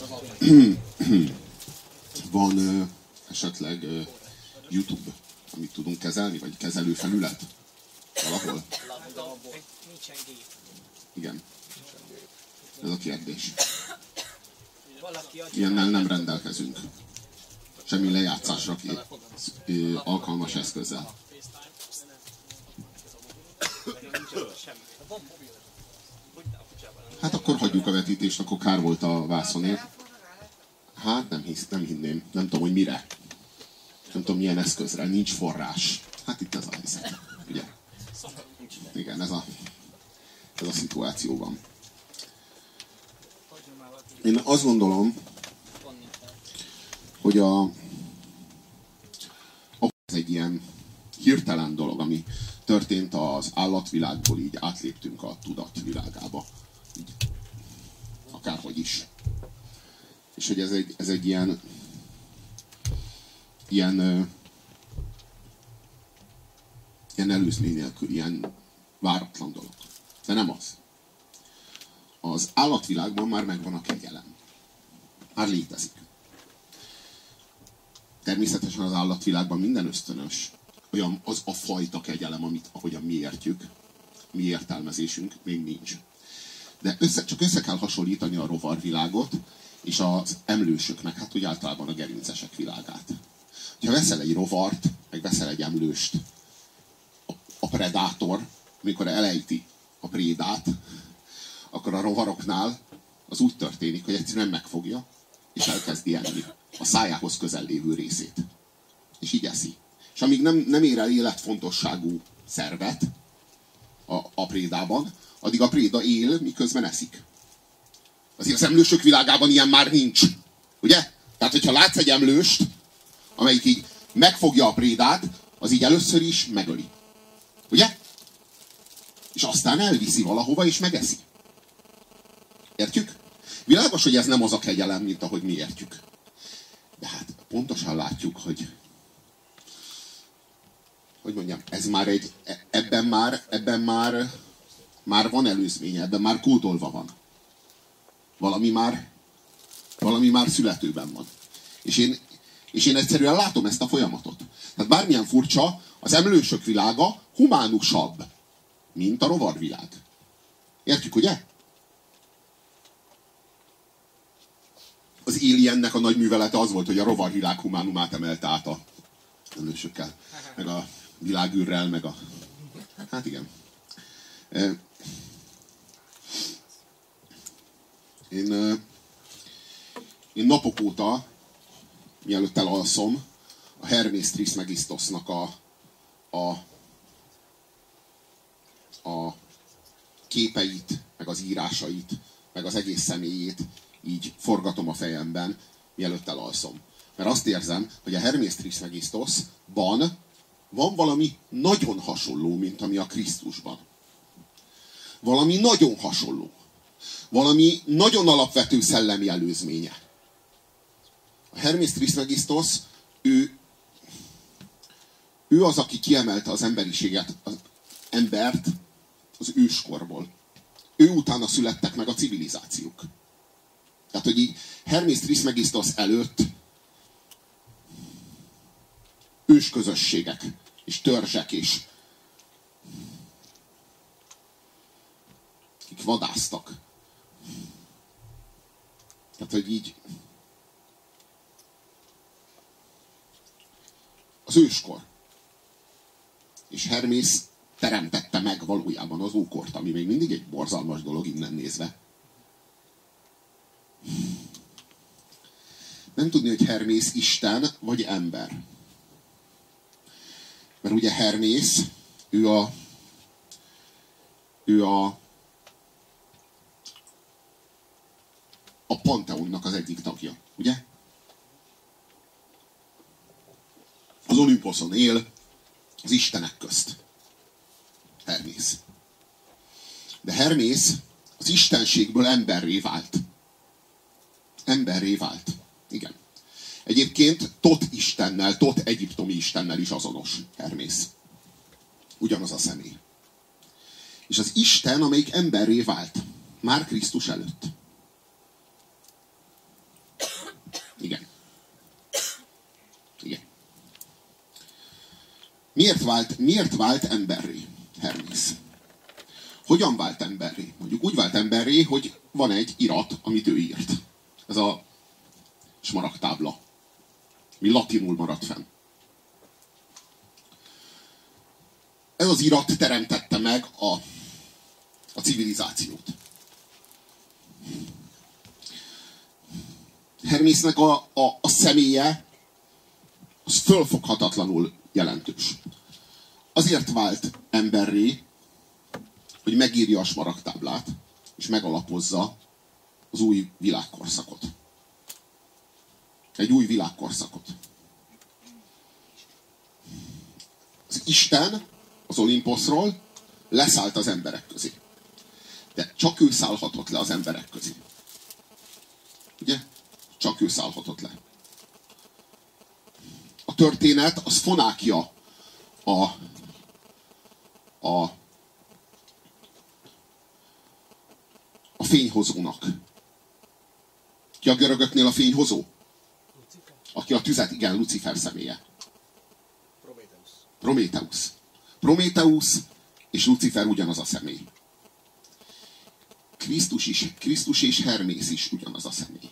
Van esetleg YouTube, amit tudunk kezelni, vagy kezelőfelület? Valahol? Nincsen gép. Igen. Ez a kérdés. Ilyennel nem rendelkezünk. Semmi lejátszásra alkalmas eszközzel. Hát akkor hagyjuk a vetítést, akkor kár volt a vászonért. Hát nem hinném. Nem tudom, hogy mire. Nem tudom, milyen eszközre. Nincs forrás. Hát itt ez a helyzet. Ugye? Igen, ez a szituáció van. Én azt gondolom, hogy ez egy ilyen hirtelen dolog, ami történt az állatvilágból, így átléptünk a tudatvilágába. Így, akárhogy is. És hogy ez egy ilyen előzmény nélkül, ilyen váratlan dolog. De nem az. Az állatvilágban már megvan a kegyelem. Már létezik. Természetesen az állatvilágban minden ösztönös. Olyan az a fajta kegyelem, ahogyan mi értjük, mi értelmezésünk, még nincs. De csak össze kell hasonlítani a rovarvilágot és az emlősöknek, hát úgy általában a gerincesek világát. Ha veszel egy rovart, meg veszel egy emlőst, a predátor, amikor elejti a prédát, akkor a rovaroknál az úgy történik, hogy egyszerűen megfogja, és elkezdi enni a szájához közel lévő részét. És így eszi. És amíg nem ér el életfontosságú szervet a prédában, addig a préda él, miközben eszik. Azért az emlősök világában ilyen már nincs. Ugye? Tehát, hogyha látsz egy emlőst, amelyik így megfogja a prédát, az így először is megöli. Ugye? És aztán elviszi valahova, és megeszi. Értjük? Világos, hogy ez nem az a kegyelem, mint ahogy mi értjük. De hát pontosan látjuk, hogy mondjam, ez már ebben már van előzménye, ebben már kódolva van. Valami már születőben van. És én egyszerűen látom ezt a folyamatot. Tehát bármilyen furcsa, az emlősök világa humánusabb, mint a rovarvilág. Értjük, ugye? Az Aliennek a nagy művelete az volt, hogy a rovarvilág humánumát emelte át a emlősökkel, meg a világűrrel, meg a... Hát igen. Én napok óta, mielőtt elalszom, a Hermes Trismegistosnak a képeit, meg az írásait, meg az egész személyét így forgatom a fejemben, mielőtt elalszom. Mert azt érzem, hogy a Hermes Trismegistosban van valami nagyon hasonló, mint ami a Krisztusban. Valami nagyon hasonló. Valami nagyon alapvető szellemi előzménye. A Hermes Trismegistos, ő az, aki kiemelte az emberiséget, az embert az őskorból. Ő utána születtek meg a civilizációk. Tehát, hogy így Hermes Trismegistos előtt ősközösségek, és törzsek, és akik vadásztak. Tehát, hogy így az őskor. És Hermes teremtette meg valójában az ókort, ami még mindig egy borzalmas dolog innen nézve. Nem tudni, hogy Hermes Isten vagy ember. Mert ugye Hermes, ő a Pantheonnak az egyik tagja, ugye? Az Olimposzon él, az istenek közt. Hermes. De Hermes az istenségből emberré vált. Emberré vált. Igen. Egyébként Tot istennel, Tot egyiptomi istennel is azonos Hermes. Ugyanaz a személy. És az Isten, amelyik emberré vált. Már Krisztus előtt. Miért vált emberré Hermész? Hogyan vált emberré? Mondjuk úgy vált emberré, hogy van egy irat, amit ő írt. Ez a smaragdtábla, ami latinul maradt fenn. Ez az irat teremtette meg a civilizációt. Hermésznek a személye az fölfoghatatlanul jelentős. Azért vált emberré, hogy megírja a smaragdtáblát, és megalapozza az új világkorszakot. Egy új világkorszakot. Az Isten az Olimposzról leszállt az emberek közé. De csak ő szállhatott le az emberek közé. Ugye? Csak ő szállhatott le. A történet az fonákja a fényhozónak. Ki a görögöknél a fényhozó? Aki a tüzet, igen, Lucifer személye. Prométeusz és Lucifer ugyanaz a személy. Krisztus és Hermész is ugyanaz a személy.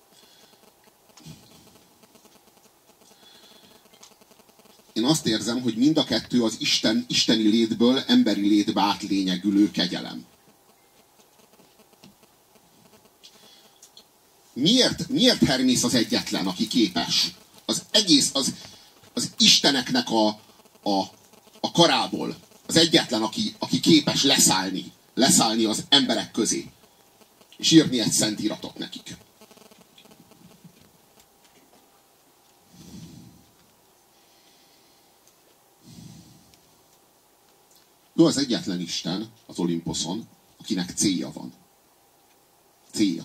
Én azt érzem, hogy mind a kettő az isteni létből emberi létbe átlényegülő kegyelem. Miért Hermész az egyetlen, aki képes az egész, az isteneknek a karából, az egyetlen, aki képes leszállni az emberek közé, és írni egy szent iratot nekik. Ő az egyetlen Isten az Olimposzon, akinek célja van. Célja.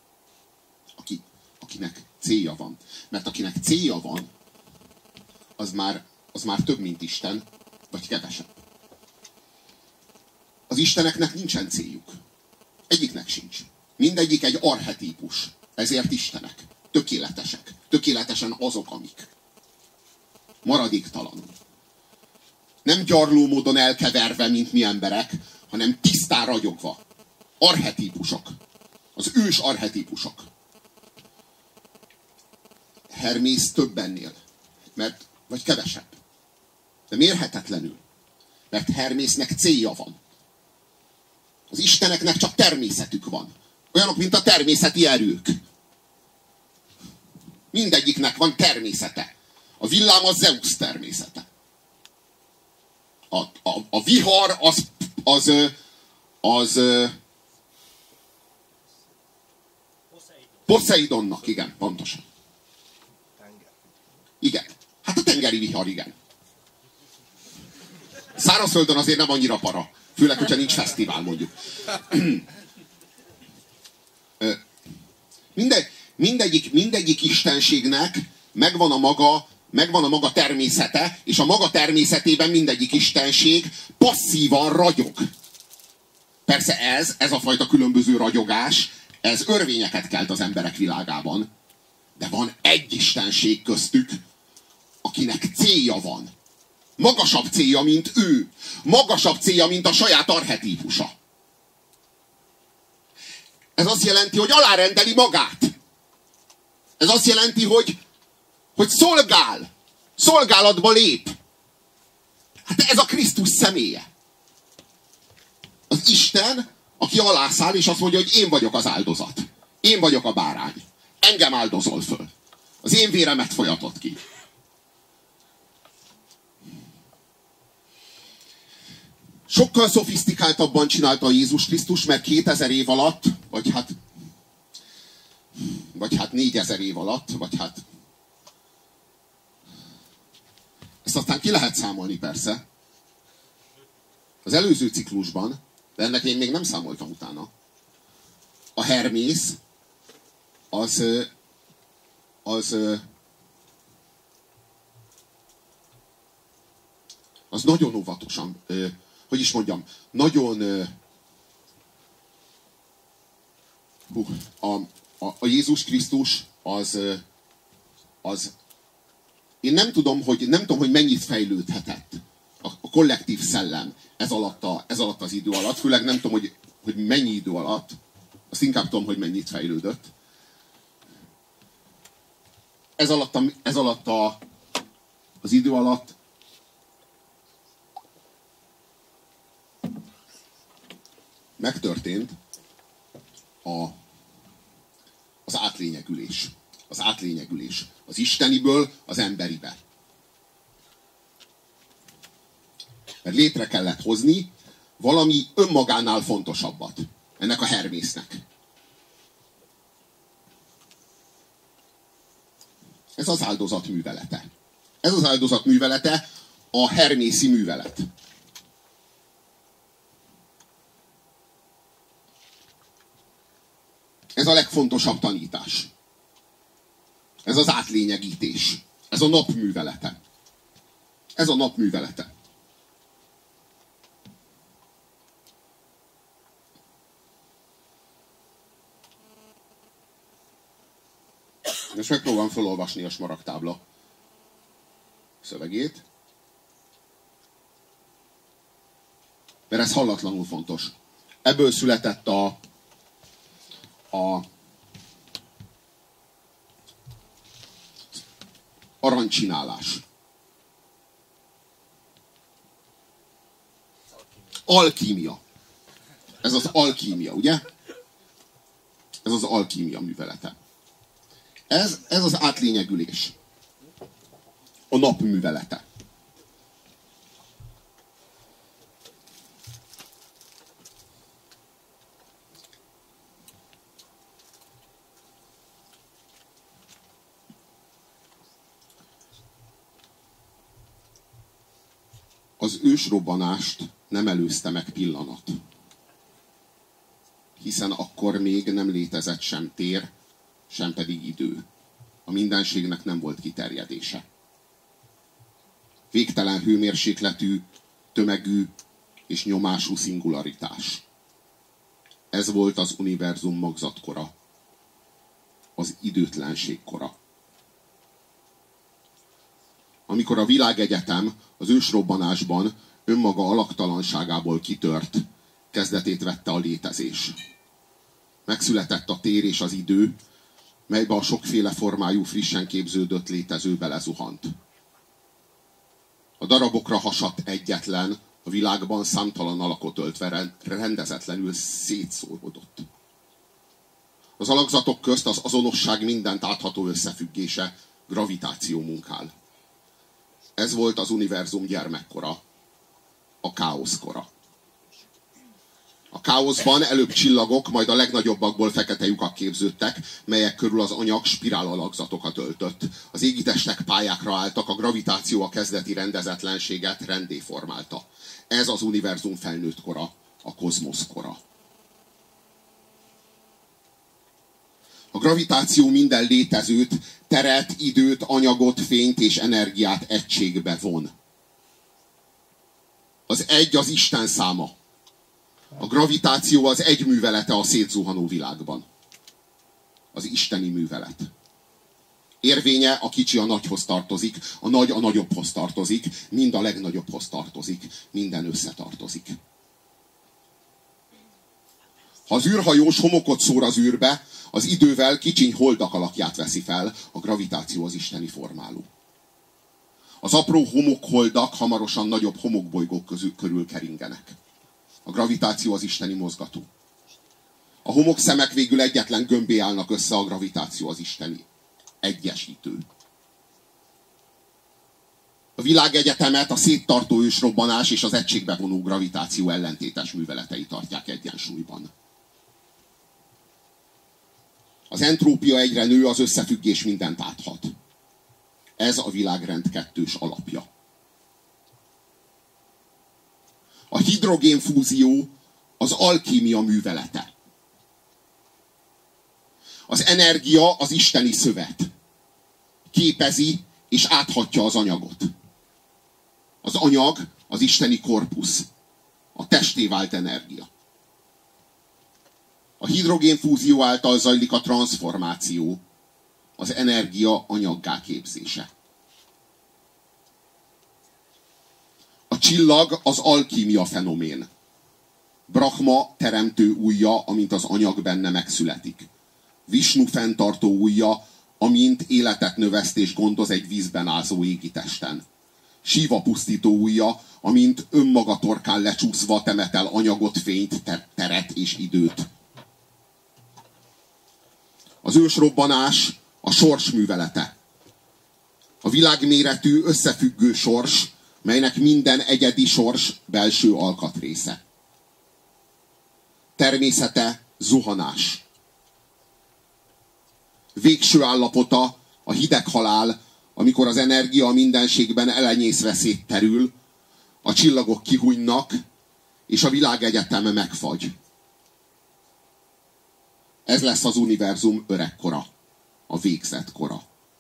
Akinek célja van. Mert akinek célja van, az már több, mint Isten, vagy kevesebb. Az isteneknek nincsen céljuk. Egyiknek sincs. Mindegyik egy archetípus. Ezért istenek. Tökéletesek. Tökéletesen azok, amik. Maradéktalanul. Nem gyarló módon elkeverve, mint mi emberek, hanem tisztán ragyogva. Archetípusok. Az ős archetípusok. Hermész több ennél. Vagy kevesebb. De mérhetetlenül. Mert Hermésznek célja van. Az isteneknek csak természetük van. Olyanok, mint a természeti erők. Mindegyiknek van természete. A villám az Zeus természete. A vihar az Poseidonnak, igen, pontosan. Igen. Hát a tengeri vihar, igen. Szárazföldön azért nem annyira para. Főleg, hogyha nincs fesztivál, mondjuk. Mindegyik istenségnek megvan a maga természete, és a maga természetében mindegyik istenség passzívan ragyog. Persze ez a fajta különböző ragyogás, ez örvényeket kelt az emberek világában. De van egy istenség köztük, akinek célja van. Magasabb célja, mint ő. Magasabb célja, mint a saját archetípusa. Ez azt jelenti, hogy alárendeli magát. Ez azt jelenti, hogy szolgál. Szolgálatba lép. Hát ez a Krisztus személye. Az Isten, aki alászáll, és azt mondja, hogy én vagyok az áldozat. Én vagyok a bárány. Engem áldozol föl. Az én véremet folyatott ki. Sokkal szofisztikáltabban csinálta Jézus Krisztus, mert 2000 év alatt, vagy hát 4000 év alatt, ezt aztán ki lehet számolni persze. Az előző ciklusban, de ennek én még nem számoltam utána. A Hermész az nagyon óvatosan, hogy is mondjam, nagyon a Jézus Krisztus az én nem tudom, hogy mennyit fejlődhetett kollektív szellem ez alatt az idő alatt, főleg nem tudom, hogy mennyi idő alatt, azt inkább tudom, hogy mennyit fejlődött. Ez alatt az idő alatt megtörtént az átlényegülés. Az átlényegülés. Az isteniből az emberibe. Mert létre kellett hozni valami önmagánál fontosabbat. Ennek a Hermésznek. Ez az áldozat művelete. Ez az áldozat művelete a hermészi művelet. Ez a legfontosabb tanítás. Ez az átlényegítés. Ez a nap művelete. Ez a nap művelete. Most megpróbálom felolvasni a smaragdtábla szövegét. Mert ez hallatlanul fontos. Ebből született a aranycsinálás. Alkímia. Ez az alkímia, ugye? Ez az alkímia művelete. Ez az átlényegülés. A nap művelete. Az ősrobbanást nem előzte meg pillanat. Hiszen akkor még nem létezett sem tér, sem pedig idő. A mindenségnek nem volt kiterjedése. Végtelen hőmérsékletű, tömegű és nyomású szingularitás. Ez volt az univerzum magzatkora. Az időtlenség kora. Amikor a világegyetem az ősrobbanásban önmaga alaktalanságából kitört, kezdetét vette a létezés. Megszületett a tér és az idő, melybe a sokféle formájú, frissen képződött létező belezuhant. A darabokra hasadt egyetlen, a világban számtalan alakot öltve rendezetlenül szétszóródott. Az alakzatok közt az azonosság mindent átható összefüggése, gravitáció munkál. Ez volt az univerzum gyermekkora, a káoszkora. A káoszban előbb csillagok, majd a legnagyobbakból fekete lyukak képződtek, melyek körül az anyag spirál alakzatokat öltött. Az égitestek pályákra álltak, a gravitáció a kezdeti rendezetlenséget renddé formálta. Ez az univerzum felnőtt kora, a kozmosz kora. A gravitáció minden létezőt, teret, időt, anyagot, fényt és energiát egységbe von. Az egy az Isten száma. A gravitáció az egy művelete a szétzuhanó világban. Az isteni művelet. Érvénye a kicsi a nagyhoz tartozik, a nagy a nagyobbhoz tartozik, mind a legnagyobbhoz tartozik, minden összetartozik. Ha az űrhajós homokot szór az űrbe, az idővel kicsiny holdak alakját veszi fel, a gravitáció az isteni formáló. Az apró homokholdak hamarosan nagyobb homokbolygók körül keringenek. A gravitáció az isteni mozgató. A homokszemek végül egyetlen gömbé állnak össze, a gravitáció az isteni egyesítő. A világegyetemet a széttartó ősrobbanás és az egységbe vonó gravitáció ellentétes műveletei tartják egyensúlyban. Az entrópia egyre nő, az összefüggés mindent áthat. Ez a világrend kettős alapja. A hidrogénfúzió az alkímia művelete. Az energia az isteni szövet. Képezi és áthatja az anyagot. Az anyag az isteni korpusz. A testé vált energia. A hidrogénfúzió által zajlik a transformáció, az energia anyaggá képzése. A csillag az alkímia fenomén. Brahma teremtő ujja, amint az anyag benne megszületik. Visnu fenntartó ujja, amint életet növeszt és gondoz egy vízben ázó égi testen. Siva pusztító ujja, amint önmaga torkán lecsúszva temet el anyagot, fényt, teret és időt. Az ősrobbanás a sors művelete. A világméretű, összefüggő sors, melynek minden egyedi sors belső alkatrésze. Természete zuhanás. Végső állapota a hideg halál, amikor az energia a mindenségben elenyészve szétterül, a csillagok kihújnak, és a világegyetem megfagy. Ez lesz az univerzum öregkora, a végzett kora.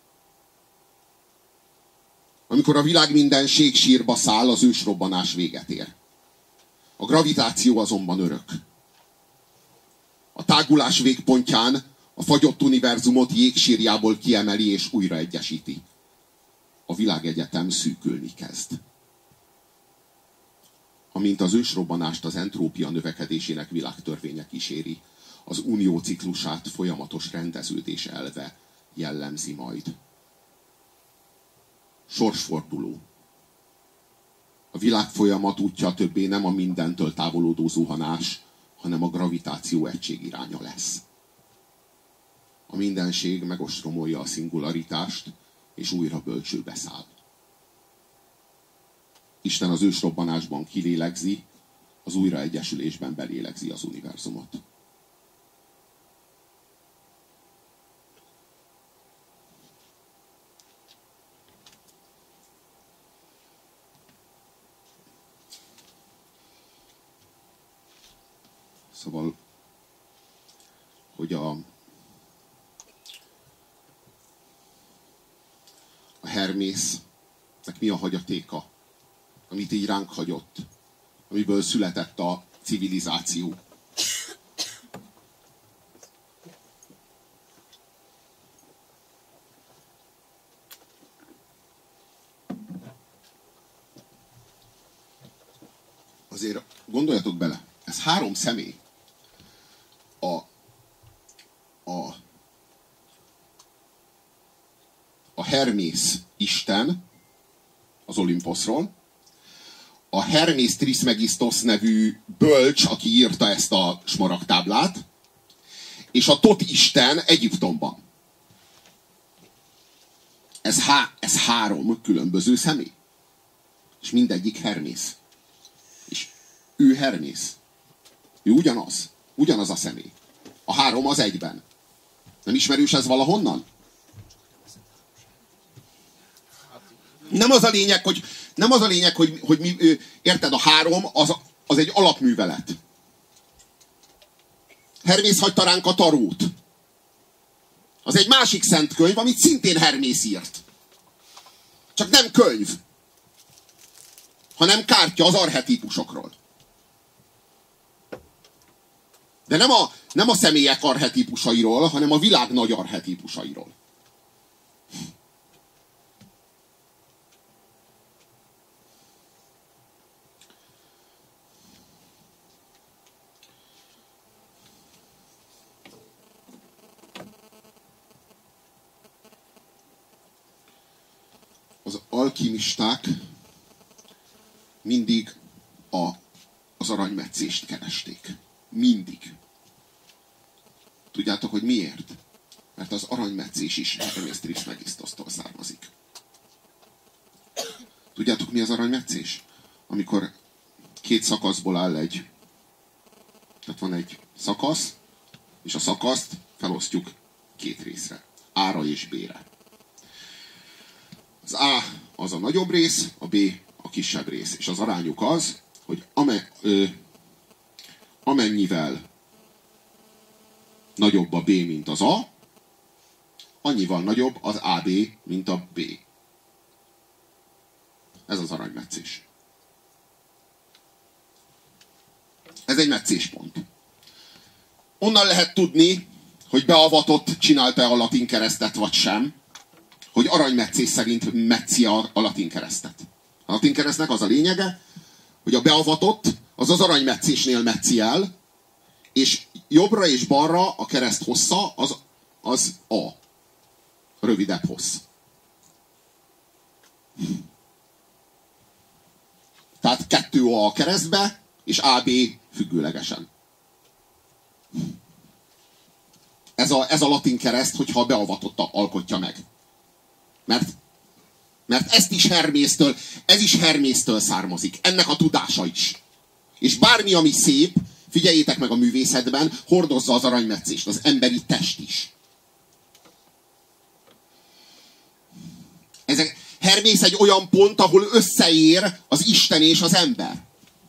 Amikor a világmindenség sírba száll, az ősrobbanás véget ér. A gravitáció azonban örök. A tágulás végpontján a fagyott univerzumot jégsírjából kiemeli és újraegyesíti. A világegyetem szűkülni kezd. Amint az ősrobbanást az entrópia növekedésének világtörvénye kíséri, az unió ciklusát folyamatos rendeződés elve jellemzi majd. Sorsforduló. A világfolyamat útja többé nem a mindentől távolodó zuhanás, hanem a gravitáció egység iránya lesz. A mindenség megostromolja a szingularitást, és újra bölcsőbe száll. Isten az ősrobbanásban kilélegzi, az újraegyesülésben belélegzi az univerzumot. Szóval, hogy a Hermésznek mi a hagyatéka, amit így ránk hagyott, amiből született a civilizáció. Azért gondoljatok bele, ez 3 személy. A Hermész Isten az Olimposzról, a Hermész Trismegistos nevű bölcs, aki írta ezt a smaragdtáblát, és a Tot Isten Egyiptomban. Ez 3 különböző személy. És mindegyik Hermész. És ő Hermész. Ő ugyanaz a személy. A 3 az egyben. Nem ismerős ez valahonnan? Nem az a lényeg, hogy mi, érted, a 3 az egy alapművelet. Hermész hagyta ránk a tarót. Az egy másik szent könyv, amit szintén Hermész írt. Csak nem könyv, hanem kártya az archetípusokról. De nem a személyek archetípusairól, hanem a világ nagy archetípusairól. Az alkimisták mindig az aranymetszést keresték. Mindig. Tudjátok, hogy miért? Mert az aranymetszés is Hermész Trismegisztosztól származik. Tudjátok, mi az aranymetszés? Amikor 2 szakaszból áll egy... Tehát van egy szakasz, és a szakaszt felosztjuk 2 részre. A-ra és B-re. Az A az a nagyobb rész, a B a kisebb rész. És az arányuk az, hogy amennyivel nagyobb a B, mint az A, annyival nagyobb az AB, mint a B. Ez az aranymetszés. Ez egy metszéspont. Onnan lehet tudni, hogy beavatott csinálta a latin keresztet, vagy sem, hogy aranymetszés szerint metszi a latin keresztet. A latin keresztnek az a lényege, hogy a beavatott az az aranymetszésnél metszi el, és jobbra és balra a kereszt hossza az A. Rövidebb hossz. Tehát 2A a keresztbe, és AB függőlegesen. Ez a latin kereszt, hogyha a beavatotta alkotja meg. Mert ez is Hermésztől származik. Ennek a tudása is. És bármi, ami szép, figyeljétek meg a művészetben, hordozza az aranymetszést, az emberi test is. Hermész egy olyan pont, ahol összeér az Isten és az ember.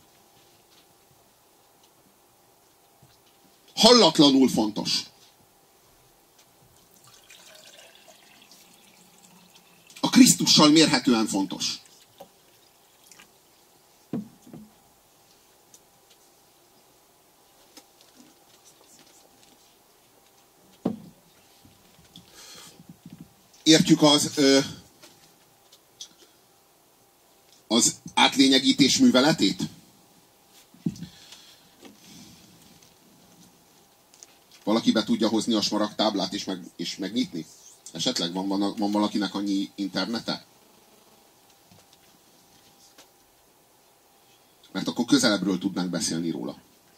Hallatlanul fontos. A Krisztussal mérhetően fontos. Értjük az átlényegítés műveletét? Valaki be tudja hozni a smaragdtáblát és megnyitni? Esetleg van valakinek annyi internete? Mert akkor közelebbről tudnánk beszélni róla.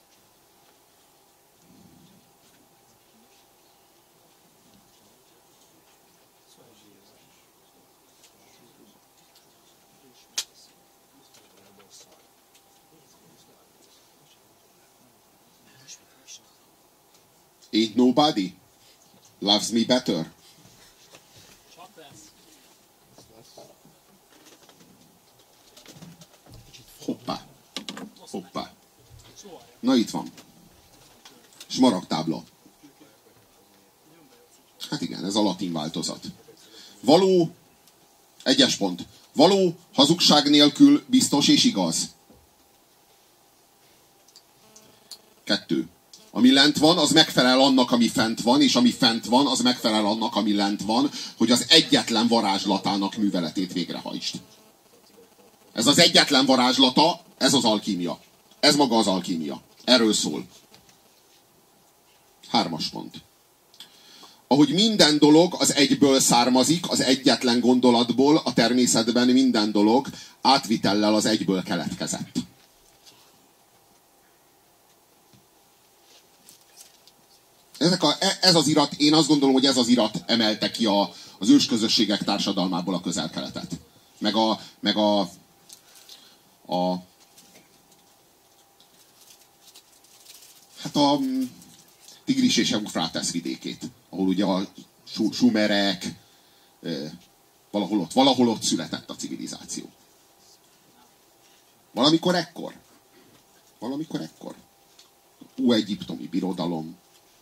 Ain't nobody loves me better. Hoppá. Hoppá. Na itt van. Smaragdtábla. Hát igen, ez a latin változat. Való, 1. pont. Való, hazugság nélkül biztos és igaz. 2. Ami lent van, az megfelel annak, ami fent van, és ami fent van, az megfelel annak, ami lent van, hogy az egyetlen varázslatának műveletét végrehajtsd. Ez az egyetlen varázslata, ez az alkímia. Ez maga az alkímia. Erről szól. 3. pont. Ahogy minden dolog az egyből származik, az egyetlen gondolatból, a természetben minden dolog átvitellel az egyből keletkezett. Ez az irat, én azt gondolom, hogy ez az irat emelte ki az ősközösségek társadalmából a Közel-Keletet. Meg a Tigris és Eufrátesz vidékét, ahol ugye a sumerek, valahol ott született a civilizáció. Valamikor ekkor. Egyiptomi birodalom.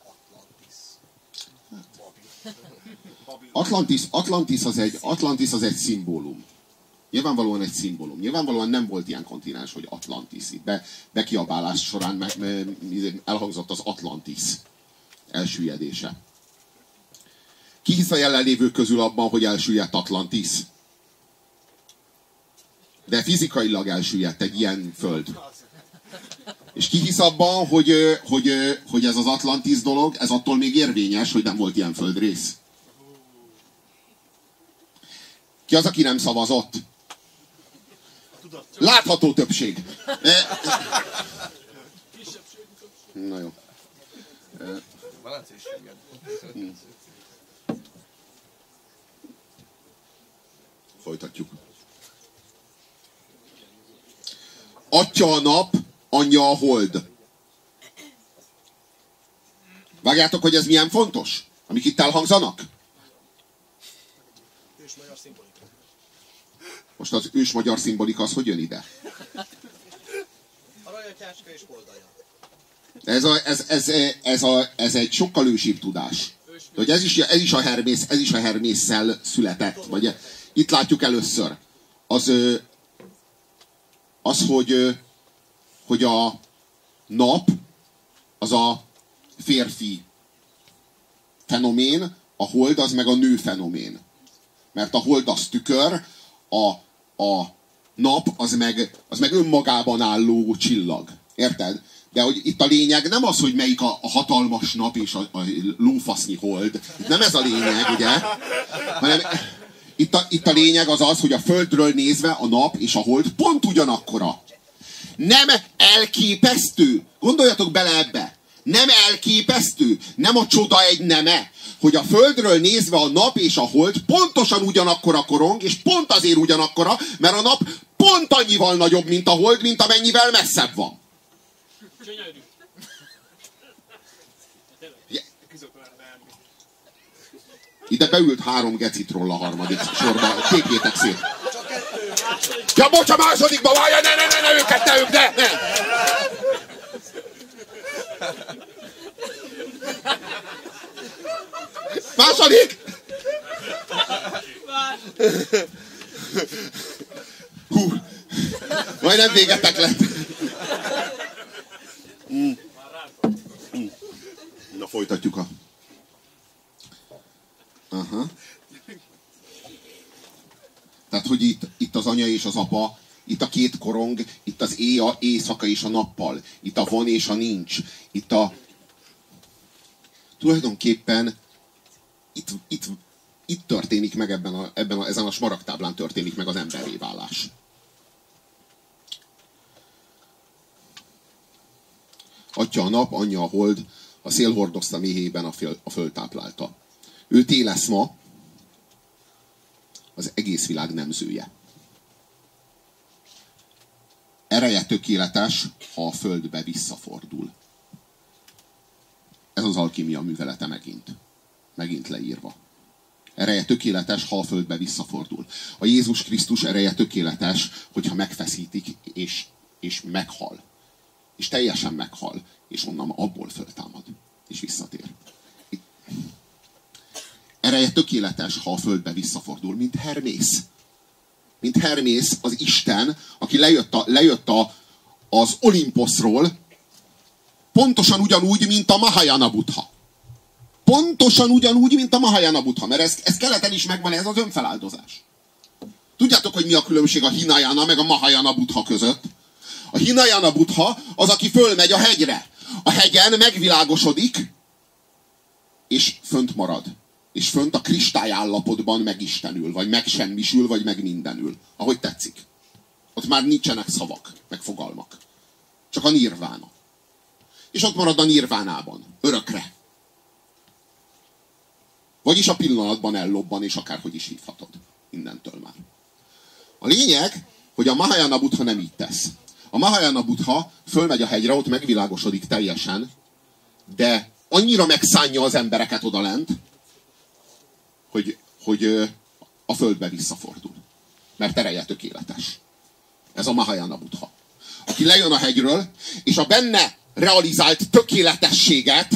Atlantis az egy szimbólum. Nyilvánvalóan egy szimbólum. Nyilvánvalóan nem volt ilyen kontinens, hogy Atlantis. Itt bekiabálás során elhangzott az Atlantis elsüllyedése. Ki hisz a jelenlévők közül abban, hogy elsüllyedt Atlantis? De fizikailag elsüllyedt egy ilyen föld. És ki hisz abban, hogy ez az Atlantis dolog, ez attól még érvényes, hogy nem volt ilyen földrész? Ki az, aki nem szavazott? Látható többség. Na jó. Folytatjuk. Atya a nap, anyja a hold. Vágjátok, hogy ez milyen fontos? Amik itt elhangzanak? Most az ősmagyar szimbolika az hogy jön ide? Aranyatyáska és holdaja. Ez egy sokkal ősibb tudás. Hogy ez is a Hermésszel született. Vagy itt látjuk először. Hogy a nap az a férfi fenomén, a hold az meg a nő fenomén. Mert a hold az tükör, nap az meg önmagában álló csillag. Érted? De hogy itt a lényeg nem az, hogy melyik a hatalmas nap és a lófasznyi hold. Nem ez a lényeg, ugye? Hanem itt a lényeg az, hogy a Földről nézve a nap és a hold pont ugyanakkora. Nem elképesztő. Gondoljatok bele ebbe. Nem elképesztő. Nem a csoda egy neme. Hogy a Földről nézve a nap és a hold pontosan ugyanakkora korong, és pont azért ugyanakkora, mert a nap pont annyival nagyobb, mint a hold, mint amennyivel messzebb van. Gyönyörű. Ide beült 3 gecitról a harmadik sorba. Tépjétek szét. Ja, bocs, a másodikba várja, ne, őket, ne! Második! Hú, majdnem végetek lett. Na, folytatjuk a... Aha. Tehát, hogy itt az anya és az apa, itt a két korong, itt az éjszaka és a nappal, itt a van és a nincs, itt a... Tulajdonképpen itt történik meg ezen a smaragdtáblán történik meg az emberré válás. Atya a nap, anyja a hold, a szél hordozta méhében, a föld táplálta. Ő lesz ma az egész világ nemzője. Ereje tökéletes, ha a földbe visszafordul. Ez az alkímia művelete megint leírva. Ereje tökéletes, ha a földbe visszafordul. A Jézus Krisztus ereje tökéletes, hogyha megfeszítik, és meghal. És teljesen meghal, és onnan abból föltámad, és visszatér. Ereje tökéletes, ha a földbe visszafordul, mint Hermész. Mint Hermész, az Isten, aki lejött az Olimposzról, pontosan ugyanúgy, mint a Mahayana Buddha. Pontosan ugyanúgy, mint a Mahayana Buddha, mert ez keleten is megvan, ez az önfeláldozás. Tudjátok, hogy mi a különbség a Hinayana meg a Mahayana Buddha között? A Hinayana Buddha az, aki fölmegy a hegyre. A hegyen megvilágosodik, és fönt marad. És fönt a kristályállapotban megistenül, vagy megsemmisül, vagy megmindenül. Ahogy tetszik. Ott már nincsenek szavak, meg fogalmak. Csak a nirvána. És ott marad a nirvánában. Örökre. Vagyis a pillanatban ellobban, és akárhogy is hívhatod. Innentől már. A lényeg, hogy a Mahayana Buddha nem így tesz. A Mahayana Buddha fölmegy a hegyre, ott megvilágosodik teljesen, de annyira megszánja az embereket odalent, hogy a földbe visszafordul. Mert ereje tökéletes. Ez a Mahayana Buddha. Aki lejön a hegyről, és a benne realizált tökéletességet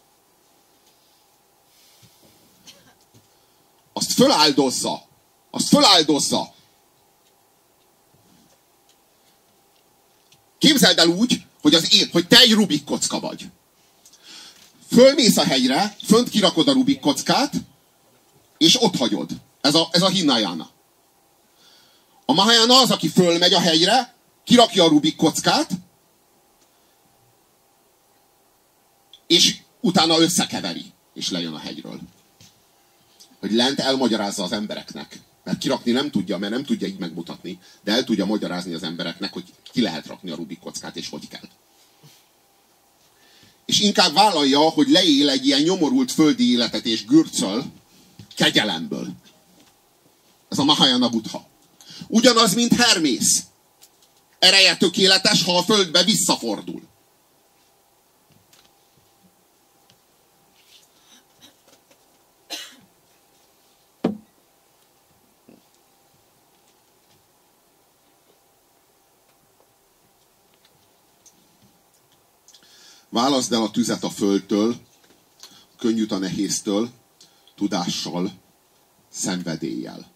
azt föláldozza. Képzeld el úgy, hogy te egy Rubik kocka vagy. Fölmész a hegyre, fönt kirakod a Rubik kockát, és ott hagyod. Ez a Hinayana. A Mahayana az, aki fölmegy a hegyre, kirakja a Rubik kockát, és utána összekeveri, és lejön a hegyről. Hogy lent elmagyarázza az embereknek. Mert kirakni nem tudja, mert nem tudja így megmutatni, de el tudja magyarázni az embereknek, hogy ki lehet rakni a Rubik kockát, és hogy kell. És inkább vállalja, hogy leél egy ilyen nyomorult földi életet, és gürcöl kegyelemből. Ez a Mahayana Buddha. Ugyanaz, mint Hermész. Ereje tökéletes, ha a földbe visszafordul. Válaszd el a tüzet a földtől, a könnyűt a nehéztől, tudással, szenvedéllyel.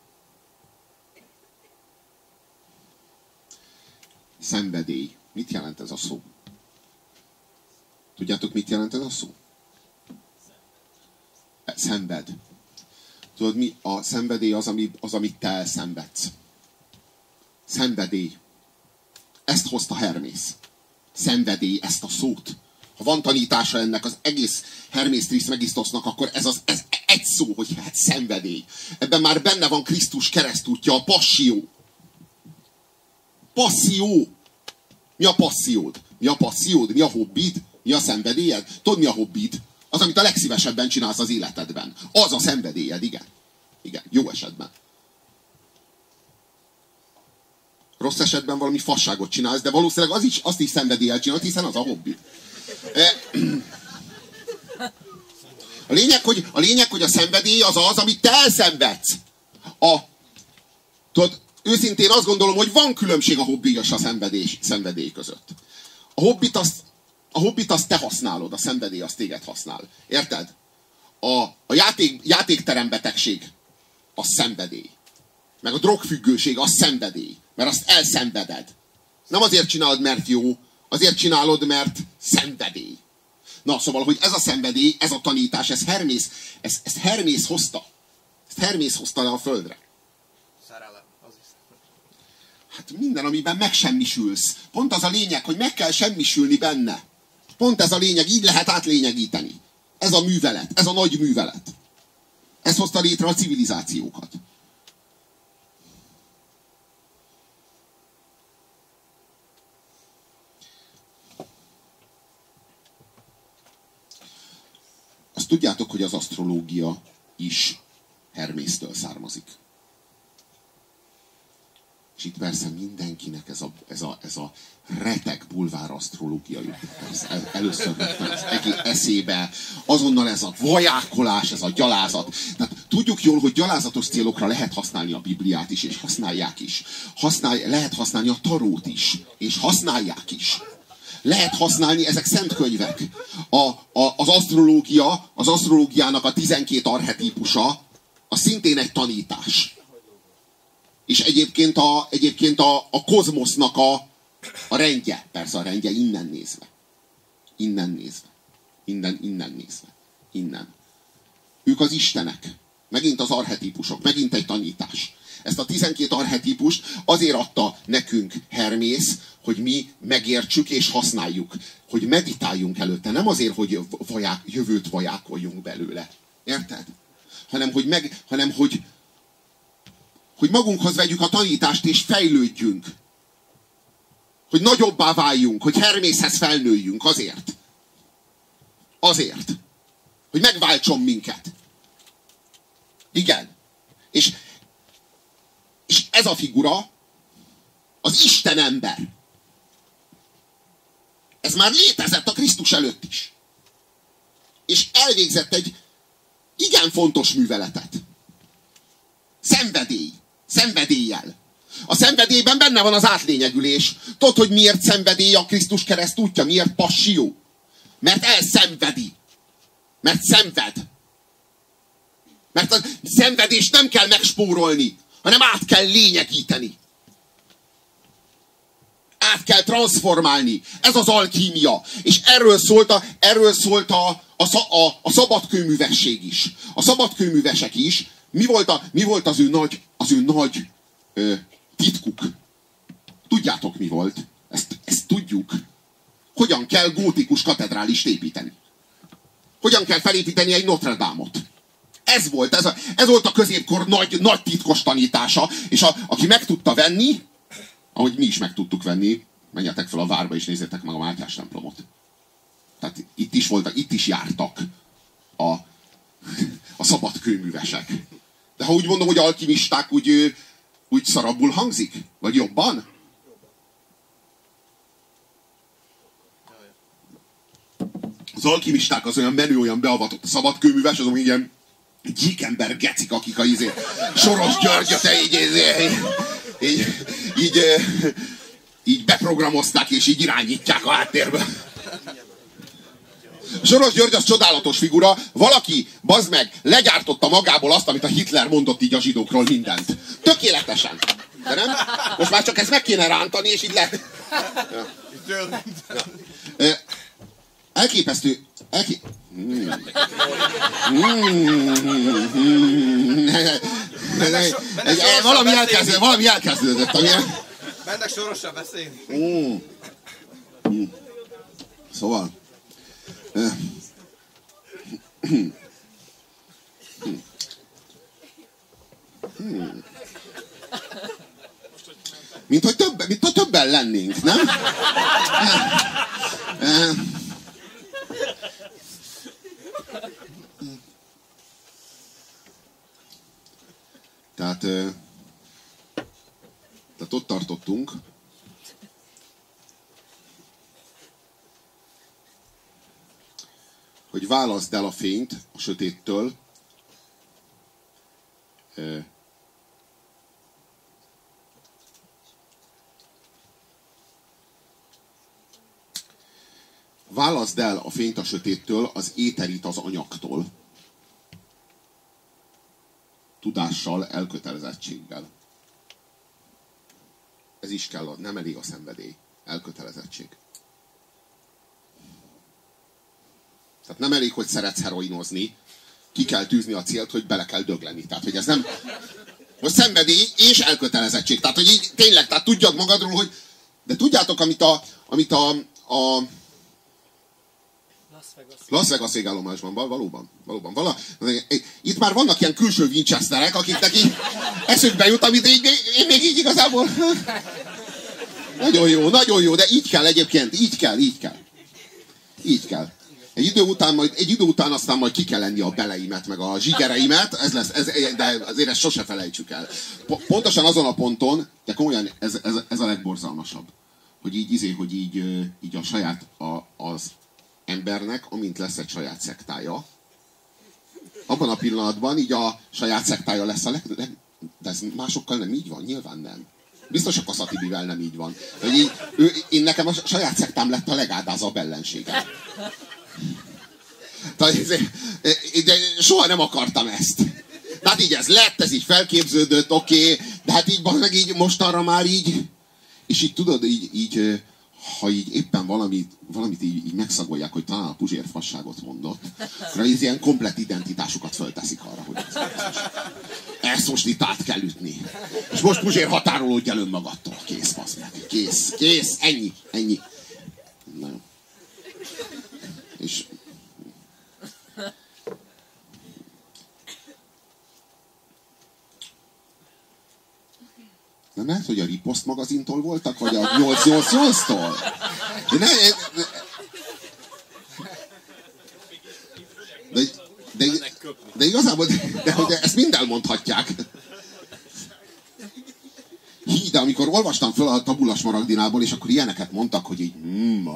Szenvedély. Mit jelent ez a szó? Tudjátok, mit jelent ez a szó? Szenved. Tudod mi? A szenvedély az, amit te elszenvedsz. Szenvedély. Ezt hozta Hermész. Szenvedély, ezt a szót. Ha van tanítása ennek az egész Hermész Trismegisztosznak, akkor ez egy szó, hogy hát szenvedély. Ebben már benne van Krisztus keresztútja, a passzió. Passzió. Mi a passziód? Mi a passziód? Mi a hobbid? Mi a szenvedélyed? Tudod, mi a hobbid? Az, amit a legszívesebben csinálsz az életedben. Az a szenvedélyed, igen. Igen, jó esetben. Rossz esetben valami fasságot csinálsz, de valószínűleg azt is szenvedéllyel csinálod, hiszen az a hobbi. A lényeg, hogy a szenvedély az, amit te elszenvedsz. Tudod, őszintén azt gondolom, hogy van különbség a hobbi és a szenvedély között. A hobbit azt te használod, a szenvedély azt téged használ. Érted? A játékterembetegség az szenvedély. Meg a drogfüggőség az szenvedély. Mert azt elszenveded. Nem azért csinálod, mert jó, azért csinálod, mert szenvedély. Na, szóval, hogy ez a szenvedély, ez a tanítás, ezt Hermész hozta. Ezt Hermész hozta le a földre. Szerelem, az is. Hát minden, amiben megsemmisülsz. Pont az a lényeg, hogy meg kell semmisülni benne. Pont ez a lényeg, így lehet átlényegíteni. Ez a művelet, ez a nagy művelet. Ez hozta létre a civilizációkat. Azt tudjátok, hogy az asztrológia is Hermésztől származik. És itt persze mindenkinek ez a retek bulvár asztrológia jut. Először az egész eszébe, azonnal ez a vajákolás, ez a gyalázat. Tehát tudjuk jól, hogy gyalázatos célokra lehet használni a Bibliát is, és használják is. Lehet használni a tarót is, és használják is. Lehet használni, ezek szent könyvek. Az asztrológiának a 12 archetípusa az szintén egy tanítás. És egyébként a kozmosznak a rendje. Persze a rendje innen nézve. Innen nézve. Ők az istenek. Megint az archetípusok. Megint egy tanítás. Ezt a 12 archetípust azért adta nekünk Hermész, hogy mi megértsük és használjuk. Hogy meditáljunk előtte. Nem azért, hogy jövőt vajákoljunk belőle. Érted? Hanem hogy magunkhoz vegyük a tanítást és fejlődjünk. Hogy nagyobbá váljunk. Hogy Hermészhez felnőjünk. Azért. Hogy megváltson minket. Igen. És ez a figura az Isten ember. Ez már létezett a Krisztus előtt is. És elvégzett egy igen fontos műveletet. Szenvedéllyel. A szenvedélyben benne van az átlényegülés. Tudod, hogy miért szenvedély a Krisztus kereszt útja? Miért passió? Mert elszenvedi. Mert szenved. Mert a szenvedést nem kell megspórolni, hanem át kell lényegíteni. Át kell transformálni. Ez az alkímia. És erről szólt a szabadkőművesség is. A szabadkőművesek is. Mi volt az ő nagy titkuk? Tudjátok, mi volt? Ezt tudjuk. Hogyan kell gótikus katedrálist építeni? Hogyan kell felépíteni egy Notre Dame-ot? Ez volt a középkor nagy titkos tanítása, és aki meg tudta venni, ahogy mi is meg tudtuk venni, menjetek fel a várba és nézzétek meg a Mátyás templomot. Tehát itt is jártak a szabadkőművesek. De ha úgy mondom, hogy alkimisták, úgy szarabbul hangzik? Vagy jobban? Az alkimisták az olyan menő, olyan beavatott. A szabadkőműves azon ilyen gyíkember gecik, akik Soros Györgyöt így beprogramozták, és így irányítják a háttérbe. Soros György az csodálatos figura. Valaki, bazd meg, legyártotta magából azt, amit a Hitler mondott így a zsidókról mindent. Tökéletesen. De nem? Most már csak ezt meg kéne rántani, és így lehet. Ja. Elképesztő. Valami elkezdődött. Mennek sorosan beszélni. Szóval... Mint hogy többen lennénk, nem? Tehát ott tartottunk, hogy válaszd el a fényt a sötéttől, válaszd el a fényt a sötéttől, az éterit az anyagtól. Tudással, elkötelezettséggel. Ez is kell, nem elég a szenvedély. Elkötelezettség. Tehát nem elég, hogy szeretsz heroinozni, ki kell tűzni a célt, hogy bele kell dögleni. Tehát, hogy ez nem... Hogy szenvedély és elkötelezettség. Tehát, hogy így tényleg, tehát tudjad magadról, hogy... De tudjátok, amit a Las Vegas végállomásban, valóban. Itt már vannak ilyen külső Winchesterek, akiknek így eszükbe jut, amit én még így igazából... Nagyon jó, de így kell egyébként, így kell. Egy idő után aztán majd ki kell lenni a beleimet, meg a zsigereimet, de azért ezt sose felejtsük el. Pontosan azon a ponton, de komolyan ez a legborzalmasabb, hogy így a saját, az embernek, amint lesz egy saját szektája, abban a pillanatban így a saját szektája lesz de ez másokkal nem így van, nyilván nem. Biztos a Kaszatibivel nem így van. Hogy én nekem a saját szektám lett a legádázabb ellenségem. De soha nem akartam ezt. Tehát így ez lett, ez így felképződött, oké, de hát így mostanra már így, és így tudod, így ha így éppen valamit így megszagolják, hogy talán a Puzsér fasságot mondott, akkor így ilyen komplett identitásukat fölteszik arra, hogy ezt most itt át kell ütni. És most Puzsér határolódj el önmagadtól. Kész, bassz meg. Kész. Ennyi. Na jó. És... Nem lehet, hogy a Ripost magazintól voltak, vagy a 888-tól? De igazából, de ezt mind elmondhatják. De amikor olvastam fel a Tabulas Maragdinából, és akkor ilyeneket mondtak, hogy így...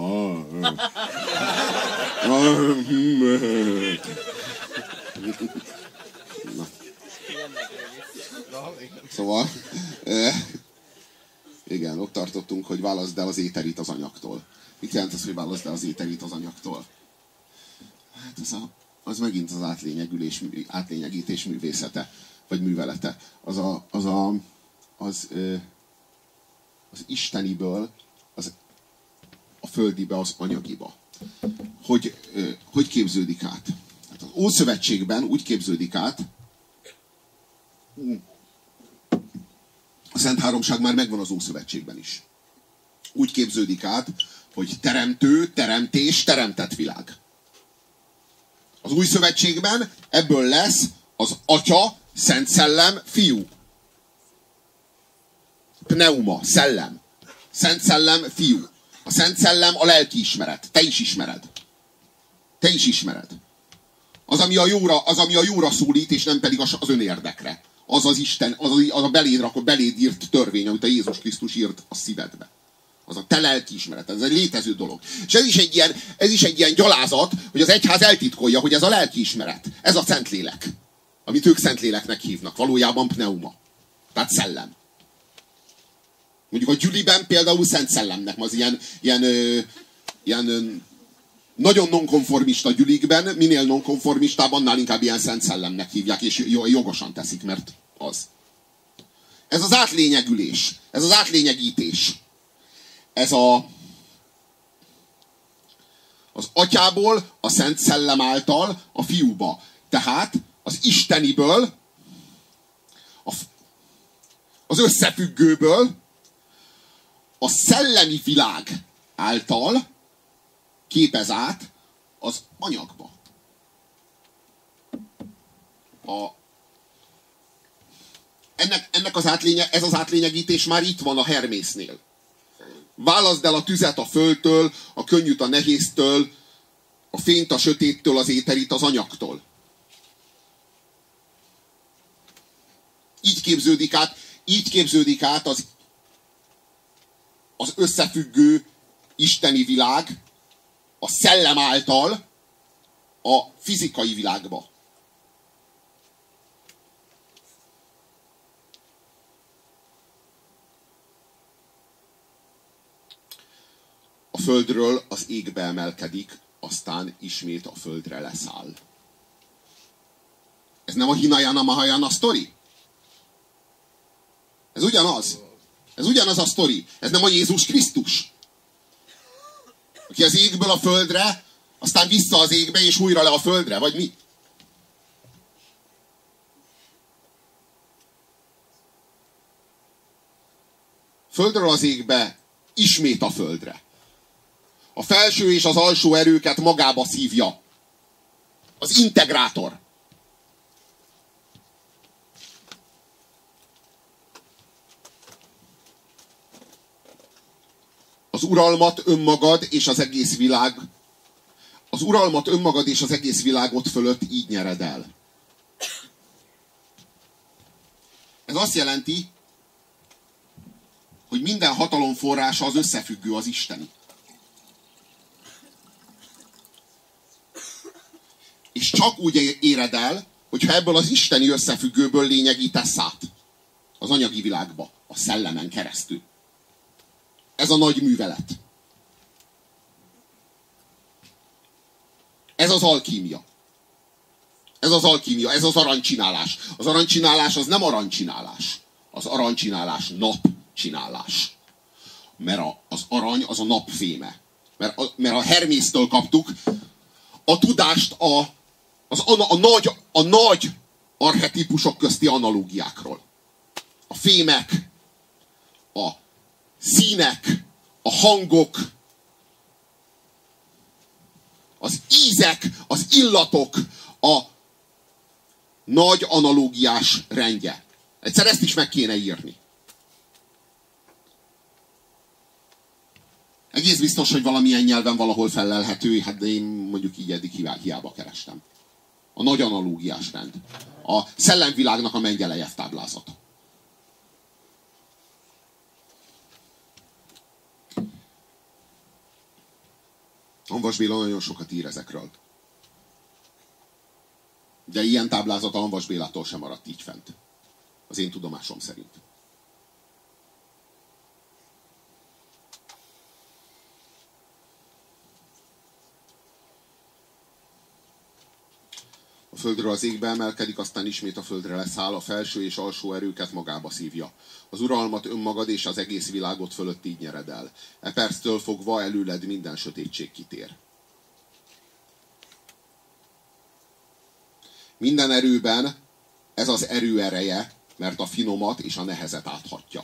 Szóval, igen, ott tartottunk, hogy válaszd el az éterit az anyagtól. Mit jelent az, hogy válaszd el az éterit az anyagtól? Hát az megint az átlényegítés művészete, vagy művelete. Az isteniből a földibe, az anyagiba. Hogy képződik át? Hát az Ószövetségben úgy képződik át, a Szent Háromság már megvan az Ószövetségben is. Úgy képződik át, hogy teremtő, teremtés, teremtett világ. Az Új Szövetségben ebből lesz az Atya, Szent Szellem, Fiú. Pneuma, szellem. Szent Szellem, Fiú. A Szent Szellem a lelkiismeret. Te is ismered. Az, ami a jóra szólít, és nem pedig az önérdekre. Az az Isten, az a beléd írt törvény, amit a Jézus Krisztus írt a szívedbe. Az a te lelkiismeret. Ez egy létező dolog. És ez is egy ilyen gyalázat, hogy az egyház eltitkolja, hogy ez a lelkiismeret. Ez a Szentlélek. Amit ők Szentléleknek hívnak. Valójában pneuma. Tehát szellem. Mondjuk a gyüliben például Szent Szellemnek, az ilyen nagyon nonkonformista gyülikben, minél nonkonformistább, annál inkább ilyen Szent Szellemnek hívják, és jogosan teszik, mert az. Ez az átlényegülés, ez az átlényegítés. Ez az Atyából, a Szent Szellem által a Fiúba. Tehát az isteniből, az összefüggőből, a szellemi világ által képez át az anyagba. Ennek ez az átlényegítés már itt van a Hermésznél. Válaszd el a tüzet a földtől, a könnyűt a nehéztől, a fényt a sötéttől, az éterit az anyagtól. Így képződik át az összefüggő isteni világ a szellem által a fizikai világba. A földről az égbe emelkedik, aztán ismét a földre leszáll. Ez nem a Hinayana Mahayana sztori? Ez ugyanaz. Ez ugyanaz a sztori. Ez nem a Jézus Krisztus, aki az égből a földre, aztán vissza az égbe, és újra le a földre, vagy mi? Földről az égbe, ismét a földre. A felső és az alsó erőket magába szívja. Az integrátor. Az uralmat önmagad és az egész világ, az uralmat önmagad és az egész világot fölött így nyered el. Ez azt jelenti, hogy minden hatalom forrása az összefüggő, az isteni. És csak úgy éred el, hogyha ebből az isteni összefüggőből lényegítesz át az anyagi világba, a szellemen keresztül. Ez a nagy művelet. Ez az alkímia. Ez az alkímia, ez az aranycsinálás. Az aranycsinálás az nem aranycsinálás. Az aranycsinálás napcsinálás. Mert az arany az a napféme. Mert a Hermésztől kaptuk a tudást a nagy archetípusok közti analógiákról. A fémek, a színek, a hangok, az ízek, az illatok, a nagy analógiás rendje. Egyszer ezt is meg kéne írni. Egész biztos, hogy valamilyen nyelven valahol fellelhető, hát de én mondjuk így eddig hiába kerestem. A nagy analógiás rend. A szellemvilágnak a Mendelejev táblázata. Hamvas Béla nagyon sokat ír ezekről. De ilyen táblázat a Hamvas Bélától sem maradt így fent. Az én tudomásom szerint. A földről az égbe emelkedik, aztán ismét a földre leszáll, a felső és alsó erőket magába szívja. Az uralmat önmagad és az egész világot fölött így nyered el. E perctől fogva előled minden sötétség kitér. Minden erőben ez az erő ereje, mert a finomat és a nehezet áthatja.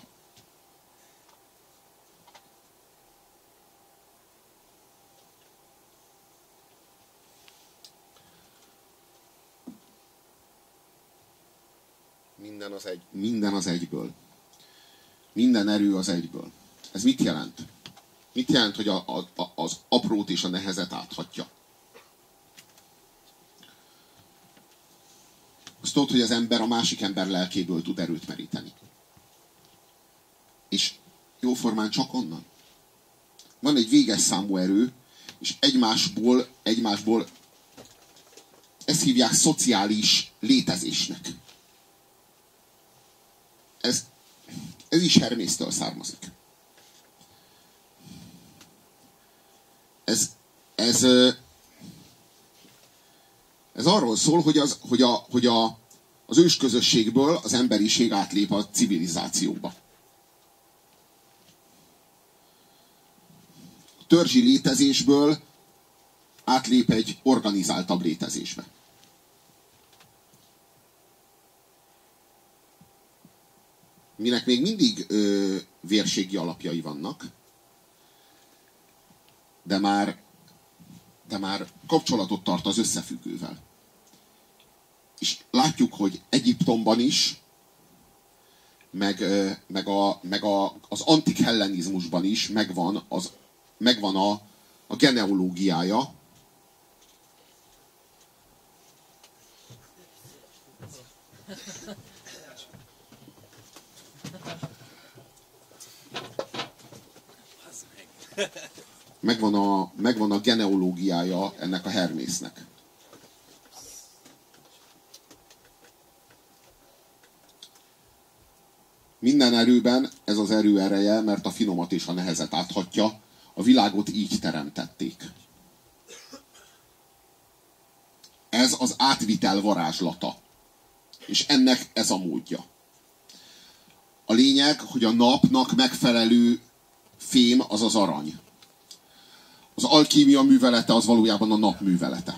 Minden az egyből. Minden erő az egyből. Ez mit jelent? Mit jelent, hogy az aprót és a nehezet áthatja? Azt tudod, hogy az ember a másik ember lelkéből tud erőt meríteni. És jóformán csak onnan. Van egy véges számú erő, és egymásból ezt hívják szociális létezésnek. Ez is Hermésztől származik. Ez arról szól, hogy az ősközösségből az emberiség átlép a civilizációba. A törzsi létezésből átlép egy organizáltabb létezésbe. minek még mindig vérségi alapjai vannak, de már kapcsolatot tart az összefüggővel. És látjuk, hogy Egyiptomban is, az antik hellenizmusban is megvan a genealógiája megvan a genealógiája ennek a Hermésznek. Minden erőben ez az erő ereje, mert a finomat és a nehezet áthatja, a világot így teremtették. Ez az átvitel varázslata. És ennek ez a módja. A lényeg, hogy a napnak megfelelő fém az az arany. Az alkímia művelete az valójában a nap művelete.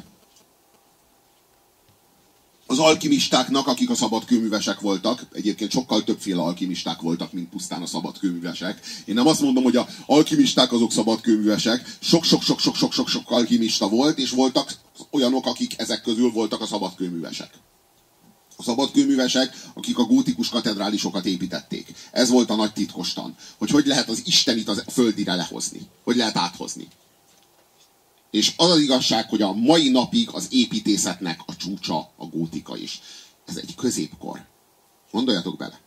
Az alkimistáknak, akik a szabadkőművesek voltak, egyébként sokkal többféle alkimisták voltak, mint pusztán a szabadkőművesek. Én nem azt mondom, hogy az alkimisták azok szabadkőművesek, sok-sok alkimista volt, és voltak olyanok, akik ezek közül voltak a szabadkőművesek. A szabadkőművesek, akik a gótikus katedrálisokat építették. Ez volt a nagy titkostan, hogy lehet az Istenit a földire lehozni, hogy lehet áthozni. És az az igazság, hogy a mai napig az építészetnek a csúcsa a gótika is. Ez egy középkor. Gondoljatok bele.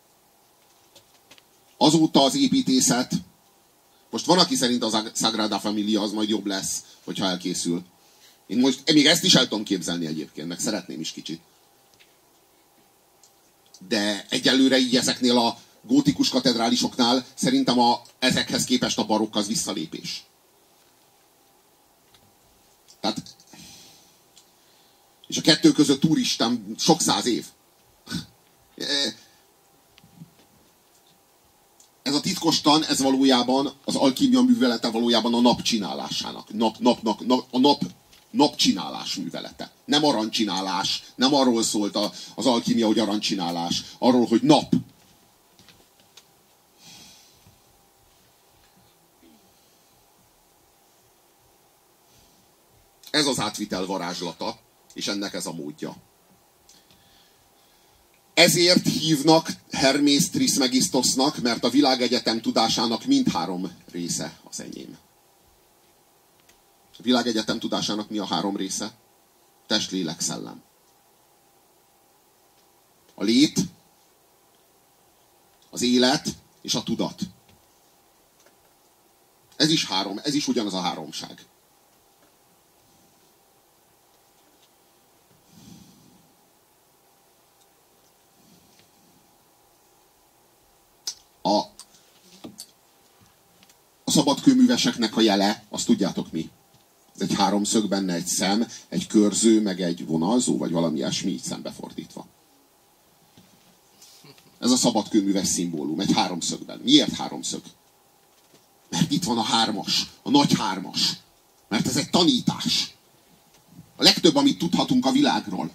Azóta az építészet, most van, aki szerint a Sagrada Familia az majd jobb lesz, hogyha elkészül. Én most még ezt is el tudom képzelni egyébként, meg szeretném is kicsit. De egyelőre így ezeknél a gótikus katedrálisoknál szerintem ezekhez képest a barokk az visszalépés. Tehát, és a kettő között úristen sok száz év. Ez a titkostan, ez valójában az alkímia művelete valójában a nap csinálásának. A napcsinálás művelete. Nem arancsinálás. Nem arról szólt az alkímia, hogy arancsinálás. Arról, hogy nap. Ez az átvitel varázslata, és ennek ez a módja. Ezért hívnak Hermész Trismegisztosznak, mert a világegyetem tudásának mindhárom része az enyém. A világegyetem tudásának mi a három része? Test, lélek, szellem. A lét, az élet és a tudat. Ez is ugyanaz a háromság. A szabadkőműveseknek a jele, azt tudjátok mi? Ez egy háromszög, benne egy szem, egy körző, meg egy vonalzó, vagy valami ilyesmi, így szembefordítva. Ez a szabadkőműves szimbólum, egy háromszögben. Miért háromszög? Mert itt van a hármas, a nagy hármas. Mert ez egy tanítás. A legtöbb, amit tudhatunk a világról.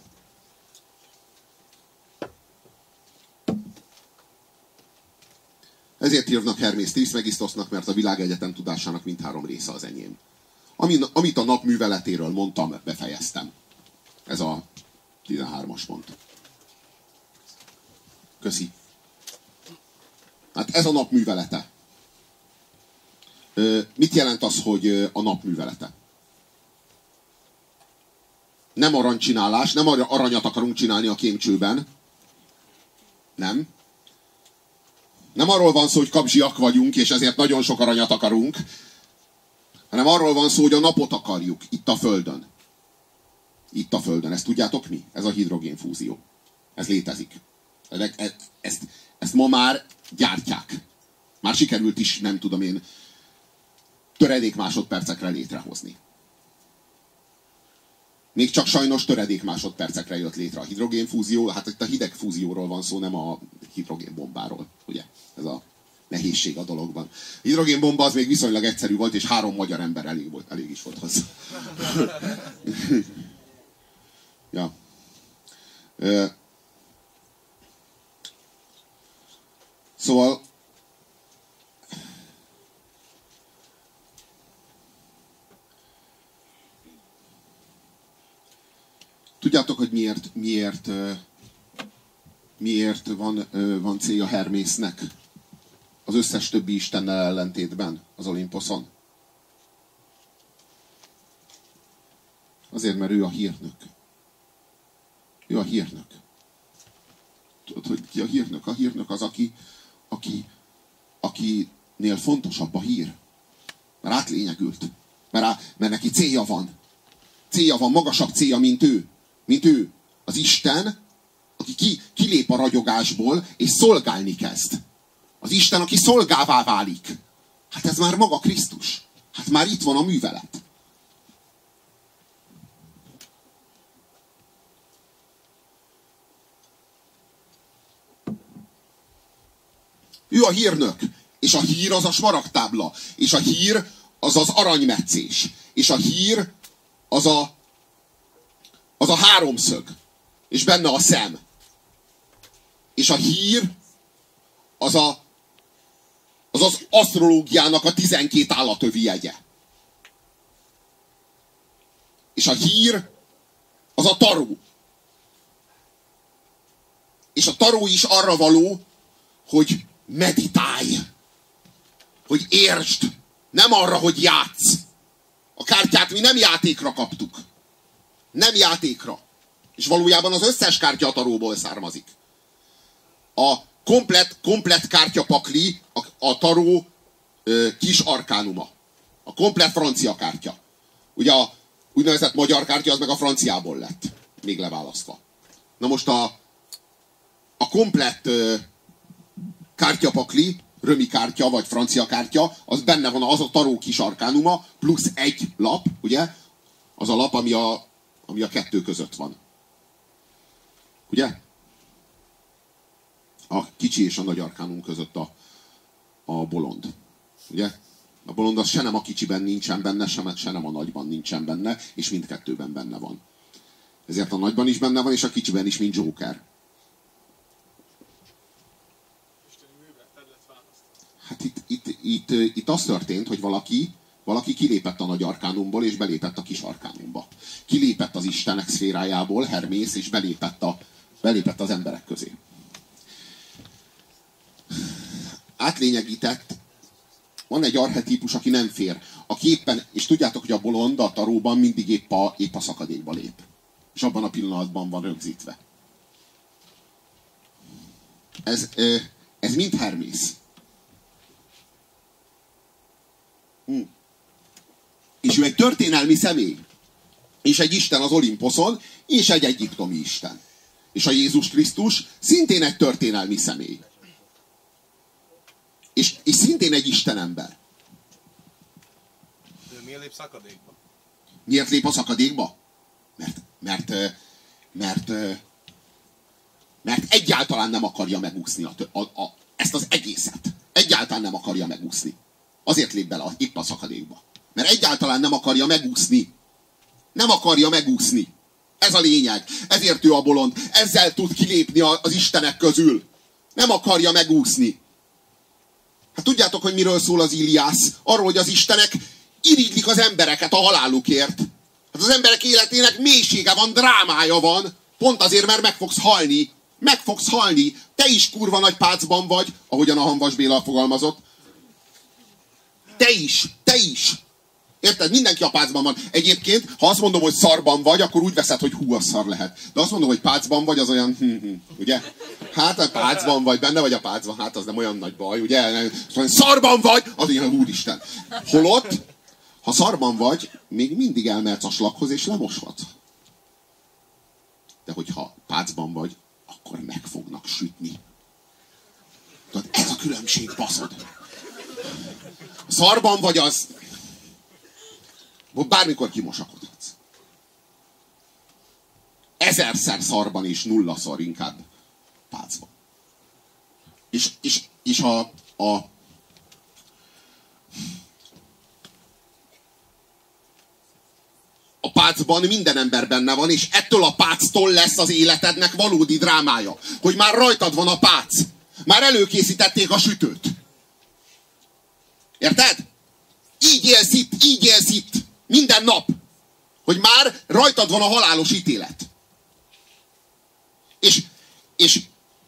Ezért hívnak Hermész Trismegisztosznak, mert a világegyetem tudásának mindhárom része az enyém. Amit a nap műveletéről mondtam, befejeztem. Ez a 13-as pont. Köszi. Hát ez a nap művelete. Mit jelent az, hogy a nap művelete? Nem arancsinálás, nem aranyat akarunk csinálni a kémcsőben. Nem. Nem arról van szó, hogy kapzsiak vagyunk, és ezért nagyon sok aranyat akarunk, hanem arról van szó, hogy a napot akarjuk, itt a Földön. Itt a Földön. Ezt tudjátok mi? Ez a hidrogénfúzió. Ez létezik. Ezt ma már gyártják. Már sikerült is, nem tudom én, töredék másodpercekre létrehozni. Még csak sajnos töredék másodpercekre jött létre a hidrogénfúzió. Hát itt a hidegfúzióról van szó, nem a hidrogénbombáról. Ugye? Ez a nehézség a dologban. A hidrogénbomba az még viszonylag egyszerű volt, és 3 magyar ember elég is volt hozzá. Ja. Szóval tudjátok, hogy miért van célja Hermésznek az összes többi istennel ellentétben az Olimposzon? Azért, mert ő a hírnök. Ő a hírnök. Tudod, hogy ki a hírnök? A hírnök az, akinél fontosabb a hír. Mert átlényegült. Mert neki célja van. Célja van, magasabb célja, mint ő. Mint ő. Az Isten, aki kilép a ragyogásból, és szolgálni kezd. Az Isten, aki szolgává válik. Hát ez már maga Krisztus. Hát már itt van a művelet. Ő a hírnök. És a hír az a smaragdtábla. És a hír az az aranymetszés. És a hír az a háromszög. És benne a szem. És a hír az asztrológiának a 12 állatövi jegye. És a hír az a taró. És a taró is arra való, hogy meditálj. Hogy értsd. Nem arra, hogy játsz. A kártyát mi nem játékra kaptuk. Nem játékra. És valójában az összes kártya a taróból származik. A komplett kártyapakli a taró kis arkánuma. A komplett francia kártya. Ugye a úgynevezett magyar kártya az meg a franciából lett. Még leválasztva. Na most a komplett kártyapakli, römi kártya vagy francia kártya, az benne van az a taró kis arkánuma, plusz egy lap, ugye? Az a lap, ami a kettő között van. Ugye? A kicsi és a nagy arkánum között a bolond. Ugye? A bolond az se nem a kicsiben nincsen benne, se nem a nagyban nincsen benne, és mindkettőben benne van. Ezért a nagyban is benne van, és a kicsiben is, mint Joker. Hát itt az történt, hogy valaki kilépett a nagy arkánumból, és belépett a kis arkánumba. Kilépett az Istenek szférájából, Hermész, és belépett az emberek közé. Átlényegített. Van egy archetípus, aki nem fér. Aki éppen, és tudjátok, hogy a bolond a taróban mindig épp a szakadékba lép. És abban a pillanatban van rögzítve. Ez mind Hermész. És ő egy történelmi személy. És egy isten az Olimposzon, és egy egyiptomi isten. És a Jézus Krisztus szintén egy történelmi személy. És szintén egy istenember. De miért lép szakadékba? Miért lép a szakadékba? Mert egyáltalán nem akarja megúszni ezt az egészet. Egyáltalán nem akarja megúszni. Azért lép bele épp a szakadékba. Mert egyáltalán nem akarja megúszni. Nem akarja megúszni. Ez a lényeg. Ezért ő a bolond. Ezzel tud kilépni az istenek közül. Nem akarja megúszni. Hát tudjátok, hogy miről szól az Iliász? Arról, hogy az istenek irigylik az embereket a halálukért. Hát az emberek életének mélysége van, drámája van. Pont azért, mert meg fogsz halni. Meg fogsz halni. Te is kurva nagy pácban vagy, ahogyan a Hamvas Béla fogalmazott. Te is. Érted? Mindenki a pácban van. Egyébként, ha azt mondom, hogy szarban vagy, akkor úgy veszed, hogy hú, az szar lehet. De azt mondom, hogy pácban vagy, az olyan ugye? Hát a pácban vagy, benne vagy a pácban, hát az nem olyan nagy baj, ugye? Szarban vagy, az ilyen úristen. Holott, ha szarban vagy, még mindig elmehetsz a slaghoz, és lemoshatsz. De hogyha pácban vagy, akkor meg fognak sütni. Tehát ez a különbség, baszod. Szarban vagy az... Bármikor kimosakodhatsz. 1000-szer szarban és 0-szor inkább pácban. És a pácban minden ember benne van, és ettől a páctól lesz az életednek valódi drámája. Hogy már rajtad van a pác. Már előkészítették a sütőt. Érted? Így élsz itt. Minden nap. Hogy már rajtad van a halálos ítélet. És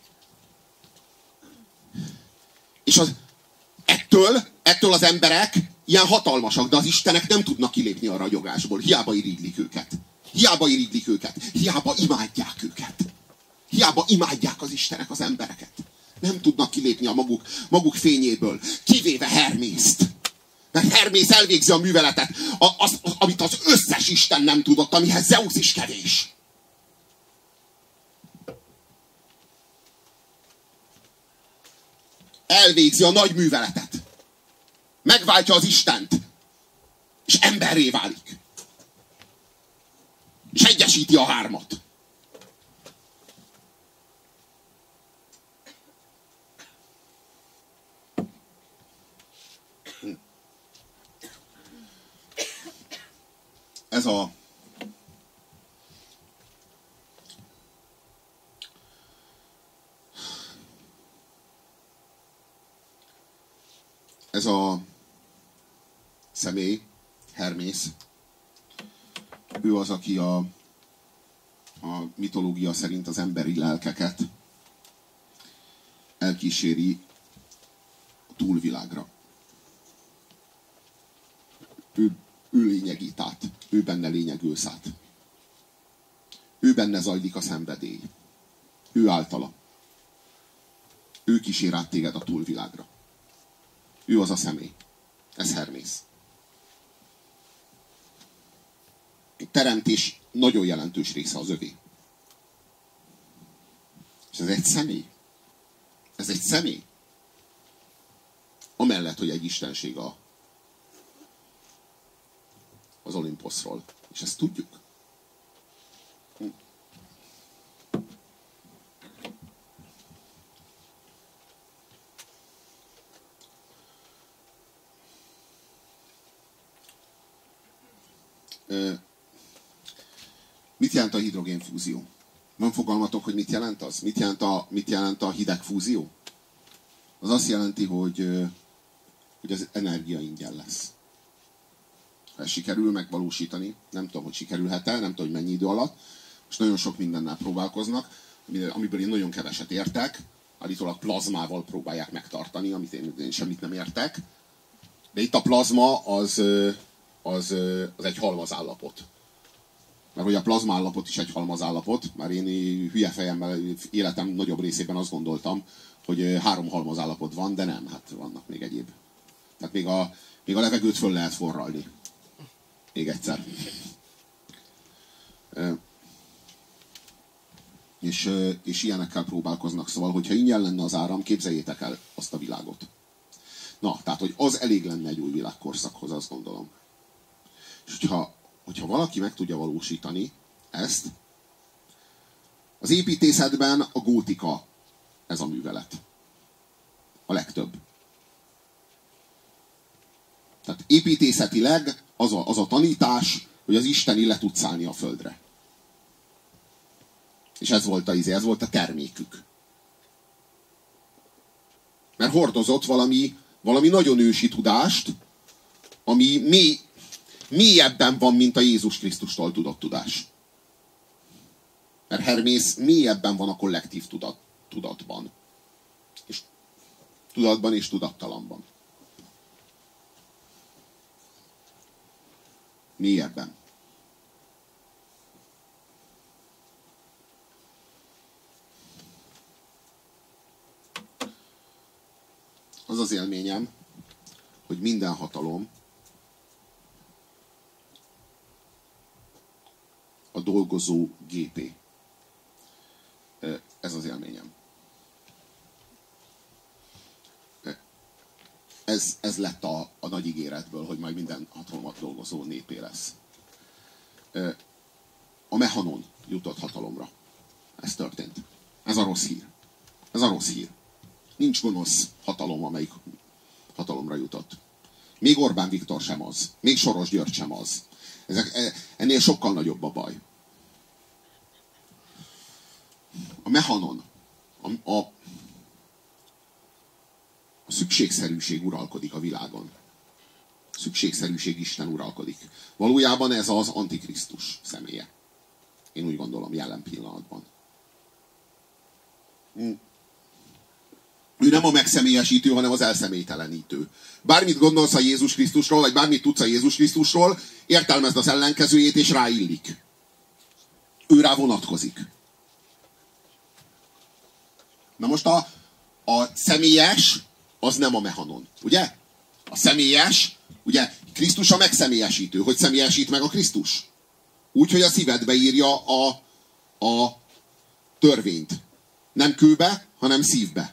ettől az emberek ilyen hatalmasak, de az istenek nem tudnak kilépni a ragyogásból. Hiába iriglik őket. Hiába imádják őket. Hiába imádják az istenek az embereket. Nem tudnak kilépni a maguk fényéből. Kivéve Hermészt. Mert Hermész elvégzi a műveletet, amit az összes isten nem tudott, amihez Zeusz is kevés. Elvégzi a nagy műveletet. Megváltja az Istent. És emberré válik. És egyesíti a hármat. Ez a személy, Hermész, ő az, aki a mitológia szerint az emberi lelkeket elkíséri a túlvilágra. Ő lényegít át, ő benne lényegülsz át. Ő benne zajlik a szenvedély. Ő általa. Ő kísér át téged a túlvilágra. Ő az a személy. Ez Hermész. A teremtés nagyon jelentős része az övé. És ez egy személy. Ez egy személy. Amellett, hogy egy istenség az Olimposzról. És ezt tudjuk. Mit jelent a hidrogénfúzió? Van fogalmatok, hogy mit jelent az? Mit jelent a hidegfúzió? Az azt jelenti, hogy az energia ingyen lesz. Ha ezt sikerül megvalósítani, nem tudom, hogy sikerülhet-e, nem tudom, hogy mennyi idő alatt. Most nagyon sok mindennel próbálkoznak, amiből én nagyon keveset értek. Állítólag plazmával próbálják megtartani, amit én semmit nem értek. De itt a plazma az egy halmazállapot. Mert hogy a plazmállapot is egy halmazállapot, már én hülye fejemmel életem nagyobb részében azt gondoltam, hogy 3 halmazállapot van, de nem, hát vannak még egyéb. Tehát még a levegőt föl lehet forralni. Még egyszer. És ilyenekkel próbálkoznak. Szóval, hogyha ingyen lenne az áram, képzeljétek el azt a világot. Na, tehát, hogy az elég lenne egy új világkorszakhoz, azt gondolom. És hogyha valaki meg tudja valósítani ezt, az építészetben a gótika ez a művelet. A legtöbb. Tehát építészetileg az a tanítás, hogy az Isten le tud szállni a földre. És ez volt a termékük. Mert hordozott valami nagyon ősi tudást, ami mélyebben van, mint a Jézus Krisztustól tudott tudás. Mert Hermész mélyebben van a kollektív tudatban. És tudatban és tudattalanban. Mélyebben. Az az élményem, hogy minden hatalom a dolgozó gépé. Ez az élményem. Ez lett a nagy ígéretből, hogy majd minden hatalmat dolgozó népé lesz. A Mehanon jutott hatalomra. Ez történt. Ez a rossz hír. Ez a rossz hír. Nincs gonosz hatalom, amelyik hatalomra jutott. Még Orbán Viktor sem az. Még Soros György sem az. Ennél sokkal nagyobb a baj. A Mehanon, szükségszerűség uralkodik a világon. Szükségszerűség Isten uralkodik. Valójában ez az Antikrisztus személye. Én úgy gondolom, jelen pillanatban. Ő nem a megszemélyesítő, hanem az elszemélytelenítő. Bármit gondolsz a Jézus Krisztusról, vagy bármit tudsz a Jézus Krisztusról, értelmezd az ellenkezőjét, és ráillik. Ő rá vonatkozik. Na most a személyes, az nem a mehanon, ugye? A személyes, ugye, Krisztus a megszemélyesítő. Hogy személyesít meg a Krisztus? Úgy, hogy a szívedbe írja a törvényt. Nem kőbe, hanem szívbe.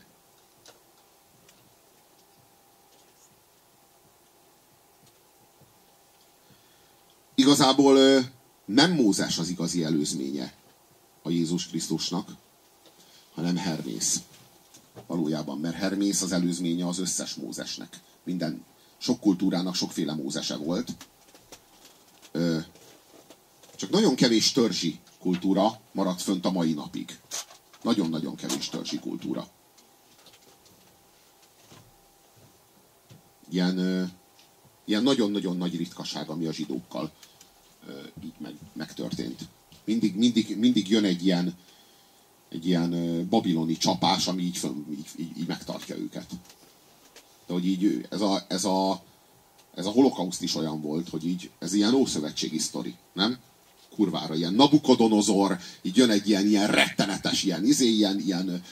Igazából nem Mózes az igazi előzménye a Jézus Krisztusnak, hanem Hermész. Valójában, mert Hermész az előzménye az összes Mózesnek. Sok kultúrának sokféle Mózese volt. Csak nagyon kevés törzsi kultúra maradt fönt a mai napig. Nagyon-nagyon kevés törzsi kultúra. Ilyen nagyon-nagyon nagy ritkaság, ami a zsidókkal így megtörtént. Mindig jön egy ilyen babiloni csapás, ami így megtartja őket. De hogy így ez a holokauszt is olyan volt, hogy így ez ilyen ószövetségi sztori, nem? Kurvára, ilyen Nabukodonozor, így jön egy ilyen rettenetes, ilyen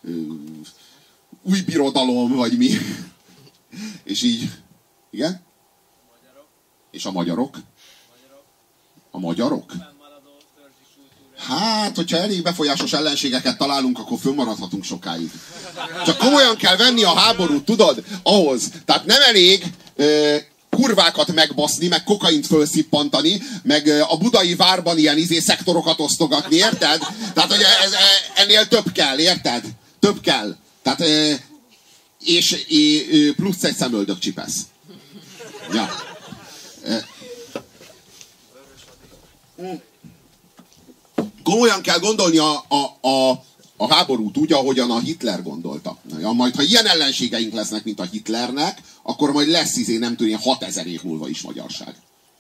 új birodalom, vagy mi. És így, igen? És a magyarok? A magyarok? Hát, hogyha elég befolyásos ellenségeket találunk, akkor fönnmaradhatunk sokáig. Csak komolyan kell venni a háborút, tudod? Ahhoz. Tehát nem elég kurvákat megbaszni, meg kokaint fölszippantani, meg a budai várban ilyen szektorokat osztogatni, érted? Tehát, hogy ennél több kell, érted? Több kell. Tehát, és plusz egy szemöldök csipesz. Ja. Komolyan kell gondolni a háborút úgy, ahogyan a Hitler gondolta. Ja, majd, ha ilyen ellenségeink lesznek, mint a Hitlernek, akkor majd lesz nem tudom, 6000 év múlva is magyarság.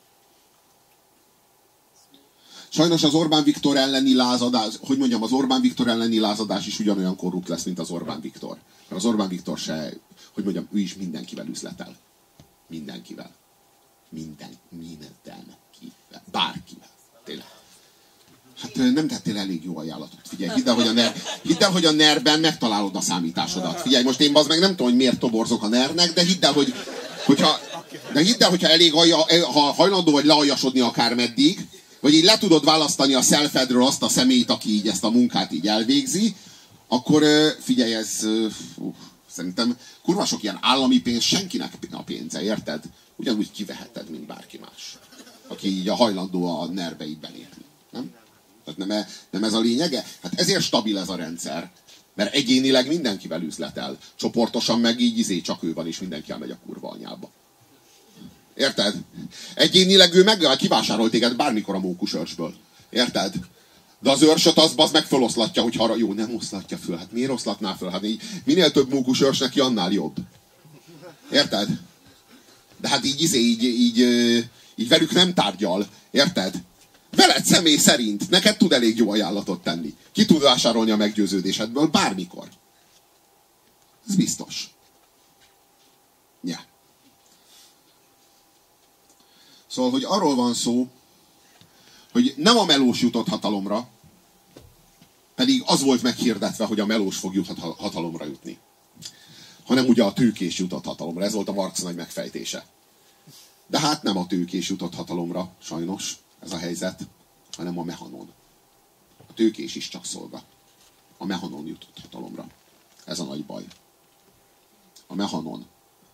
Sajnos az Orbán Viktor elleni lázadás, az Orbán Viktor elleni lázadás is ugyanolyan korrupt lesz, mint az Orbán Viktor. Mert az Orbán Viktor ő is mindenkivel üzletel. Mindenkivel. Mindenkivel. Bárkivel. Tényleg. Hát nem tettél elég jó ajánlatot. Figyelj, hidd el, hogy a NER-ben megtalálod a számításodat. Figyelj, most én bazd meg nem tudom, hogy miért toborzok a NER-nek, de hidd el, hogyha elég ha hajlandó vagy lealjasodni akármeddig, vagy így le tudod választani a selfedről azt a személyt, aki így ezt a munkát így elvégzi, akkor figyelj, ez szerintem kurva sok ilyen állami pénz senkinek a pénze, érted? Ugyanúgy kiveheted, mint bárki más, aki így a hajlandó a NER-be így belépni. Nem? Tehát nem ez a lényege? Hát ezért stabil ez a rendszer. Mert egyénileg mindenkivel üzletel. Csoportosan meg így csak ő van, és mindenki elmegy a kurva anyába. Érted? Egyénileg ő meg kivásárolt téged bármikor a mókusörsből. Érted? De az őrsöt az meg föloszlatja, hogy jó, nem oszlatja föl. Hát miért oszlatná föl? Hát minél több mókusörs neki, annál jobb. Érted? De hát így velük nem tárgyal. Érted? Veled személy szerint neked tud elég jó ajánlatot tenni. Ki tud vásárolni a meggyőződésedből bármikor. Ez biztos. Ja. Szóval, hogy arról van szó, hogy nem a melós jutott hatalomra, pedig az volt meghirdetve, hogy a melós fog hatalomra jutni. Hanem ugye a tőkés jutott hatalomra. Ez volt a Marx nagy megfejtése. De hát nem a tőkés jutott hatalomra, sajnos. Ez a helyzet, hanem a mehanon. A tőkés is csak szolga. A mehanon jutott hatalomra. Ez a nagy baj. A mehanon.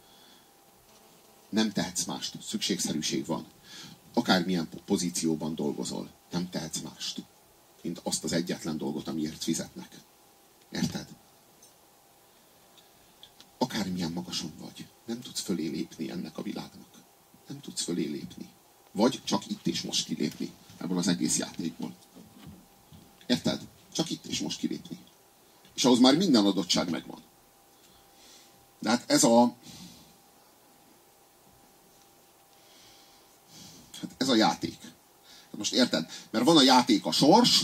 Nem tehetsz mást. Szükségszerűség van. Akármilyen pozícióban dolgozol, nem tehetsz mást, mint azt az egyetlen dolgot, amiért fizetnek. Érted? Akármilyen magason vagy, nem tudsz fölé lépni ennek a világnak. Nem tudsz fölé lépni. Vagy csak itt és most kilépni ebből az egész játékból. Érted? Csak itt és most kilépni. És ahhoz már minden adottság megvan. De hát ez a játék. Most érted? Mert van a játék a sors,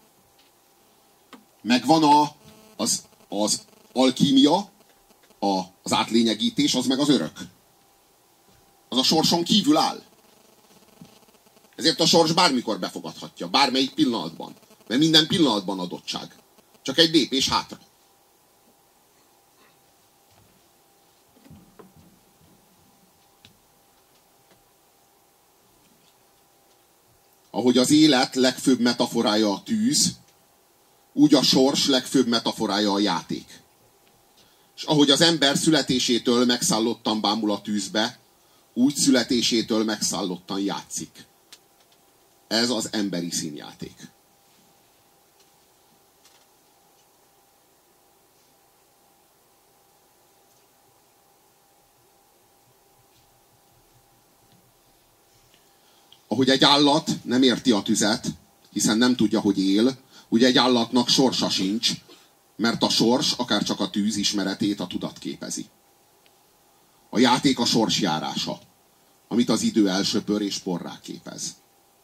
meg van az alkímia, az átlényegítés, az meg az örök. Az a sorson kívül áll. Ezért a sors bármikor befogadhatja, bármelyik pillanatban. Mert minden pillanatban adottság. Csak egy lépés hátra. Ahogy az élet legfőbb metaforája a tűz, úgy a sors legfőbb metaforája a játék. És ahogy az ember születésétől megszállottan bámul a tűzbe, úgy születésétől megszállottan játszik. Ez az emberi színjáték. Ahogy egy állat nem érti a tüzet, hiszen nem tudja, hogy él, úgy egy állatnak sorsa sincs, mert a sors, akár csak a tűz ismeretét a tudat képezi. A játék a sorsjárása, amit az idő elsöpör és porrá képez.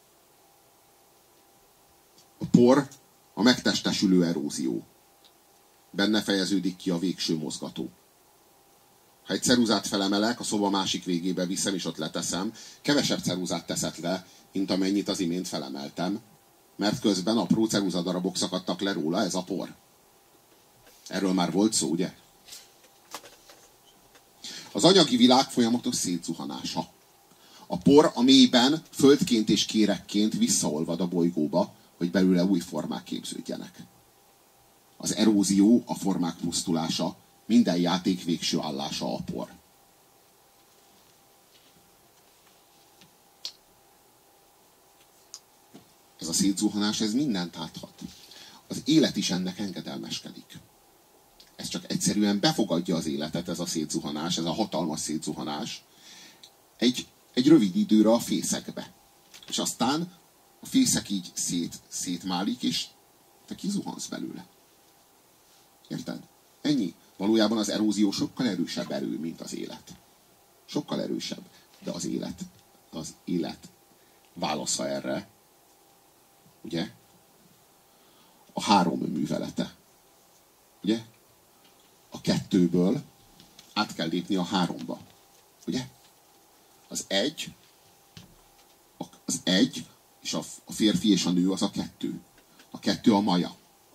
A por a megtestesülő erózió. Benne fejeződik ki a végső mozgató. Ha egy ceruzát felemelek, a szoba másik végébe viszem, és ott leteszem, kevesebb ceruzát teszek le, mint amennyit az imént felemeltem, mert közben apró ceruzadarabok szakadtak le róla, ez a por. Erről már volt szó, ugye? Az anyagi világ folyamatos szétzuhanása. A por a mélyben földként és kérekként visszaolvad a bolygóba, hogy belőle új formák képződjenek. Az erózió, a formák pusztulása, minden játék végső állása a por. Ez a szétzuhanás, ez mindent áthat. Az élet is ennek engedelmeskedik. Ez csak egyszerűen befogadja az életet, ez a szétzuhanás, ez a hatalmas szétzuhanás. Egy rövid időre a fészekbe. És aztán a fészek így szétmálik, és te kizuhansz belőle. Érted? Ennyi. Valójában az erózió sokkal erősebb erő, mint az élet. Sokkal erősebb. De az élet válasza erre, ugye? A 3 művelete. Ugye? A 2-ből át kell lépni a 3-ba. Ugye? Az egy, és a férfi és a nő az a 2. A 2 a maja.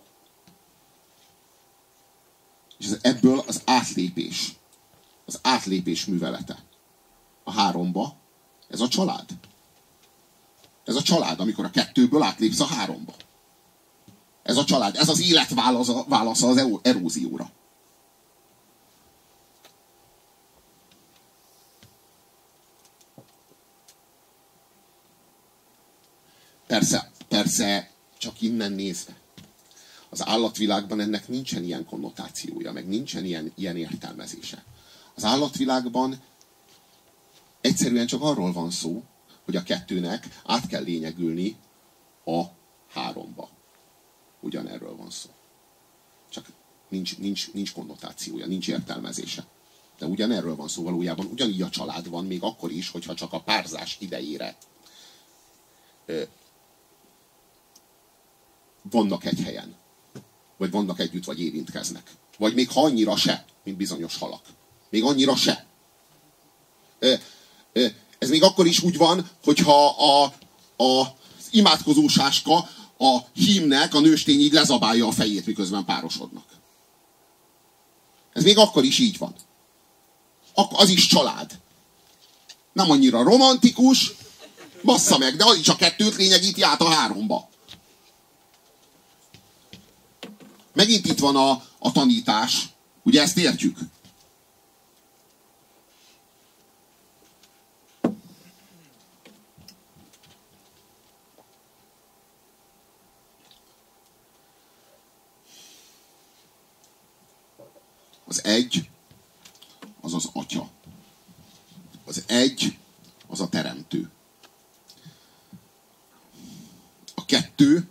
És ebből az átlépés művelete. A 3-ba, ez a család. Ez a család, amikor a 2-ből átlépsz a 3-ba. Ez a család, ez az élet válasza az erózióra. Persze, csak innen nézve. Az állatvilágban ennek nincsen ilyen konnotációja, meg nincsen ilyen értelmezése. Az állatvilágban egyszerűen csak arról van szó, hogy a 2-nek át kell lényegülni a 3-ba. Ugyanerről van szó. Csak nincs konnotációja, nincs értelmezése. De ugyanerről van szó valójában. Ugyanígy a család van, még akkor is, hogyha csak a párzás idejére vannak egy helyen. Vagy vannak együtt, vagy érintkeznek. Vagy még ha annyira se, mint bizonyos halak. Még annyira se. Ez még akkor is úgy van, hogyha az imádkozó sáska a hímnek a nőstény így lezabálja a fejét, miközben párosodnak. Ez még akkor is így van. Az is család. Nem annyira romantikus, bassza meg, de az is a 2-t lényegíti át a 3-ba. Megint itt van a tanítás. Ugye ezt értjük? Az egy, az az atya. Az egy, az a teremtő. A 2,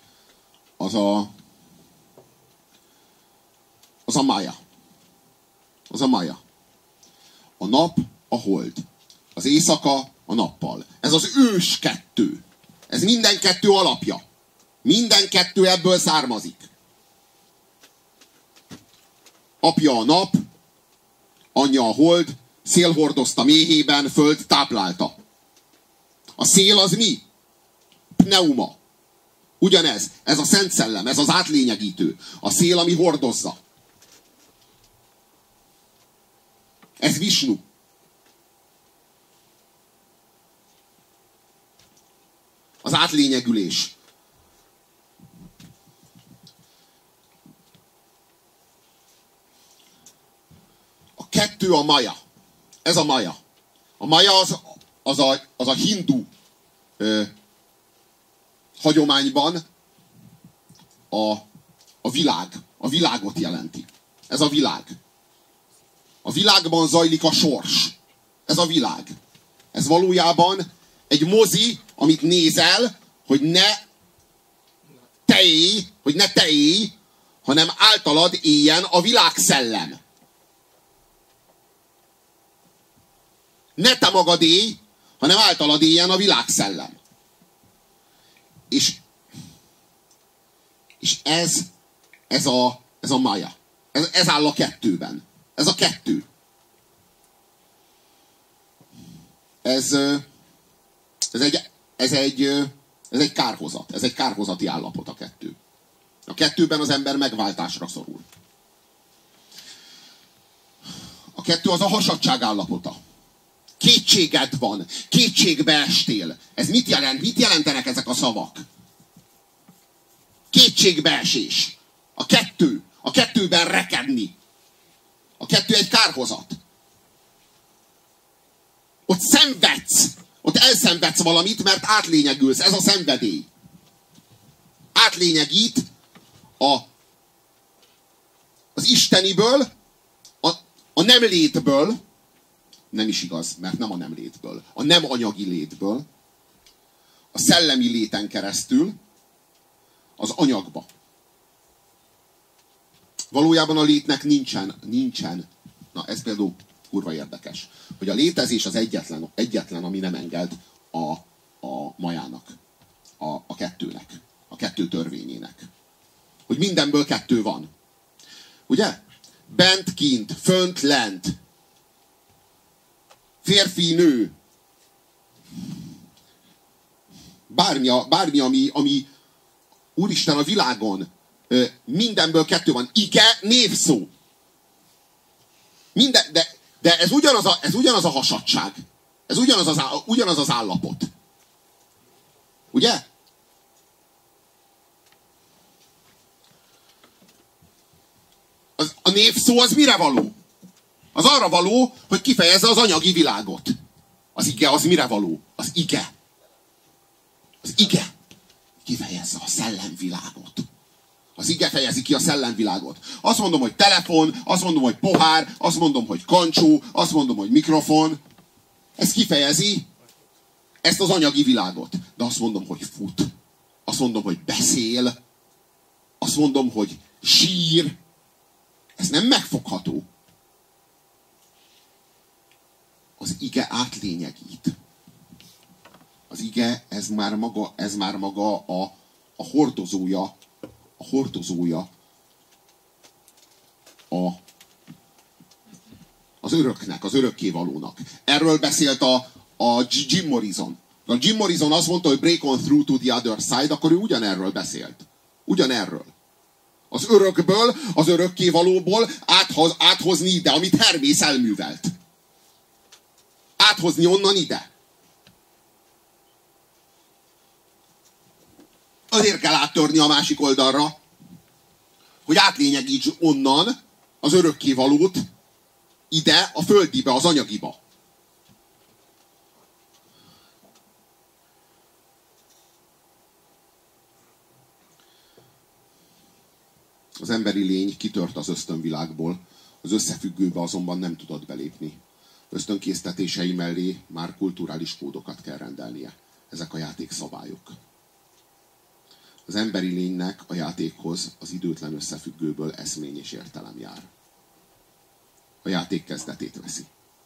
az a mája. az a maja. A nap a hold. Az éjszaka a nappal. Ez az ős kettő. Ez minden kettő alapja. Minden kettő ebből származik. Apja a nap, anyja a hold, szél hordozta méhében, föld táplálta. A szél az mi? Pneuma. Ugyanez. Ez a Szent Szellem, ez az átlényegítő. A szél, ami hordozza. Ez Visnu. Az átlényegülés. A kettő a maja. Ez a maja. A maja az a hindu hagyományban a világ. A világot jelenti. Ez a világ. A világban zajlik a sors. Ez a világ. Ez valójában egy mozi, amit nézel, hogy ne te élj, hanem általad éljen a világszellem. Ne te magad élj, hanem általad éljen a világszellem. És ez a mája. Ez áll a kettőben. Ez a kettő. Ez egy kárhozat. Ez egy kárhozati állapot a kettő. A kettőben az ember megváltásra szorul. A kettő az a hasadtság állapota. Kétséged van. Kétségbe estél. Ez mit jelent? Mit jelentenek ezek a szavak? Kétségbeesés. A kettő. A kettőben rekedni. A kettő egy kárhozat. Ott szenvedsz. Ott elszenvedsz valamit, mert átlényegülsz. Ez a szenvedély. Átlényegít az isteniből, a nem létből, nem is igaz, mert nem a nem létből, a nem anyagi létből, a szellemi léten keresztül az anyagba. Valójában a létnek nincsen. Na, ez például kurva érdekes. Hogy a létezés az egyetlen, ami nem enged a majának, a kettőnek, a kettő törvényének. Hogy mindenből kettő van. Ugye? Bent, kint, fönt, lent. Férfi, nő. Bármi ami Úristen a világon, mindenből kettő van. Ige, névszó. De ez ugyanaz a hasadtság. Ez ugyanaz az állapot. Ugye? A névszó az mire való? Az arra való, hogy kifejezze az anyagi világot. Az ige az mire való? Az ige. Az ige kifejezze a szellemvilágot. Az ige fejezi ki a szellemvilágot. Azt mondom, hogy telefon, azt mondom, hogy pohár, azt mondom, hogy kancsó, azt mondom, hogy mikrofon. Ez kifejezi ezt az anyagi világot. De azt mondom, hogy fut. Azt mondom, hogy beszél. Azt mondom, hogy sír. Ez nem megfogható. Az ige átlényegít. Az ige, ez már maga a hordozója az öröknek, az örökkévalónak. Erről beszélt a Jim Morrison. A Jim Morrison azt mondta, hogy break on through to the other side, akkor ő ugyanerről beszélt. Ugyanerről. Az örökből, az örökkévalóból áthozni ide, amit Hermész elművelt. Áthozni onnan ide. Azért kell áttörni a másik oldalra, hogy átlényegíts onnan az örökkévalót ide, a földibe, az anyagiba. Az emberi lény kitört az ösztönvilágból, az összefüggőbe azonban nem tudott belépni. Ösztönkésztetései mellé már kulturális kódokat kell rendelnie. Ezek a játékszabályok. Az emberi lénynek a játékhoz az időtlen összefüggőből eszmény és értelem jár. a játék kezdetét veszi.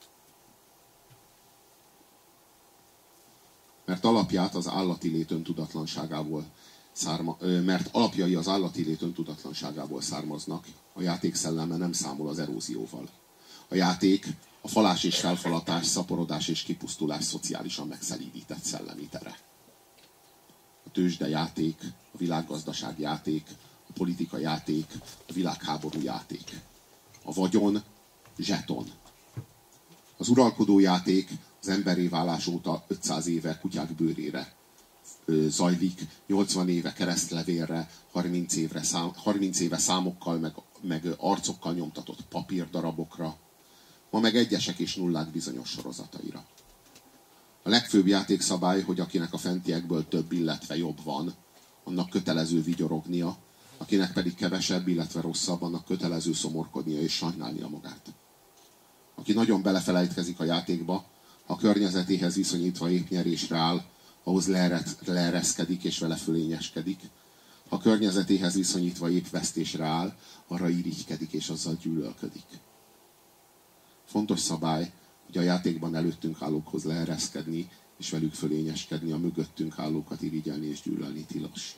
Mert alapját az állati lét öntudatlanságából mert alapjai az állati lét öntudatlanságából származnak, a játék szelleme nem számol az erózióval. A játék a falás és felfalatás, szaporodás és kipusztulás szociálisan megszelídített szellemi tere. A tőzsde játék, a világgazdaság játék, a politika játék, a világháború játék. A vagyon zseton. Az uralkodó játék az emberré válás óta 500 éve kutyák bőrére zajlik, 80 éve keresztlevélre, 30 éve számokkal, meg arcokkal nyomtatott papírdarabokra, ma meg egyesek és nullák bizonyos sorozataira. A legfőbb játékszabály, hogy akinek a fentiekből több, illetve jobb van, annak kötelező vigyorognia, akinek pedig kevesebb, illetve rosszabb, annak kötelező szomorkodnia és sajnálnia magát. Aki nagyon belefelejtkezik a játékba, ha a környezetéhez viszonyítva épp nyerésre áll, ahhoz leereszkedik és vele fölényeskedik. Ha a környezetéhez viszonyítva épp vesztésre áll, arra irigykedik és azzal gyűlölködik. Fontos szabály, hogy a játékban előttünk állókhoz leereszkedni és velük fölényeskedni, a mögöttünk állókat irigyelni és gyűlölni tilos.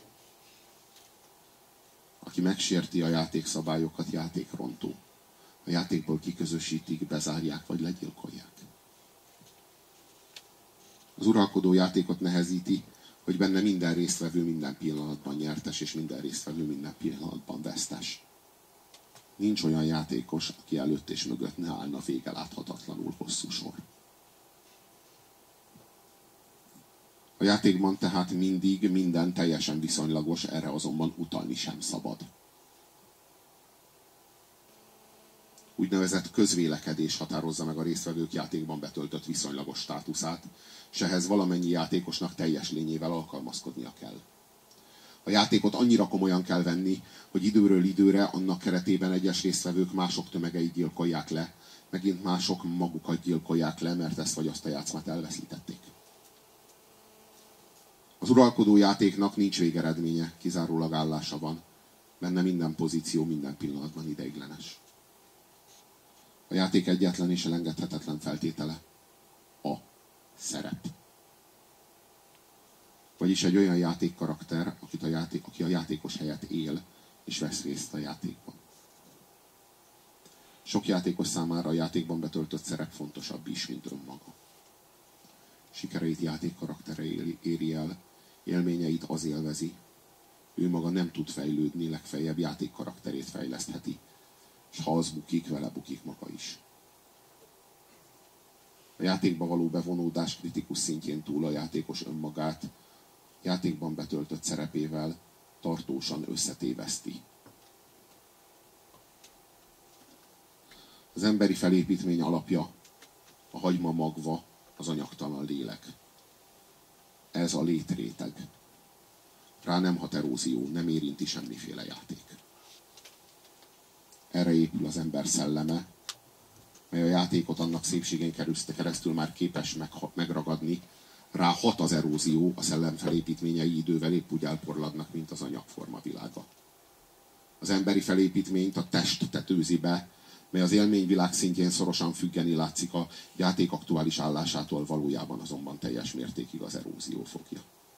Aki megsérti a játékszabályokat, játékrontó. A játékból kiközösítik, bezárják vagy legyilkolják. Az uralkodó játékot nehezíti, hogy benne minden résztvevő minden pillanatban nyertes, és minden résztvevő minden pillanatban vesztes. Nincs olyan játékos, aki előtt és mögött ne állna vége láthatatlanul hosszú sor. A játékban tehát mindig minden teljesen viszonylagos, erre azonban utalni sem szabad. Úgynevezett közvélekedés határozza meg a résztvevők játékban betöltött viszonylagos státuszát, és ehhez valamennyi játékosnak teljes lényével alkalmazkodnia kell. A játékot annyira komolyan kell venni, hogy időről időre annak keretében egyes résztvevők mások tömegeit gyilkolják le, megint mások magukat gyilkolják le, mert ezt vagy azt a játszmát elveszítették. Az uralkodó játéknak nincs végeredménye, kizárólag állása van. Benne minden pozíció minden pillanatban ideiglenes. A játék egyetlen és elengedhetetlen feltétele a szerep. Vagyis egy olyan játékkarakter, aki a játékos helyett él és vesz részt a játékban. Sok játékos számára a játékban betöltött szerep fontosabb is, mint önmaga. Sikereit játékkaraktere éri el, élményeit az élvezi. Ő maga nem tud fejlődni, legfeljebb játékkarakterét fejlesztheti, és ha az bukik, vele bukik maga is. A játékba való bevonódás kritikus szintjén túl a játékos önmagát játékban betöltött szerepével tartósan összetéveszti. Az emberi felépítmény alapja, a hagyma magva, az anyagtalan lélek. Ez a létréteg. Rá nem hat erózió, nem érinti semmiféle játék. Erre épül az ember szelleme, mely a játékot annak szépségén keresztül már képes megragadni. Rá hat az erózió, a szellem felépítményei idővel épp úgy elporladnak, mint az anyagforma világa. Az emberi felépítményt a test tetőzi be, mely az élményvilág szintjén szorosan függeni látszik a játék aktuális állásától, valójában azonban teljes mértékig az erózió fogja.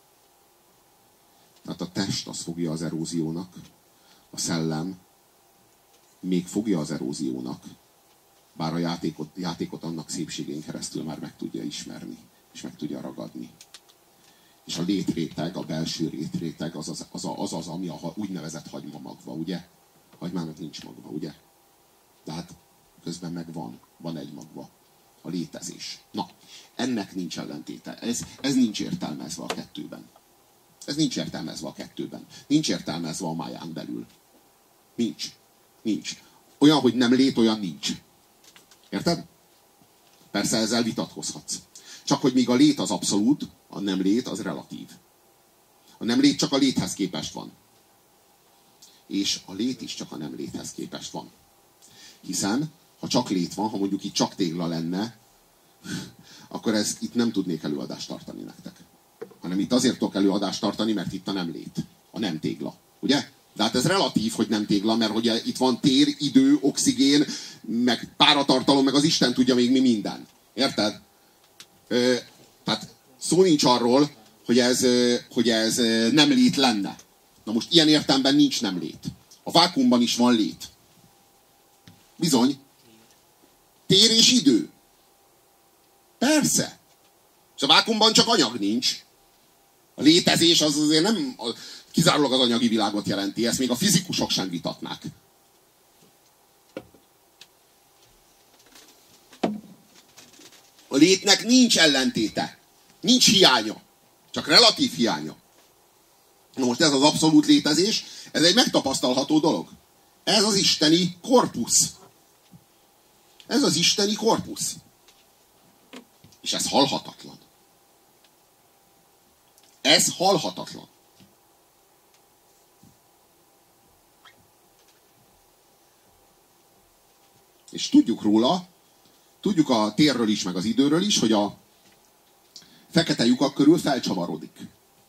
Tehát a test az fogja az eróziónak, a szellem még fogja az eróziónak, bár a játékot annak szépségén keresztül már meg tudja ismerni, és meg tudja ragadni. És a létréteg, a belső létréteg az, ami a úgynevezett hagyma magva, ugye? Hagymának nincs magva, ugye? De hát közben meg van egy magva. A létezés. Na, ennek nincs ellentéte. Ez nincs értelmezve a kettőben. Ez nincs értelmezve a kettőben. Nincs értelmezve a máján belül. Nincs. Olyan, hogy nem lét, olyan nincs. Érted? Persze ezzel vitatkozhatsz. Csak hogy míg a lét az abszolút, a nem lét az relatív. A nem lét csak a léthez képest van. És a lét is csak a nem léthez képest van. Hiszen, ha csak lét van, ha mondjuk itt csak tégla lenne, akkor itt nem tudnék előadást tartani nektek. Hanem itt azért tudok előadást tartani, mert itt a nem lét. A nem tégla. Ugye? De hát ez relatív, hogy nem tégla, mert ugye itt van tér, idő, oxigén, meg páratartalom, meg az Isten tudja még mi minden. Érted? Tehát szó nincs arról, hogy ez nem lét lenne. Na most ilyen értelemben nincs nem lét. A vákuumban is van lét. Bizony. Tér és idő. Persze. És a vákuumban csak anyag nincs. A létezés az azért nem kizárólag az anyagi világot jelenti. Ezt még a fizikusok sem vitatnák. A létnek nincs ellentéte. Nincs hiánya. Csak relatív hiánya. Na most ez az abszolút létezés, ez egy megtapasztalható dolog. Ez az isteni korpusz. Ez az isteni korpusz. És ez halhatatlan. Ez halhatatlan. És tudjuk róla, tudjuk a térről is, meg az időről is, hogy a fekete lyukak körül felcsavarodik.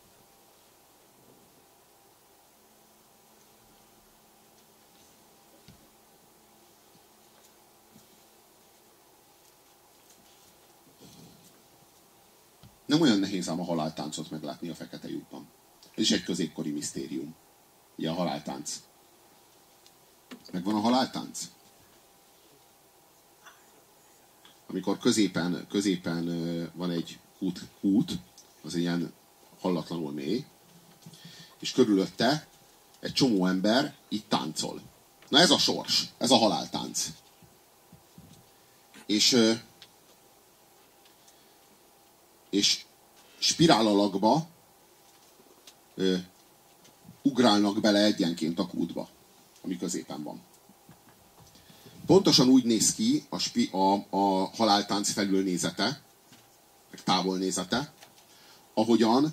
Nem olyan nehéz ám a haláltáncot meglátni a fekete lyukban. Ez is egy középkori misztérium. Ugye a haláltánc. Megvan a haláltánc? Amikor középen van egy kút, az ilyen hallatlanul mély, és körülötte egy csomó ember itt táncol. Na ez a sors, ez a haláltánc. És spirál alakba ugrálnak bele egyenként a kútba, ami középen van. Pontosan úgy néz ki a haláltánc felülnézete, meg távolnézete, ahogyan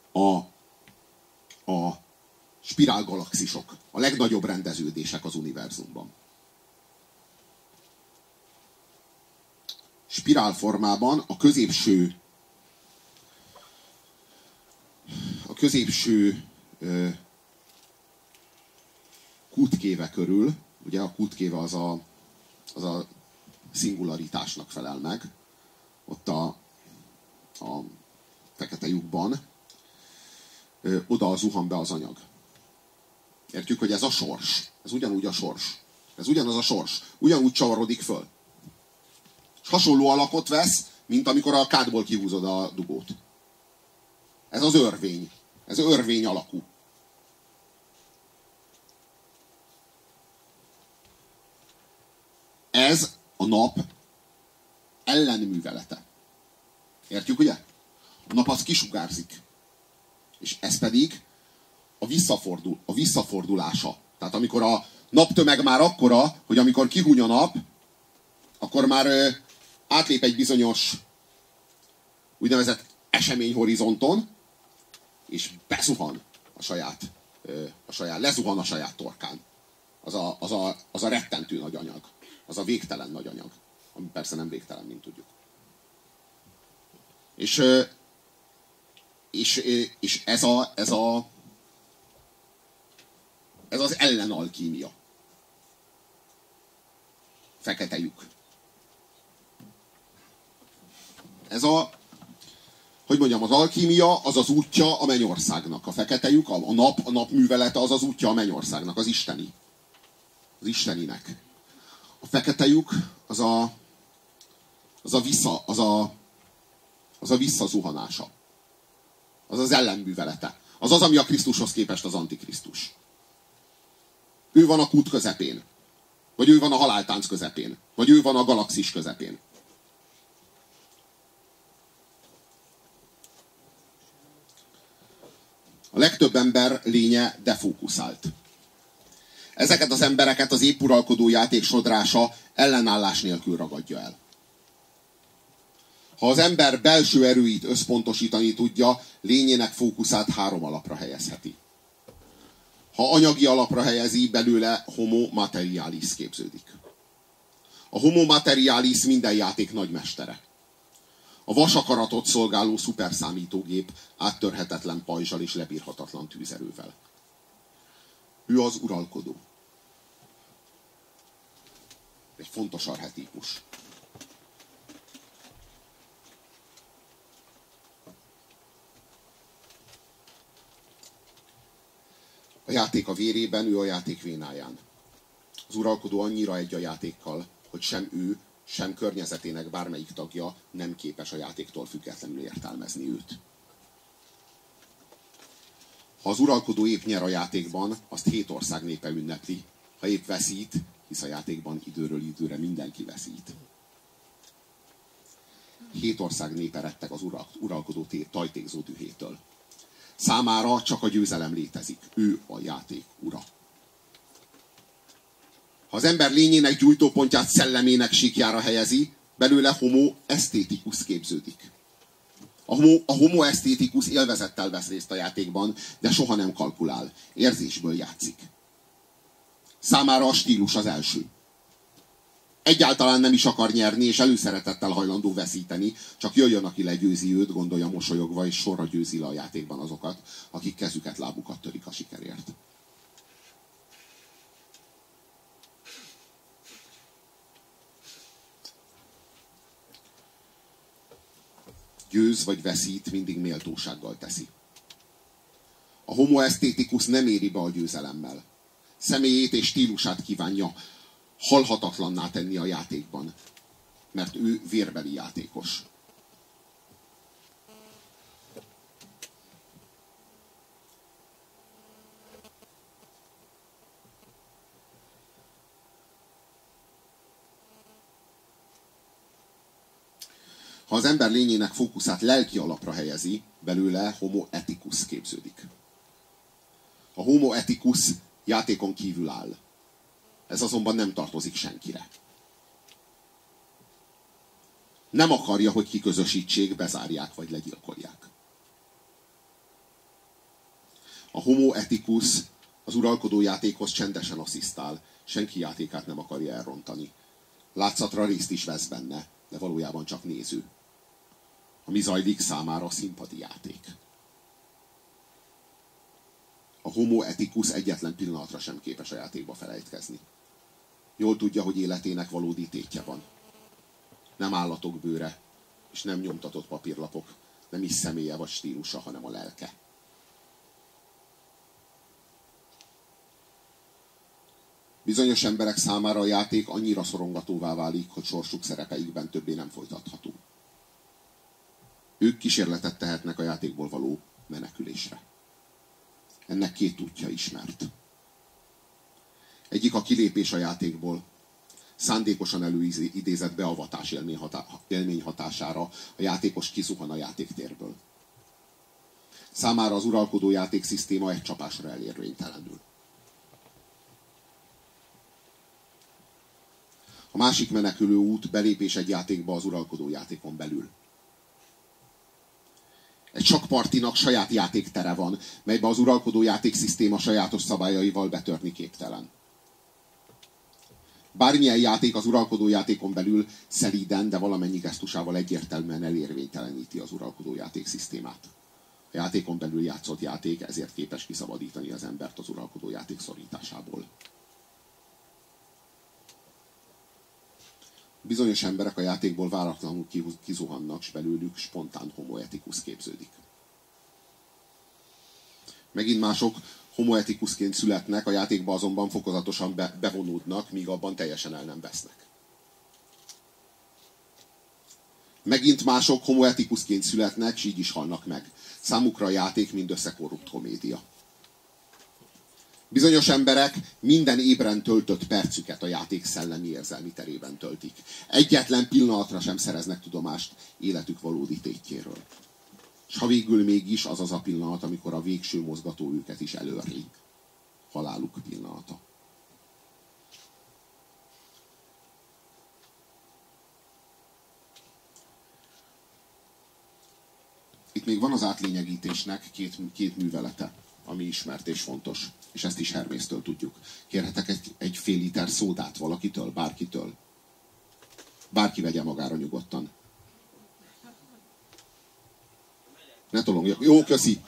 a spirálgalaxisok, a legnagyobb rendeződések az univerzumban. Spirálformában a középső kútkéve körül, ugye a kútkéve az a szingularitásnak felel meg, ott a fekete lyukban, oda zuhan be az anyag. Értjük, hogy ez a sors. Ez ugyanúgy a sors. Ez ugyanaz a sors. Ugyanúgy csavarodik föl. És hasonló alakot vesz, mint amikor a kádból kihúzod a dugót. Ez az örvény. Ez örvény alakú. Ez a nap ellenművelete. Értjük, ugye? A nap az kisugárzik. És ez pedig a visszafordulása. Tehát amikor a naptömeg már akkora, hogy amikor kihúny a nap, akkor már átlép egy bizonyos úgynevezett eseményhorizonton, és bezuhan lezuhan a saját torkán. Az a rettentő nagy anyag. Az a végtelen nagy anyag. Ami persze nem végtelen, mint tudjuk. És ez az ellenalkímia. Fekete lyuk. Ez hogy mondjam, az alkímia az az útja a mennyországnak. A fekete lyuk, a nap művelete az az útja a mennyországnak, az isteni. Az isteninek. A fekete lyuk az a visszazuhanása. Az az ellenművelete. Az az, ami a Krisztushoz képest az antikrisztus. Ő van a kút közepén. Vagy ő van a haláltánc közepén. Vagy ő van a galaxis közepén. A legtöbb ember lénye defókuszált. Ezeket az embereket az épp uralkodó játék sodrása ellenállás nélkül ragadja el. Ha az ember belső erőit összpontosítani tudja, lényének fókuszát 3 alapra helyezheti. Ha anyagi alapra helyezi, belőle homo materialis képződik. A homo materialis minden játék nagymestere. A vasakaratot szolgáló szuperszámítógép áttörhetetlen pajzsal és lebírhatatlan tűzerővel. Ő az uralkodó. Egy fontos archetípus. A játék a vérében, ő a játék vénáján. Az uralkodó annyira egy a játékkal, hogy sem ő, sem környezetének bármelyik tagja nem képes a játéktól függetlenül értelmezni őt. Ha az uralkodó épp nyer a játékban, azt 7 ország népe ünnepli. Ha épp veszít, hisz a játékban időről időre mindenki veszít. 7 ország népe retteg az uralkodó tajtékzó dühétől. Számára csak a győzelem létezik. Ő a játék ura. Ha az ember lényének gyújtópontját szellemének síkjára helyezi, belőle homo esztétikus képződik. A homo esztétikus élvezettel vesz részt a játékban, de soha nem kalkulál. Érzésből játszik. Számára a stílus az első. Egyáltalán nem is akar nyerni, és előszeretettel hajlandó veszíteni, csak jöjjön, aki legyőzi őt, gondolja mosolyogva, és sorra győzi le a játékban azokat, akik kezüket, lábukat törik a sikerért. Győz vagy veszít, mindig méltósággal teszi. A homo esztétikus nem éri be a győzelemmel. Személyét és stílusát kívánja halhatatlanná tenni a játékban, mert ő vérbeli játékos. Ha az ember lényének fókuszát lelki alapra helyezi, belőle homo ethicus képződik. A homo ethicus játékon kívül áll. Ez azonban nem tartozik senkire. Nem akarja, hogy kiközösítsék, bezárják vagy legyilkolják. A homo ethicus az uralkodó játékhoz csendesen asszisztál, senki játékát nem akarja elrontani. Látszatra részt is vesz benne, de valójában csak néző. Ami zajlik, számára színpadi játék. A homo ethicus egyetlen pillanatra sem képes a játékba felejtkezni. Jól tudja, hogy életének valódi tétje van. Nem állatok bőre, és nem nyomtatott papírlapok, nem is személye vagy stílusa, hanem a lelke. Bizonyos emberek számára a játék annyira szorongatóvá válik, hogy sorsuk szerepeikben többé nem folytatható. Ők kísérletet tehetnek a játékból való menekülésre. Ennek 2 útja ismert. Egyik a kilépés a játékból, szándékosan előidézett beavatás élmény hatására a játékos kizuhan a játéktérből. Számára az uralkodó játékszisztéma egy csapásra elérvénytelenül. A másik menekülő út belépés egy játékba az uralkodó játékon belül. Egy sakkpartinak saját játéktere van, melybe az uralkodó játékszisztéma sajátos szabályaival betörni képtelen. Bármilyen játék az uralkodó játékon belül szelíden, de valamennyi gesztusával egyértelműen elérvényteleníti az uralkodó játékszisztémát. A játékon belül játszott játék ezért képes kiszabadítani az embert az uralkodó játék szorításából. Bizonyos emberek a játékból váratlanul kizuhannak, s belőlük spontán homo ethicus képződik. Megint mások homo ethicusként születnek, a játékba azonban fokozatosan bevonódnak, míg abban teljesen el nem vesznek. Megint mások homo ethicusként születnek, s így is halnak meg. Számukra a játék mindössze korrupt komédia. Bizonyos emberek minden ébren töltött percüket a játék szellemi érzelmi terében töltik. Egyetlen pillanatra sem szereznek tudomást életük valódi tétjéről. És ha végül mégis az az a pillanat, amikor a végső mozgató őket is előrli. Haláluk pillanata. Itt még van az átlényegítésnek két művelete, ami ismert és fontos. És ezt is Hermésztől tudjuk. Kérhetek egy fél liter szódát valakitől, bárkitől? Bárki vegye magára nyugodtan. Ne tolong. Jó, köszi.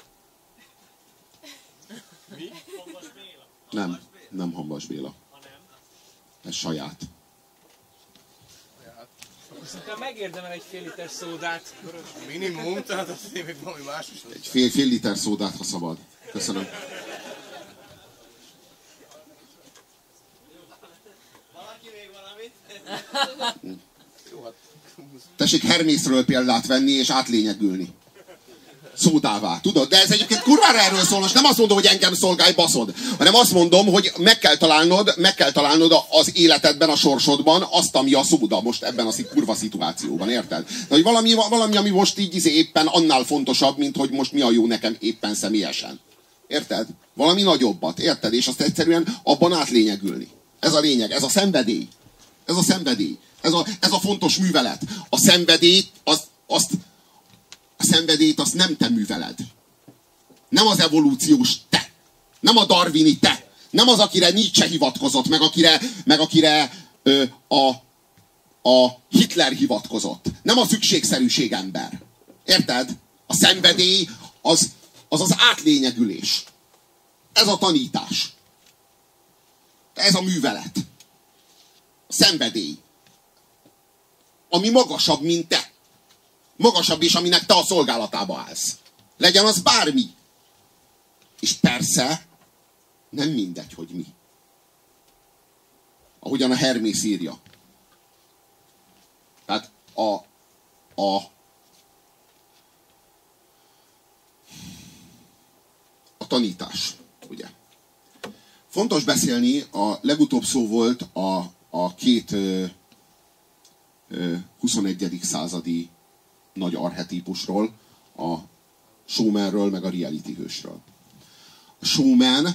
Nem Hambas Béla. Ez saját. Szerintem megérdemel egy fél liter szódát. Minimum, tehát azt még valami más is. Egy fél liter szódát, ha szabad. Köszönöm. Valaki még valamit? Jó, hát... Tessék Hermészről példát venni és átlényegülni. Szódává, tudod? De ez egyébként kurvára erről szól, most nem azt mondom, hogy engem szolgálj, baszod, hanem azt mondom, hogy meg kell találnod az életedben, a sorsodban azt, ami a szóda most ebben a kurva szituációban, érted? De hogy valami, ami most így éppen annál fontosabb, mint hogy most mi a jó nekem éppen személyesen. Érted? Valami nagyobbat, érted? És azt egyszerűen abban átlényegülni. Ez a lényeg, ez a szenvedély. Ez a szenvedély. Ez a fontos művelet. A szenvedélyt, a szenvedélyt azt nem te műveled. Nem az evolúciós te. Nem a darwini te. Nem az, akire Nietzsche hivatkozott, meg akire a Hitler hivatkozott. Nem a szükségszerűség ember. Érted? A szenvedély az átlényegülés. Ez a tanítás. Ez a művelet. A szenvedély. Ami magasabb, mint te. Magasabb is, aminek te a szolgálatába állsz. Legyen az bármi. És persze, nem mindegy, hogy mi. Ahogyan a Hermész írja. Tehát a tanítás, ugye. Fontos beszélni, a legutóbb szó volt a két 21. századi nagy archetípusról, a showmanről, meg a reality hősről. A showman,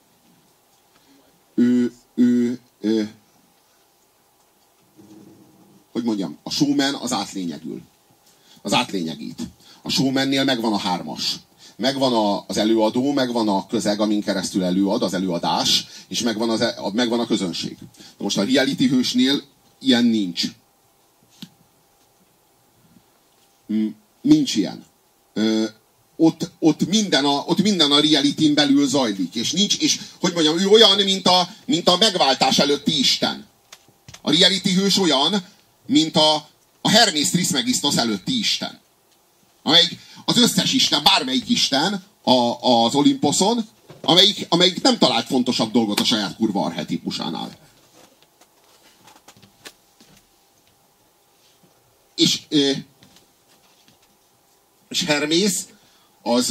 hogy mondjam, a showman az átlényegül. Az átlényegít. A showmannél megvan a hármas. Megvan az előadó, megvan a közeg, amin keresztül előad, az előadás, és megvan a közönség. Na most a reality hősnél ilyen nincs. Nincs ilyen. Ott minden a realityn belül zajlik. És hogy mondjam, ő olyan, mint a megváltás előtti Isten. A reality hős olyan, mint a Hermész Trismegistos előtti Isten. Amelyik az összes Isten, bármelyik Isten az Olimposzon, amelyik nem talált fontosabb dolgot a saját kurva archetípusánál. És Hermész az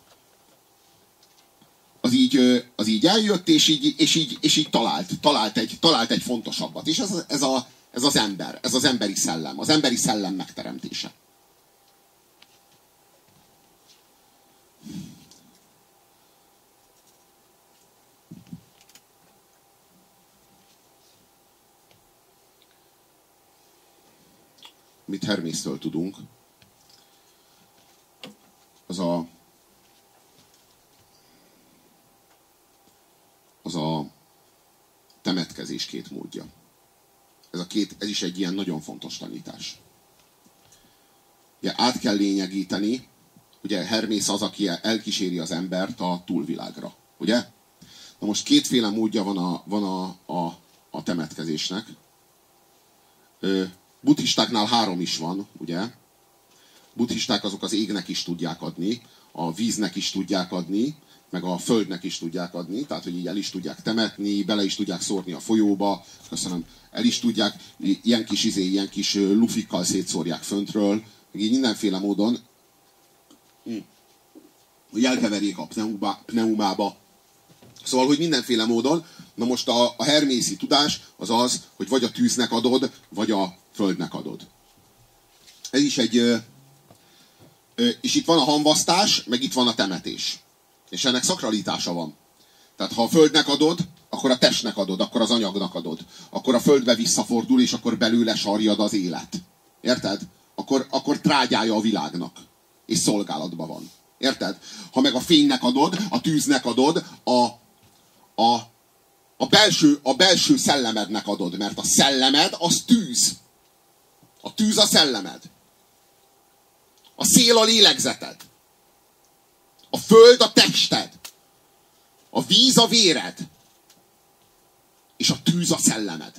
így eljött, és így talált egy fontosabbat. És ez az ember, ez az emberi szellem megteremtése. Mit Hermésztől tudunk, az a temetkezés két módja. Ez is egy ilyen nagyon fontos tanítás. Ugye át kell lényegíteni, ugye Hermész az, aki elkíséri az embert a túlvilágra. Ugye? Na most kétféle módja van a temetkezésnek. Buddhistáknál 3 is van, ugye? Buddhisták azok az égnek is tudják adni, a víznek is tudják adni, meg a földnek is tudják adni, tehát hogy így el is tudják temetni, bele is tudják szórni a folyóba, köszönöm, el is tudják, ilyen kis lufikkal szétszórják föntről, meg így mindenféle módon, hogy elkeverjék a pneumába. Szóval, hogy mindenféle módon, na most a hermészi tudás az, hogy vagy a tűznek adod, vagy a földnek adod. Ez is és itt van a hamvasztás, meg itt van a temetés. És ennek szakralitása van. Tehát ha a földnek adod, akkor a testnek adod, akkor az anyagnak adod. Akkor a földbe visszafordul, és akkor belőle sarjad az élet. Érted? Akkor trágyája a világnak. És szolgálatban van. Érted? Ha meg a fénynek adod, a tűznek adod, a belső szellemednek adod. Mert a szellemed az tűz. A tűz a szellemed. A szél a lélegzeted. A föld a tested. A víz a véred. És a tűz a szellemed.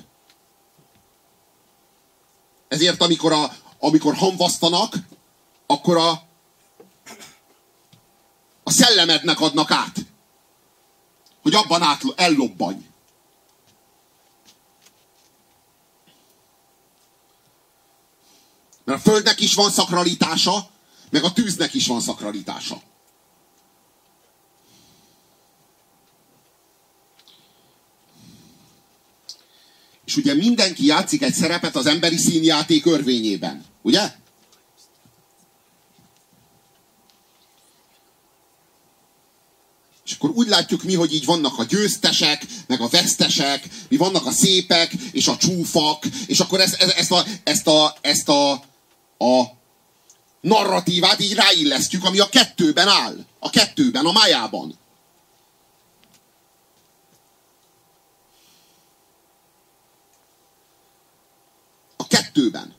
Ezért amikor hamvasztanak, akkor a szellemednek adnak át. Hogy abban ellobbanj. Mert a földnek is van szakralitása, meg a tűznek is van szakralitása. És ugye mindenki játszik egy szerepet az emberi színjáték örvényében. Ugye? És akkor úgy látjuk mi, hogy így vannak a győztesek, meg a vesztesek, mi vannak a szépek, és a csúfak, és akkor ezt a narratívát így ráillesztjük, ami a kettőben áll. A kettőben, a májában. A kettőben.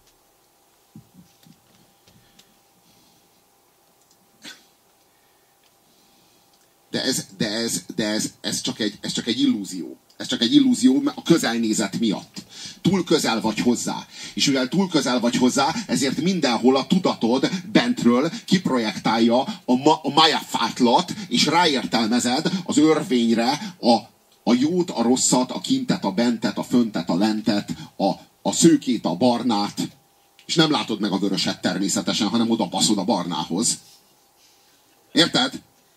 De ez csak egy illúzió. Ez csak egy illúzió a közelnézet miatt. Túl közel vagy hozzá. És mivel túl közel vagy hozzá, ezért mindenhol a tudatod bentről kiprojektálja a májafátlat, és ráértelmezed az örvényre a jót, a rosszat, a kintet, a bentet, a föntet, a lentet, a szőkét, a barnát. És nem látod meg a vöröset természetesen, hanem oda baszod a barnához. Érted?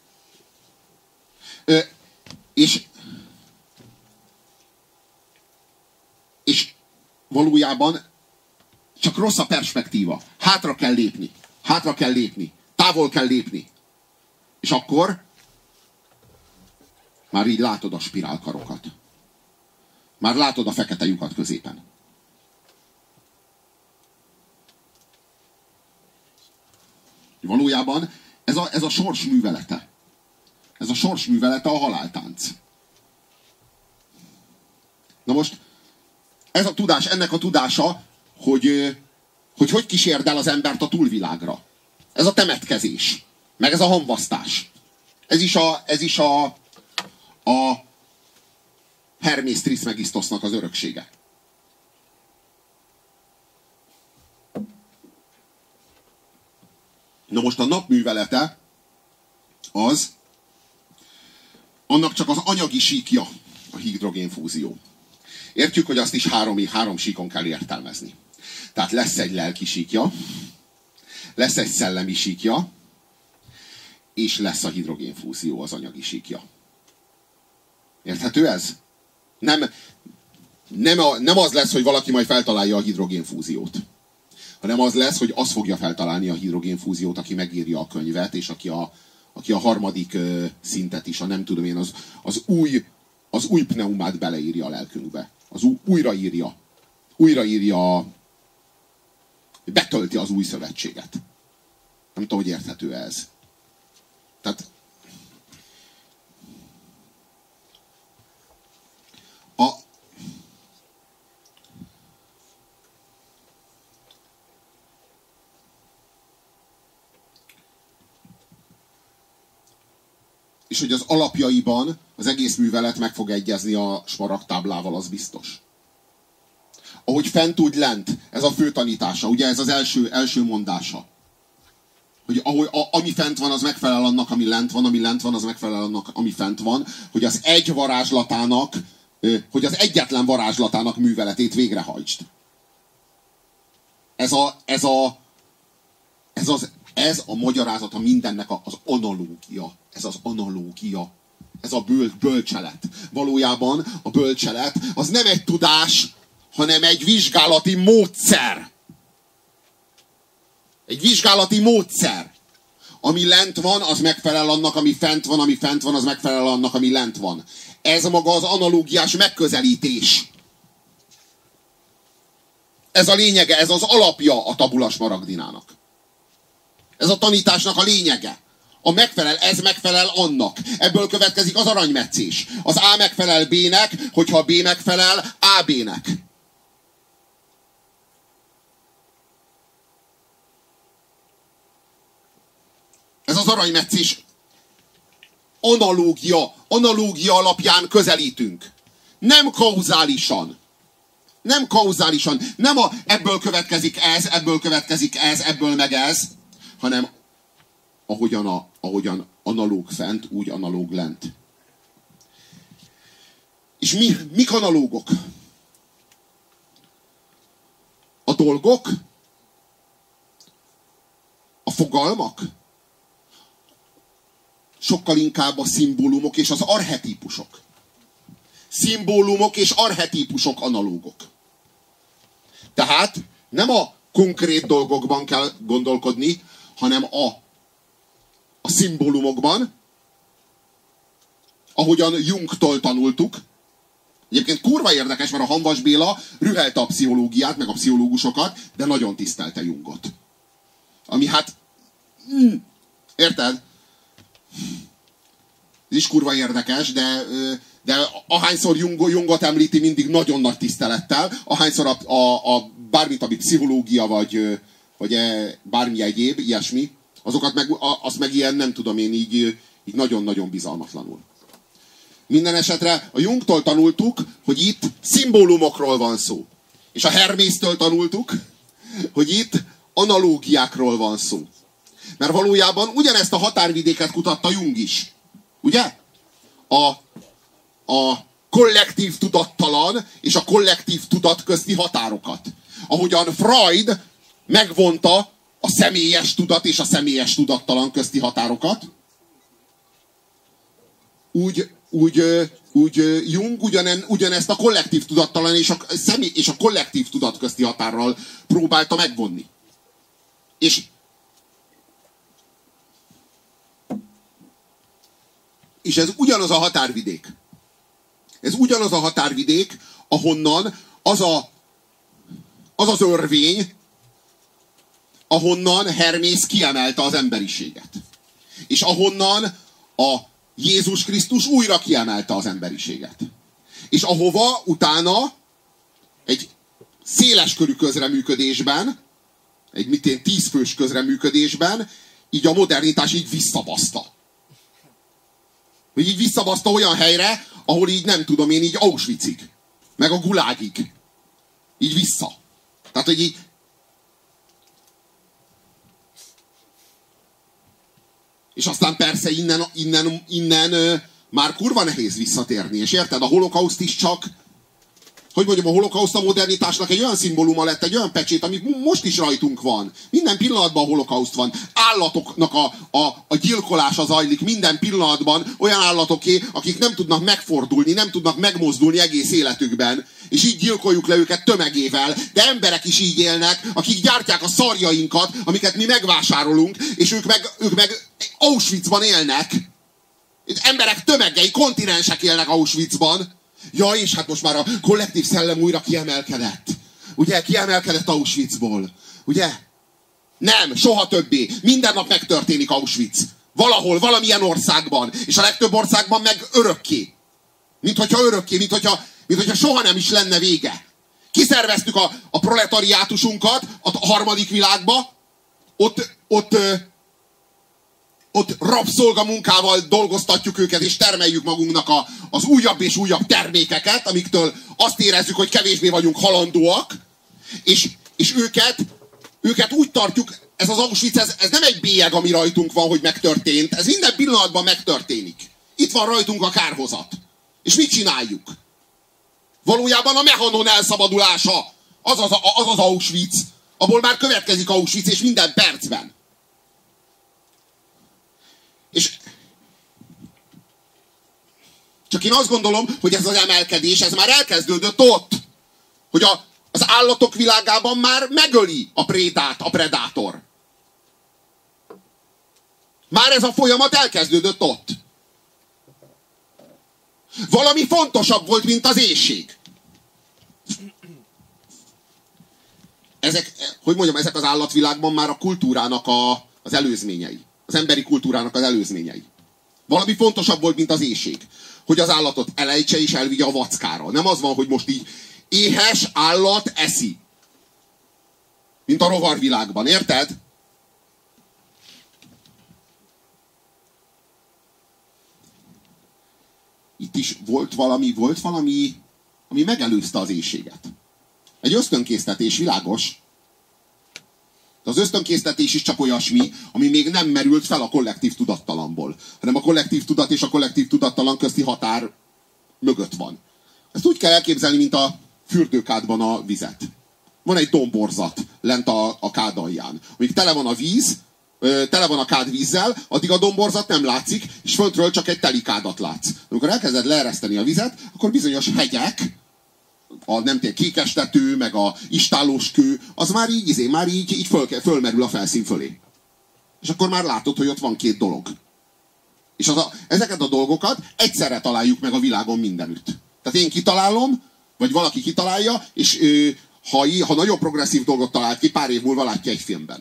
És valójában csak rossz a perspektíva. Hátra kell lépni. Hátra kell lépni. Távol kell lépni. És akkor már így látod a spirálkarokat. Már látod a fekete lyukat középen. Valójában ez a sors művelete. Ez a sors művelete a haláltánc. Na most, ez a tudás, ennek a tudása, hogy kísérd el az embert a túlvilágra. Ez a temetkezés. Meg ez a hamvasztás. Ez is a Hermész Trismegisztosznak az öröksége. Na most a napművelete annak csak az anyagi síkja a hidrogénfúzió. Értjük, hogy azt is három síkon kell értelmezni. Tehát lesz egy lelki síkja, lesz egy szellemi síkja, és lesz a hidrogénfúzió, az anyagi síkja. Érthető ez? Nem az lesz, hogy valaki majd feltalálja a hidrogénfúziót, hanem az lesz, hogy az fogja feltalálni a hidrogénfúziót, aki megírja a könyvet, és aki a harmadik szintet is, nem tudom én, az új pneumát beleírja a lelkünkbe. Újraírja, betölti az új szövetséget. Nem tudom, hogy érthető ez. Tehát és hogy az alapjaiban az egész művelet meg fog egyezni a smaragdtáblával, az biztos. Ahogy fent, úgy lent. Ez a fő tanítása. Ugye ez az első mondása. Hogy ami fent van, az megfelel annak, ami lent van, ami lent van, az megfelel annak, ami fent van. Hogy az egy varázslatának, hogy az egyetlen varázslatának műveletét végrehajtsd. Ez a magyarázata mindennek az analógia. Ez az analógia. Ez a bölcselet. Valójában a bölcselet az nem egy tudás, hanem egy vizsgálati módszer. Egy vizsgálati módszer. Ami lent van, az megfelel annak, ami fent van, ami fent van, az megfelel annak, ami lent van. Ez maga az analógiás megközelítés. Ez a lényege, ez az alapja a tabula smaragdinának. Ez a tanításnak a lényege. Ez megfelel annak. Ebből következik az aranymetszés. Az A megfelel B-nek, hogyha B megfelel AB-nek. Ez az aranymetszés analógia alapján közelítünk. Nem kauzálisan. Nem kauzálisan. Nem ebből következik ez, ebből következik ez, ebből meg ez, hanem ahogyan analóg fent, úgy analóg lent. És mik analógok? A dolgok? A fogalmak? Sokkal inkább a szimbólumok és az archetípusok. Szimbólumok és archetípusok analógok. Tehát nem a konkrét dolgokban kell gondolkodni, hanem a szimbólumokban, ahogyan Jungtól tanultuk. Egyébként kurva érdekes, mert a Hamvas Béla rühelte a pszichológiát, meg a pszichológusokat, de nagyon tisztelte Jungot. Ami hát... érted? Ez is kurva érdekes, de ahányszor Jungot említi, mindig nagyon nagy tisztelettel, ahányszor a bármit, ami pszichológia, vagy bármi egyéb, ilyesmi, azt meg ilyen, nem tudom én, így nagyon-nagyon bizalmatlanul. Minden esetre a Jungtól tanultuk, hogy itt szimbólumokról van szó. És a Hermésztől tanultuk, hogy itt analógiákról van szó. Mert valójában ugyanezt a határvidéket kutatta Jung is. Ugye? A kollektív tudattalan és a kollektív tudat közti határokat. Ahogyan Freud megvonta a személyes tudat és a személyes tudattalan közti határokat, úgy Jung ugyanezt a kollektív tudattalan és a kollektív tudat közti határral próbálta megvonni. És ez ugyanaz a határvidék. Ez ugyanaz a határvidék, ahonnan az örvény, ahonnan Hermész kiemelte az emberiséget. És ahonnan a Jézus Krisztus újra kiemelte az emberiséget. És ahova utána egy széleskörű közreműködésben, egy 10 fős közreműködésben, így a modernitás így visszabaszta. Hogy így visszabaszta olyan helyre, ahol így nem tudom én, így Auschwitzig, meg a Gulágig. Így vissza. Tehát, hogy így... És aztán persze innen már kurva nehéz visszatérni. És érted, a holokauszt is csak, hogy mondjam, a holokauszt a modernitásnak egy olyan szimbóluma lett, egy olyan pecsét, ami most is rajtunk van. Minden pillanatban a holokauszt van. Állatoknak a gyilkolása zajlik minden pillanatban, olyan állatoké, akik nem tudnak megfordulni, nem tudnak megmozdulni egész életükben. És így gyilkoljuk le őket tömegével. De emberek is így élnek, akik gyártják a szarjainkat, amiket mi megvásárolunk, és ők meg Auschwitzban élnek. Emberek tömegei, kontinensek élnek Auschwitzban. Ja, és hát most már a kollektív szellem újra kiemelkedett. Ugye, kiemelkedett Auschwitzból. Ugye? Nem, soha többé. Minden nap megtörténik Auschwitz. Valahol, valamilyen országban. És a legtöbb országban meg örökké. Mint hogyha soha nem is lenne vége. Kiszerveztük a proletariátusunkat a harmadik világba. Ott rabszolgamunkával dolgoztatjuk őket, és termeljük magunknak az újabb és újabb termékeket, amiktől azt érezzük, hogy kevésbé vagyunk halandóak, és őket úgy tartjuk, ez az Auschwitz, ez nem egy bélyeg, ami rajtunk van, hogy megtörtént, ez minden pillanatban megtörténik. Itt van rajtunk a kárhozat. És mit csináljuk? Valójában a mehanon elszabadulása, az az Auschwitz, abból már következik Auschwitz, és minden percben. És csak én azt gondolom, hogy ez az emelkedés, ez már elkezdődött ott, hogy az állatok világában már megöli a prédát, a predátor. Már ez a folyamat elkezdődött ott. Valami fontosabb volt, mint az éhség. Ezek az állatvilágban már a kultúrának az előzményei. Az emberi kultúrának az előzményei. Valami fontosabb volt, mint az éhség. Hogy az állatot elejtse és elvigye a vackára. Nem az van, hogy most így éhes állat eszi. Mint a rovarvilágban, érted? Itt is volt valami ami megelőzte az éhséget. Egy ösztönkésztetés, világos. De az ösztönkésztetés is csak olyasmi, ami még nem merült fel a kollektív tudattalamból, hanem a kollektív tudat és a kollektív tudattalan közti határ mögött van. Ezt úgy kell elképzelni, mint a fürdőkádban a vizet. Van egy domborzat lent a kád alján. Amíg tele van a víz, tele van a kád vízzel, addig a domborzat nem látszik, és föntről csak egy teli kádat látsz. Amikor elkezded leereszteni a vizet, akkor bizonyos hegyek, a nem tudom, kékestető, meg a istállós kő, az már így fölmerül a felszín fölé. És akkor már látod, hogy ott van két dolog. És ezeket a dolgokat egyszerre találjuk meg a világon mindenütt. Tehát én kitalálom, vagy valaki kitalálja, és ha nagyon progresszív dolgot talált ki, pár év múlva látja egy filmben.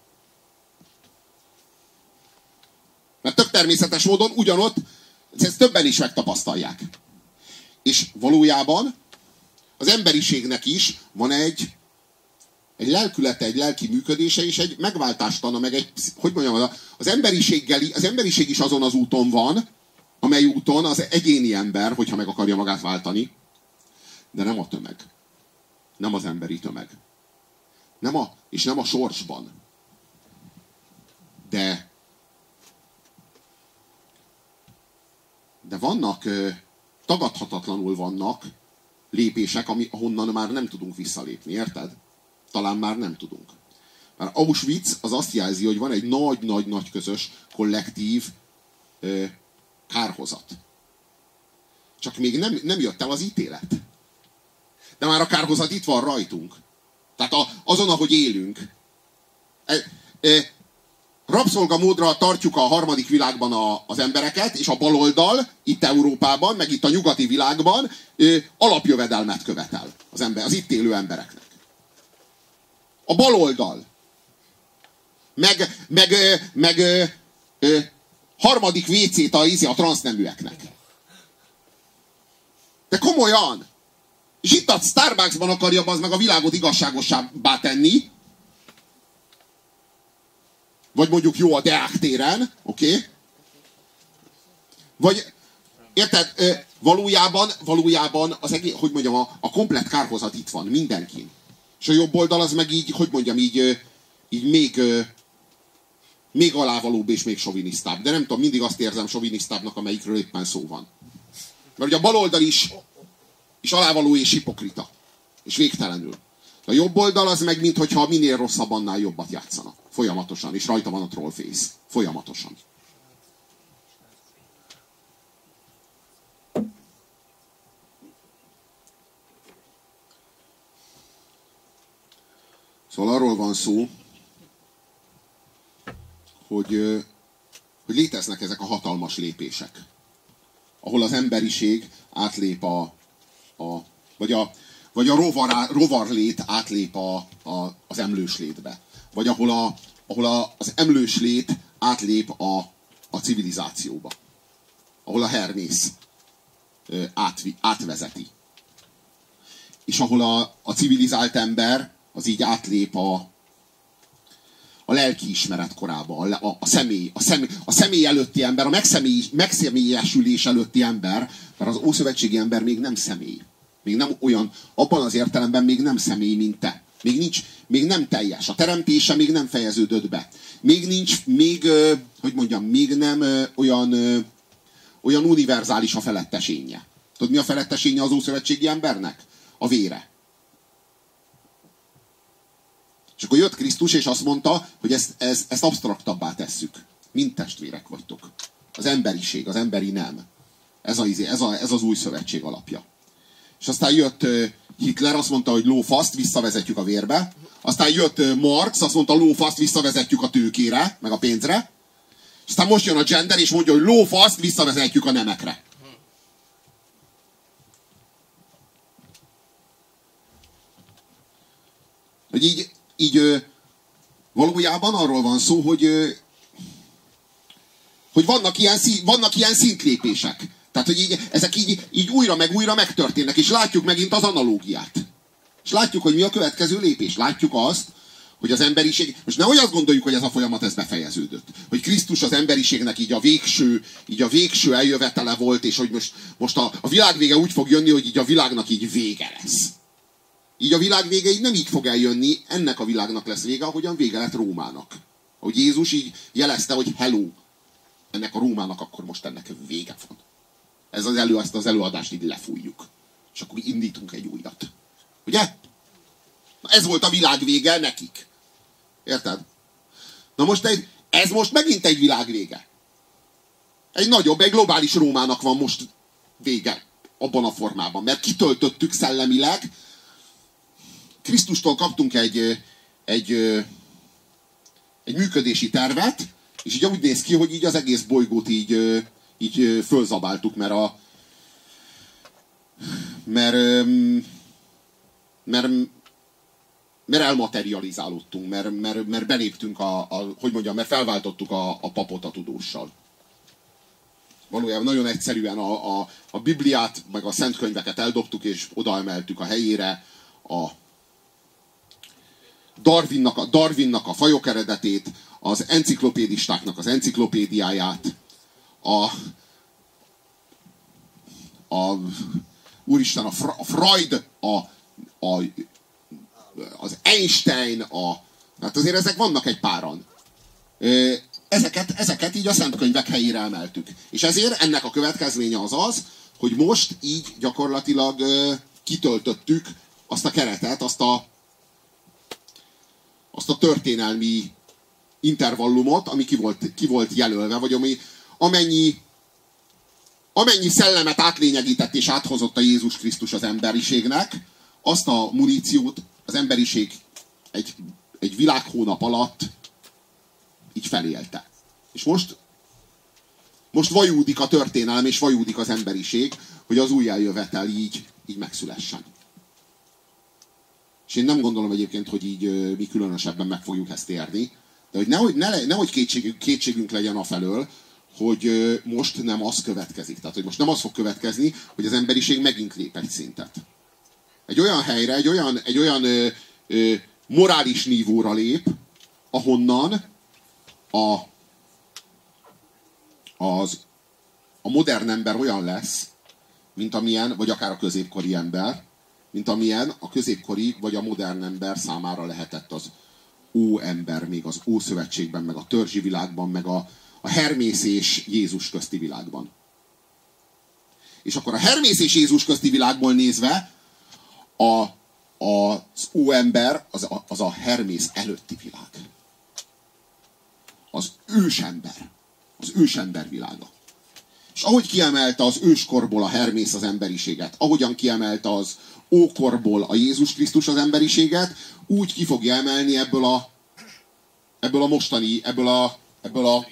Mert tök természetes módon ugyanott, ezt többen is megtapasztalják. És valójában az emberiségnek is van egy lelkülete, egy lelki működése, és egy megváltástana, meg egy, hogy mondjam, az emberiség is azon az úton van, amely úton az egyéni ember, hogyha meg akarja magát váltani, de nem a tömeg. Nem az emberi tömeg. És nem a sorsban. De vannak, tagadhatatlanul vannak lépések, ahonnan már nem tudunk visszalépni, érted? Talán már nem tudunk. Mert Auschwitz az azt jelzi, hogy van egy nagy közös, kollektív kárhozat. Csak még nem jött el az ítélet. De már a kárhozat itt van rajtunk. Tehát azon, ahogy élünk. Rabszolgamódra tartjuk a harmadik világban az embereket, és a baloldal, itt Európában, meg itt a nyugati világban alapjövedelmet követel az itt élő embereknek. A baloldal. Meg harmadik WC-t a transzneműeknek. De komolyan! És itt a Starbucksban akarja az meg a világot igazságosabbá tenni. Vagy mondjuk jó a Deák téren, oké? Vagy, érted, valójában az egész, hogy mondjam, a komplett kárhozat itt van, mindenkin. És a jobb oldal az meg így, hogy mondjam, így még alávalóbb és még sovinisztább. De nem tudom, mindig azt érzem sovinisztábbnak, amelyikről éppen szó van. Mert ugye a baloldal is alávaló és hipokrita. És végtelenül. A jobb oldal az meg, minthogyha minél rosszabb, annál jobbat játszana. Folyamatosan. És rajta van a trollface. Folyamatosan. Szóval arról van szó, hogy léteznek ezek a hatalmas lépések. Ahol az emberiség átlép vagy a rovarlét átlép az emlőslétbe. Vagy ahol az emlőslét átlép a civilizációba. Ahol a hermész átvezeti. És ahol a civilizált ember az így átlép a lelkiismeret korába, a személy előtti ember, a megszemélyesülés előtti ember, mert az ószövetségi ember még nem személy. Még nem olyan, abban az értelemben még nem személy, mint te. Még nem teljes. A teremtése még nem fejeződött be. Még nem olyan univerzális a felettesénye. Tudod, mi a felettesénye az ószövetségi embernek? A vére. És akkor jött Krisztus, és azt mondta, hogy ezt absztraktabbá tesszük. Mind testvérek vagytok. Az emberiség, az emberi nem. Ez az új szövetség alapja. És aztán jött Hitler, azt mondta, hogy lófaszt, visszavezetjük a vérbe. Aztán jött Marx, azt mondta, lófaszt, visszavezetjük a tőkére, meg a pénzre. Aztán most jön a gender, és mondja, hogy lófaszt, visszavezetjük a nemekre. Hogy így valójában arról van szó, hogy vannak ilyen szintlépések. Tehát, hogy ezek így újra meg újra megtörténnek, és látjuk megint az analógiát. És látjuk, hogy mi a következő lépés. Látjuk azt, hogy az emberiség, most nehogy azt gondoljuk, hogy ez a folyamat ez befejeződött. Hogy Krisztus az emberiségnek így a végső eljövetele volt, és hogy most a világ vége úgy fog jönni, hogy így a világnak így vége lesz. Így a világ vége így nem így fog eljönni, ennek a világnak lesz vége, ahogyan vége lett Rómának. Ahogy Jézus így jelezte, hogy hello, ennek a Rómának akkor most ennek vége van. Ezt az előadást így lefújjuk. És akkor indítunk egy újat. Ugye? Ez volt a világ vége nekik. Érted? Na most ez most megint egy világ vége. Egy nagyobb, egy globális Rómának van most vége abban a formában. Mert kitöltöttük szellemileg. Krisztustól kaptunk egy működési tervet, és így úgy néz ki, hogy így az egész bolygót így fölzabáltuk, mert elmaterializálódtunk, mert beléptünk mert felváltottuk a papot a tudóssal. Valójában nagyon egyszerűen a Bibliát, meg a szentkönyveket eldobtuk, és odaemeltük a helyére a Darwinnak a fajok eredetét, az enciklopédistáknak az enciklopédiáját, úristen, a Freud, az Einstein, hát azért ezek vannak egy páran. Ezeket így a szentkönyvek helyére emeltük. És ezért ennek a következménye az, hogy most így gyakorlatilag kitöltöttük azt a keretet, azt a történelmi intervallumot, ami ki volt jelölve, vagy amennyi szellemet átlényegített és áthozott a Jézus Krisztus az emberiségnek, azt a muníciót az emberiség egy világhónap alatt így felélte. És most vajúdik a történelem, és vajúdik az emberiség, hogy az újjájövetel így megszülessen. És én nem gondolom egyébként, hogy így mi különösebben meg fogjuk ezt érni, de hogy nehogy kétségünk legyen afelől, hogy most nem az következik. Tehát, hogy most nem az fog következni, hogy az emberiség megint lép egy szintet. Egy olyan helyre, egy olyan morális nívóra lép, ahonnan a modern ember olyan lesz, mint amilyen, vagy akár a középkori ember, mint amilyen a középkori vagy a modern ember számára lehetett az óember, még az Ószövetségben, meg a törzsi világban, meg a Hermész és Jézus közti világban. És akkor a Hermész és Jézus közti világból nézve az óember az a Hermész előtti világ. Az ősember világa. És ahogy kiemelte az őskorból a Hermész az emberiséget, ahogyan kiemelte az ókorból a Jézus Krisztus az emberiséget, úgy ki fogja emelni ebből a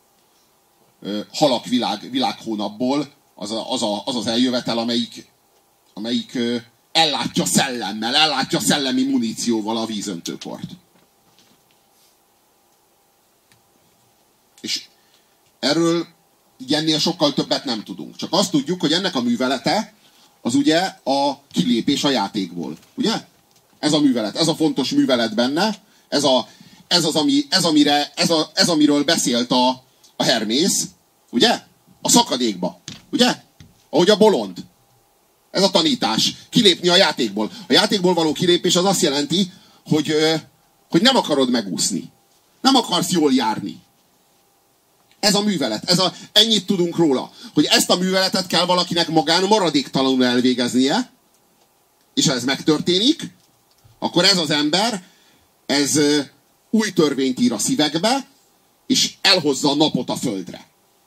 halak világhónapból az eljövetel, amelyik ellátja szellemmel, ellátja szellemi munícióval a vízöntőkort. És erről ennél sokkal többet nem tudunk. Csak azt tudjuk, hogy ennek a művelete az ugye a kilépés a játékból. Ugye? Ez a művelet, ez a fontos művelet benne, ez amiről beszélt a Hermész, ugye? A szakadékba, ugye? Ahogy a bolond. Ez a tanítás. Kilépni a játékból. A játékból való kilépés az azt jelenti, hogy nem akarod megúszni. Nem akarsz jól járni. Ez a művelet. Ennyit tudunk róla. Hogy ezt a műveletet kell valakinek magán maradéktalanul elvégeznie, és ha ez megtörténik, akkor ez az ember, ez új törvényt ír a szívekbe, és elhozza a napot a földre.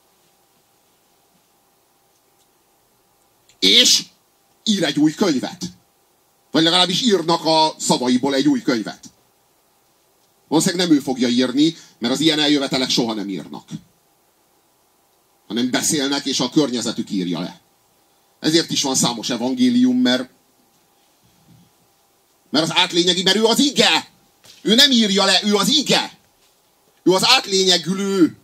És ír egy új könyvet. Vagy legalábbis írnak a szavaiból egy új könyvet. Valószínűleg nem ő fogja írni, mert az ilyen eljövetelek soha nem írnak. Hanem beszélnek, és a környezetük írja le. Ezért is van számos evangélium, mert az átlényegi, mert ő az ige. Ő nem írja le, ő az ige. Ő az átlényegülő.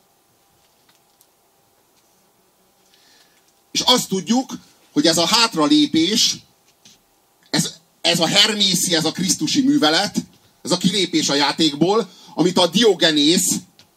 És azt tudjuk, hogy ez a hátralépés, ez a hermészi, ez a krisztusi művelet, Ez a kilépés a játékból, amit a Diogenész,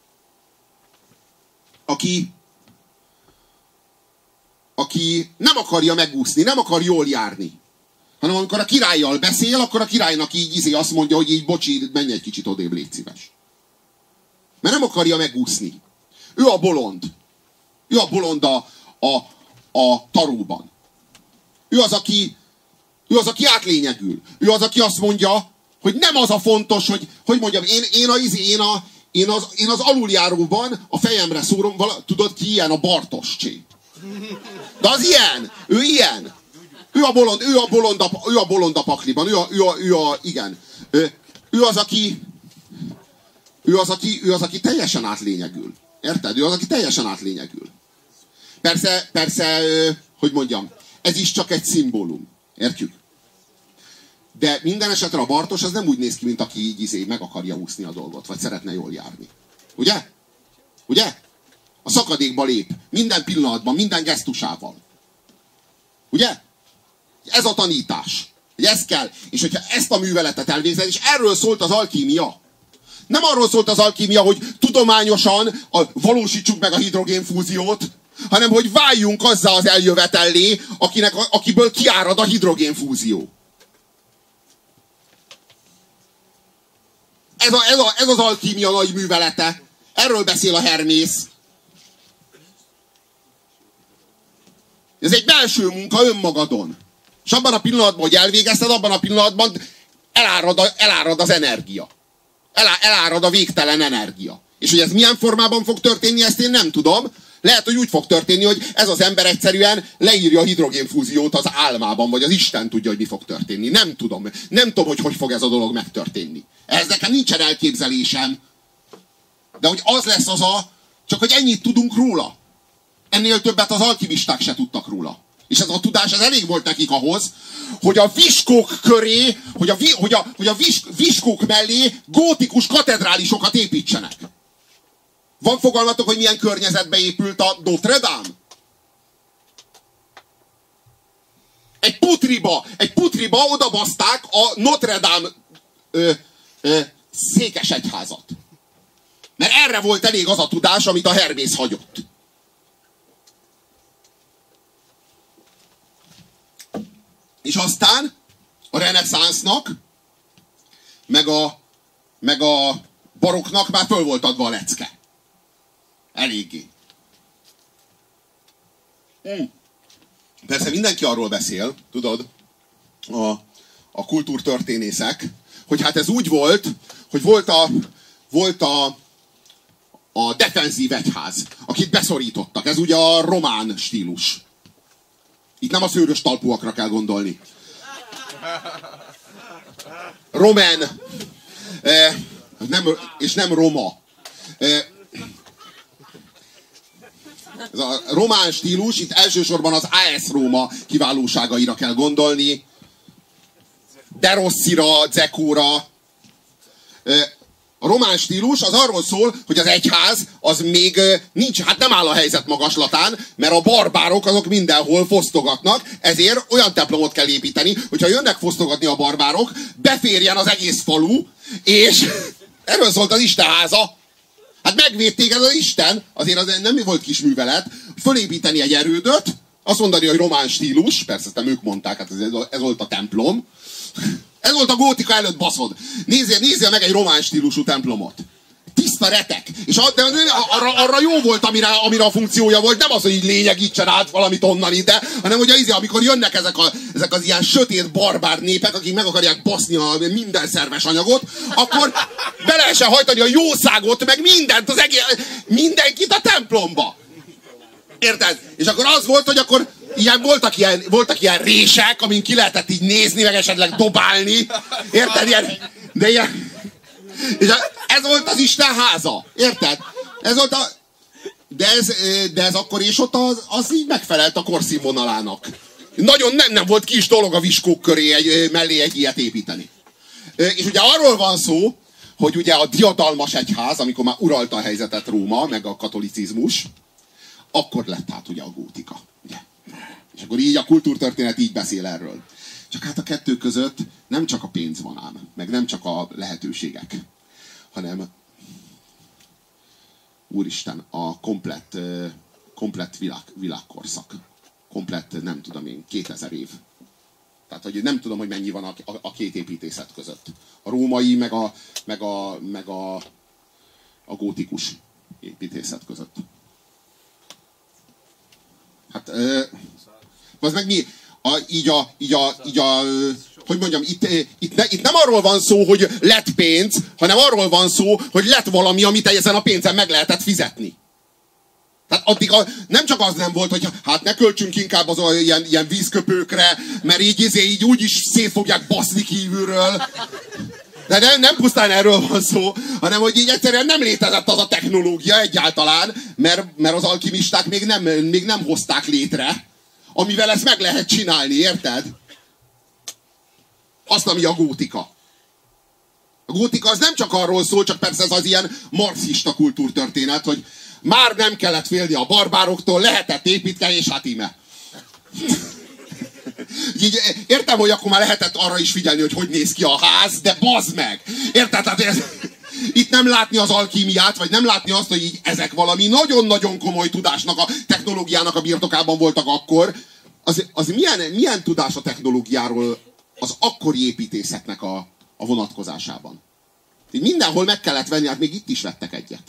aki nem akarja megúszni, nem akar jól járni. Hanem amikor a királlyal beszél, akkor a királynak így azt mondja, hogy így bocsi, menj egy kicsit odébb, légy szíves. Mert nem akarja megúszni. Ő a bolond. Ő a bolond a taróban. Ő az, aki átlényegül. Ő az, aki azt mondja, hogy nem az a fontos, hogy mondjam, én az aluljáróban a fejemre szórom, tudod ki ilyen? A Bartos csé. De az ilyen. Ő ilyen. Ő a bolond a pakliban. Igen. Ő az, aki teljesen átlényegül. Érted? Ő az, aki teljesen átlényegül. Persze, hogy mondjam, ez is csak egy szimbólum. Értjük? De minden esetre a Bartos az nem úgy néz ki, mint aki így meg akarja úszni a dolgot, vagy szeretne jól járni. Ugye? Ugye? A szakadékba lép. Minden pillanatban, minden gesztusával. Ugye? Ez a tanítás. Hogy ez kell. És hogyha ezt a műveletet elvégzed, és erről szólt az alkímia. Nem arról szólt az alkímia, hogy tudományosan valósítsuk meg a hidrogénfúziót, hanem hogy váljunk azzá az eljövetellé, akiből kiárad a hidrogénfúzió. Ez az alkímia nagy művelete. Erről beszél a Hermész. Ez egy belső munka önmagadon. És abban a pillanatban, hogy elvégezted, abban a pillanatban elárad az energia. Elárad a végtelen energia. És hogy ez milyen formában fog történni, ezt én nem tudom. Lehet, hogy úgy fog történni, hogy ez az ember egyszerűen leírja a hidrogénfúziót az álmában, vagy az Isten tudja, hogy mi fog történni. Nem tudom. Nem tudom, hogy fog ez a dolog megtörténni. Ez nekem nincsen elképzelésem. De hogy az lesz csak hogy ennyit tudunk róla. Ennél többet az alkimisták se tudtak róla. És ez a tudás, ez elég volt nekik ahhoz, hogy a viskók köré, hogy a viskók mellé gótikus katedrálisokat építsenek. Van fogalmatok, hogy milyen környezetbe épült a Notre Dame? Egy putriba odabaszták a Notre Dame székesegyházat. Mert erre volt elég az a tudás, amit a Hermész hagyott. És aztán a reneszánsznak, meg a baroknak már föl volt adva a lecke. Eléggé. Persze mindenki arról beszél, tudod, a kultúrtörténészek, hogy hát ez úgy volt, hogy volt a defenzív egyház, akit beszorítottak. Ez ugye a román stílus. Itt nem a szőrös talpúakra kell gondolni. Roman. És nem roma. Ez a román stílus, itt elsősorban az AS Róma kiválóságaira kell gondolni. De Rosszira, Dzekóra. A román stílus az arról szól, hogy az egyház az még nincs, hát nem áll a helyzet magaslatán, mert a barbárok azok mindenhol fosztogatnak, ezért olyan templomot kell építeni, hogyha jönnek fosztogatni a barbárok, beférjen az egész falu, és erről szólt az Istenháza. Hát megvédték ez az Isten, azért az nem volt kis művelet, fölépíteni egy erődöt, azt mondani, hogy román stílus, persze ezt nem ők mondták, hát ez volt a templom. Ez volt a gótika előtt, baszod. Nézzél meg egy román stílusú templomot. Tiszta retek. És arra jó volt, amire a funkciója volt. Nem az, hogy így lényegítsen át valamit onnan ide, hanem hogy amikor jönnek ezek az ilyen sötét barbár népek, akik meg akarják baszni a minden szerves anyagot, akkor be lehessen hajtani a jószágot, meg mindent, mindenkit a templomba. Érted? És akkor az volt, hogy akkor voltak ilyen rések, amin ki lehetett így nézni, meg esetleg dobálni. Érted? De ilyen... És ez volt az Isten háza. Érted? Ez volt de ez akkor és ott az így megfelelt a korszínvonalának. Nagyon nem volt kis dolog a viskók köré mellé egy ilyet építeni. És ugye arról van szó, hogy ugye a diadalmas egyház, amikor már uralta a helyzetet Róma, meg a katolicizmus, akkor lett hát ugye a gótika. Ugye? És akkor így a kultúrtörténet így beszél erről. Csak hát a kettő között nem csak a pénz van ám, meg nem csak a lehetőségek, hanem úristen, a komplett világkorszak. Komplett, nem tudom én, 2000 év. Tehát, hogy nem tudom, hogy mennyi van a két építészet között. A római, meg a gótikus építészet között. Hát, az meg mi? Hogy mondjam, itt nem arról van szó, hogy lett pénz, hanem arról van szó, hogy lett valami, amit ezen a pénzen meg lehetett fizetni. Tehát addig nem csak az nem volt, hogy hát ne költsünk inkább az ilyen vízköpőkre, mert így úgyis szét fogják baszni kívülről. De nem pusztán erről van szó, hanem hogy így egyszerűen nem létezett az a technológia egyáltalán, mert az alkimisták még nem hozták létre, amivel ezt meg lehet csinálni, érted? Azt, ami a gótika. A gótika az nem csak arról szól, csak persze ez az ilyen marxista kultúrtörténet, hogy már nem kellett félni a barbároktól, lehetett építeni, és hát íme. Így, értem, hogy akkor már lehetett arra is figyelni, hogy néz ki a ház, de bazd meg! Érted? Tehát itt nem látni az alkímiát, vagy nem látni azt, hogy így ezek valami nagyon-nagyon komoly tudásnak, a technológiának a birtokában voltak akkor. Az milyen tudás a technológiáról az akkori építészetnek a vonatkozásában? Így mindenhol meg kellett venni, hát még itt is vettek egyet.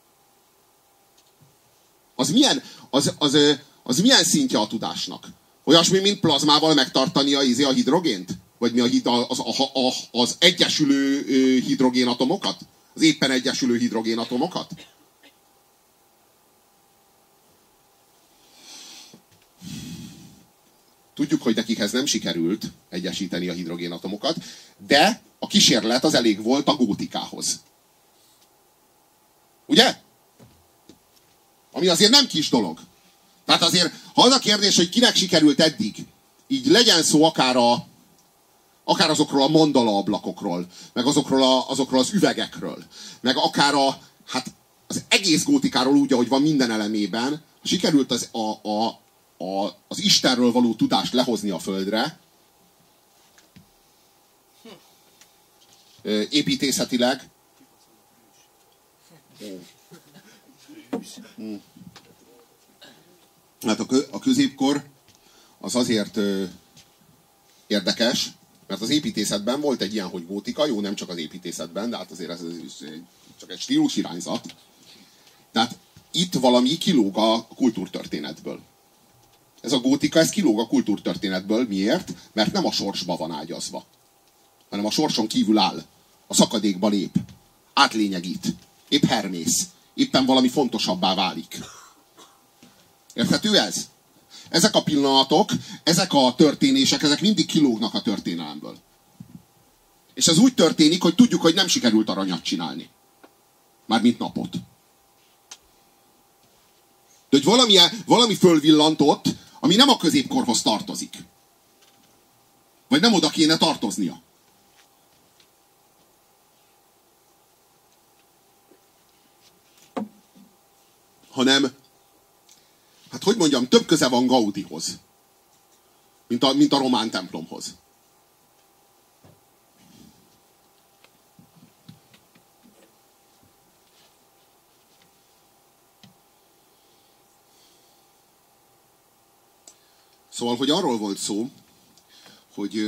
Az milyen szintje a tudásnak? Olyasmi, mint plazmával megtartani a hidrogént? Vagy mi az egyesülő hidrogénatomokat? Az éppen egyesülő hidrogénatomokat? Tudjuk, hogy nekik ez nem sikerült egyesíteni a hidrogénatomokat, de a kísérlet az elég volt a gótikához. Ugye? Ami azért nem kis dolog. Tehát azért, ha az a kérdés, hogy kinek sikerült eddig, így legyen szó akár azokról a mandala ablakokról, meg azokról az üvegekről, meg akár az egész gótikáról úgy, ahogy van minden elemében, sikerült az Istenről való tudást lehozni a földre, építészetileg. Hát a középkor az azért érdekes, mert az építészetben volt egy ilyen, hogy gótika, jó, nem csak az építészetben, de hát azért ez csak egy stílus irányzat. Tehát itt valami kilóg a kultúrtörténetből. Ez a gótika, ez kilóg a kultúrtörténetből. Miért? Mert nem a sorsba van ágyazva, hanem a sorson kívül áll. A szakadékba lép. Átlényegít. Épp Hermész. Éppen valami fontosabbá válik. Érthető ez? Ezek a pillanatok, ezek a történések, ezek mindig kilógnak a történelemből. És ez úgy történik, hogy tudjuk, hogy nem sikerült aranyat csinálni. Mármint napot. De hogy valami fölvillantott, ami nem a középkorhoz tartozik. Vagy nem oda kéne tartoznia. Hanem, hát hogy mondjam, több köze van Gaudihoz, mint a román templomhoz. Szóval, hogy arról volt szó, hogy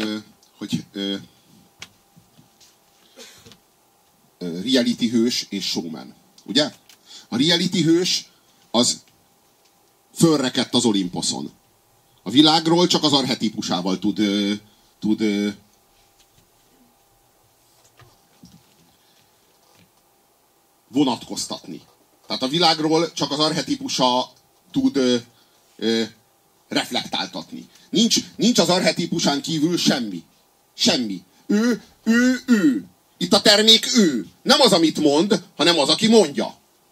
reality hős és showman. Ugye? A reality hős az fölrekedt az Olimposzon. A világról csak az archetípusával tud vonatkoztatni. Tehát a világról csak az archetípusa tud reflektáltatni. Nincs az archetípusán kívül semmi. Semmi. Ő. Itt a termék ő. Nem az, amit mond, hanem az, aki mondja.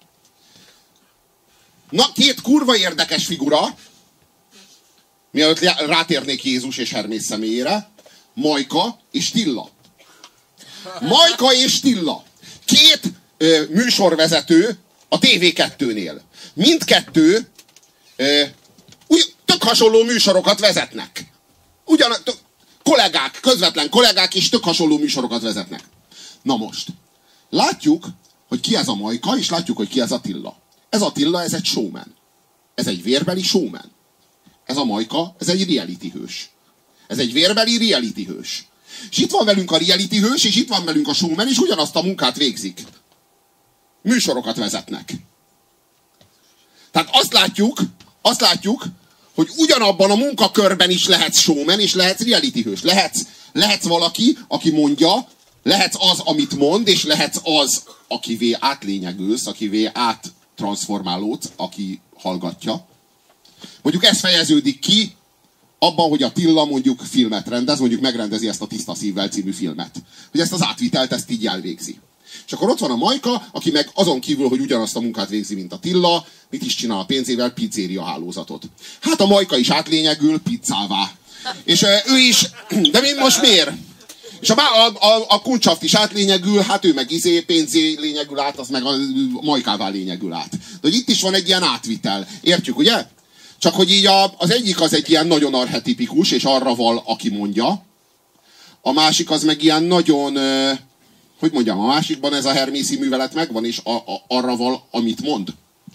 Na, két kurva érdekes figura, mielőtt rátérnék Jézus és Hermész személyére, Majka és Tilla. Majka és Tilla. Két műsorvezető a TV2-nél. Mindkettő tök hasonló műsorokat vezetnek. kollégák, közvetlen kollégák, és tök hasonló műsorokat vezetnek. Na most, látjuk, hogy ki ez a Majka, és látjuk, hogy ki ez Attila. Ez Attila, ez egy showman. Ez egy vérbeli showman. Ez a Majka, ez egy reality hős. Ez egy vérbeli reality hős. És itt van velünk a reality hős, és itt van velünk a showman, és ugyanazt a munkát végzik. Műsorokat vezetnek. Tehát azt látjuk, hogy ugyanabban a munkakörben is lehetsz showman, és lehetsz reality hős. Lehetsz valaki, aki mondja, lehetsz az, amit mond, és lehetsz az, akivé átlényegülsz, akivé áttranszformálódsz, aki hallgatja. Mondjuk ez fejeződik ki abban, hogy Attila mondjuk filmet rendez, mondjuk megrendezi ezt a Tiszta szívvel című filmet. Hogy ezt az átvitelt, ezt így elvégzi. És akkor ott van a Majka, aki meg azon kívül, hogy ugyanazt a munkát végzi, mint Attila, mit is csinál a pénzével? Pizzéria hálózatot. Hát a Majka is átlényegül pizzává. És ő is, de még most miért? És a Kuncshaft is átlényegül, hát ő meg pénzé lényegül át, az meg a Majkává lényegül át. De hogy itt is van egy ilyen átvitel. Értjük, ugye? Csak hogy így az egyik az egy ilyen nagyon archetipikus, és arra val, aki mondja. A másik az meg ilyen nagyon, hogy mondjam, a másikban ez a hermészi művelet megvan, és arra val, amit mond.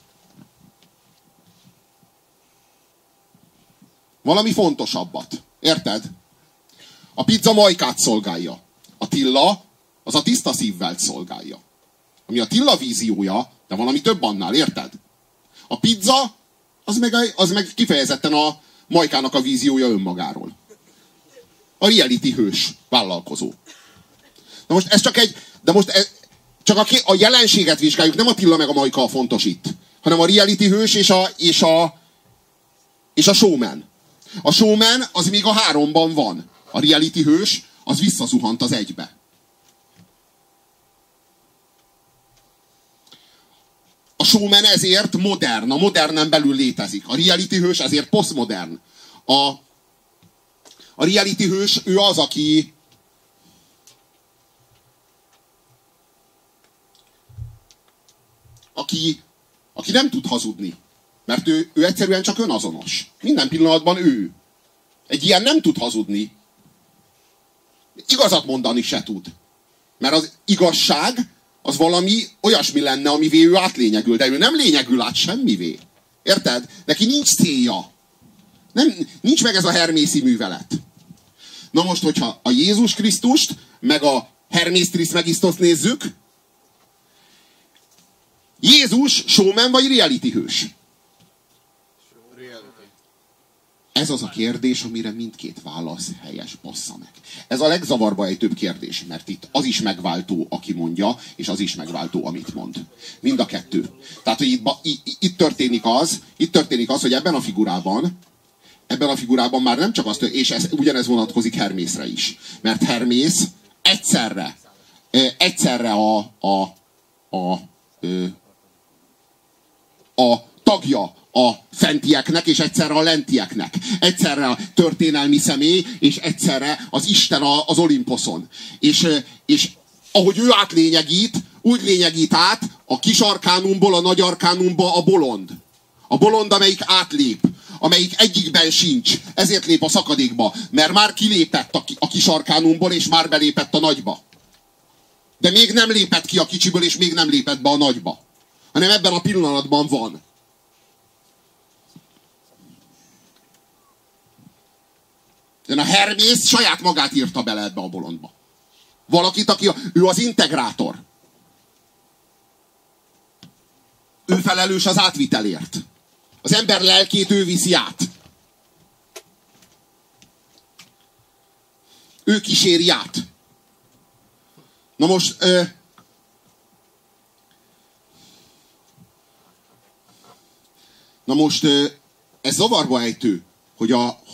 Valami fontosabbat. Érted? A pizza Majkát szolgálja. Attila az a Tiszta szívvel szolgálja. Ami Attila víziója, de valami több annál, érted? A pizza az meg kifejezetten a Majkának a víziója önmagáról. A reality hős, vállalkozó. Na most ez csak a jelenséget vizsgáljuk, nem Attila meg a Majka a fontos itt, hanem a reality hős és a showman. A showman az még a 3-ban van. A reality hős az visszazuhant az 1-be. A showman ezért modern, a modernen belül létezik. A reality hős ezért posztmodern. A reality hős, ő az, aki nem tud hazudni. Mert ő egyszerűen csak önazonos. Minden pillanatban ő. Egy ilyen nem tud hazudni. Igazat mondani se tud. Mert az igazság az valami olyasmi lenne, amivé ő átlényegül, de ő nem lényegül át semmivé. Érted? Neki nincs célja. Nincs meg ez a hermészi művelet. Na most, hogyha a Jézus Krisztust, meg a Hermész Trismegisztost nézzük, Jézus showman vagy reality hős? Ez az a kérdés, amire mindkét válasz helyes, bassza meg. Ez a legzavarba ejtőbb kérdés, mert itt az is megváltó, aki mondja, és az is megváltó, amit mond. Mind a kettő. Tehát, hogy itt történik az, hogy ebben a figurában már nem csak azt, és ugyanez vonatkozik Hermészre is. Mert Hermész egyszerre a tagja a fentieknek, és egyszerre a lentieknek. Egyszerre a történelmi személy, és egyszerre az Isten az Olimposzon. És ahogy ő átlényegít, úgy lényegít át a kis arkánumból a nagy arkánumba a bolond. A bolond, amelyik átlép, amelyik egyikben sincs. Ezért lép a szakadékba, mert már kilépett a kis arkánumból, és már belépett a nagyba. De még nem lépett ki a kicsiből, és még nem lépett be a nagyba. Hanem ebben a pillanatban van. De a Hermész saját magát írta bele ebbe a bolondba. Valakit, ő az integrátor. Ő felelős az átvitelért. Az ember lelkét ő viszi át. Ő kíséri át. Na most... ez zavarba ejtő, hogy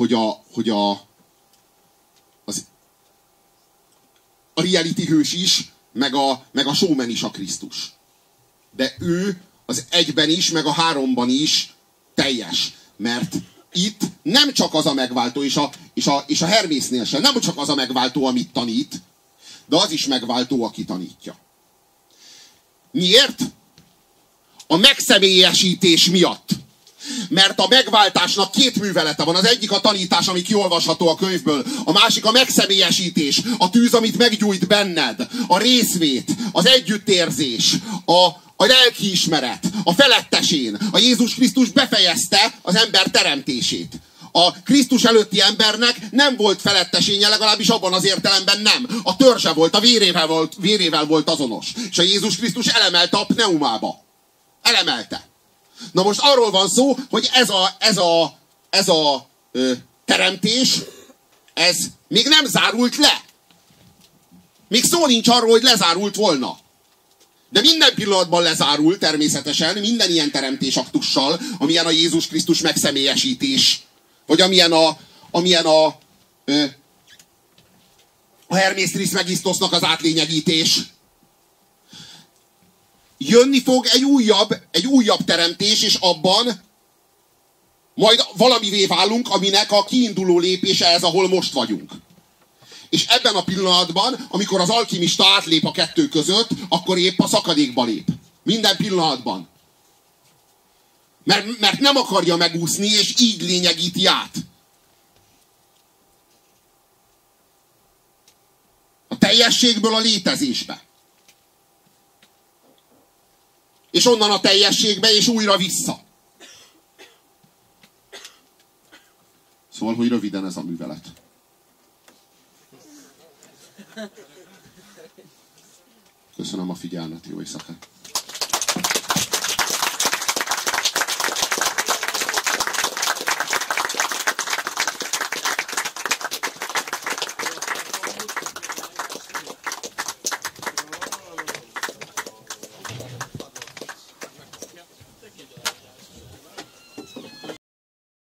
a reality hős is, meg a showman is a Krisztus. De ő az 1-ben is, meg a 3-ban is teljes. Mert itt nem csak az a megváltó, és a Hermésznél sem, nem csak az a megváltó, amit tanít, de az is megváltó, aki tanítja. Miért? A megszemélyesítés miatt. Mert a megváltásnak két művelete van. Az egyik a tanítás, ami kiolvasható a könyvből. A másik a megszemélyesítés, a tűz, amit meggyújt benned. A részvét, az együttérzés, a lelkiismeret, a felettesén. A Jézus Krisztus befejezte az ember teremtését. A Krisztus előtti embernek nem volt felettesénye, legalábbis abban az értelemben nem. A törzse volt, a vérével volt azonos. És a Jézus Krisztus elemelte a pneumába. Elemelte. Na most arról van szó, hogy ez a teremtés, ez még nem zárult le. Még szó nincs arról, hogy lezárult volna. De minden pillanatban lezárul természetesen, minden ilyen teremtésaktussal, amilyen a Jézus Krisztus megszemélyesítés. Vagy amilyen a Hermész Trismegisztosznak az átlényegítés. Jönni fog egy újabb teremtés, és abban majd valamivé válunk, aminek a kiinduló lépése ez, ahol most vagyunk. És ebben a pillanatban, amikor az alkimista átlép a kettő között, akkor épp a szakadékba lép. Minden pillanatban. Mert nem akarja megúszni, és így lényegíti át. A teljességből a létezésbe. És onnan a teljességbe, és újra vissza. Szóval, hogy röviden ez a művelet. Köszönöm a figyelmet, jó éjszakát!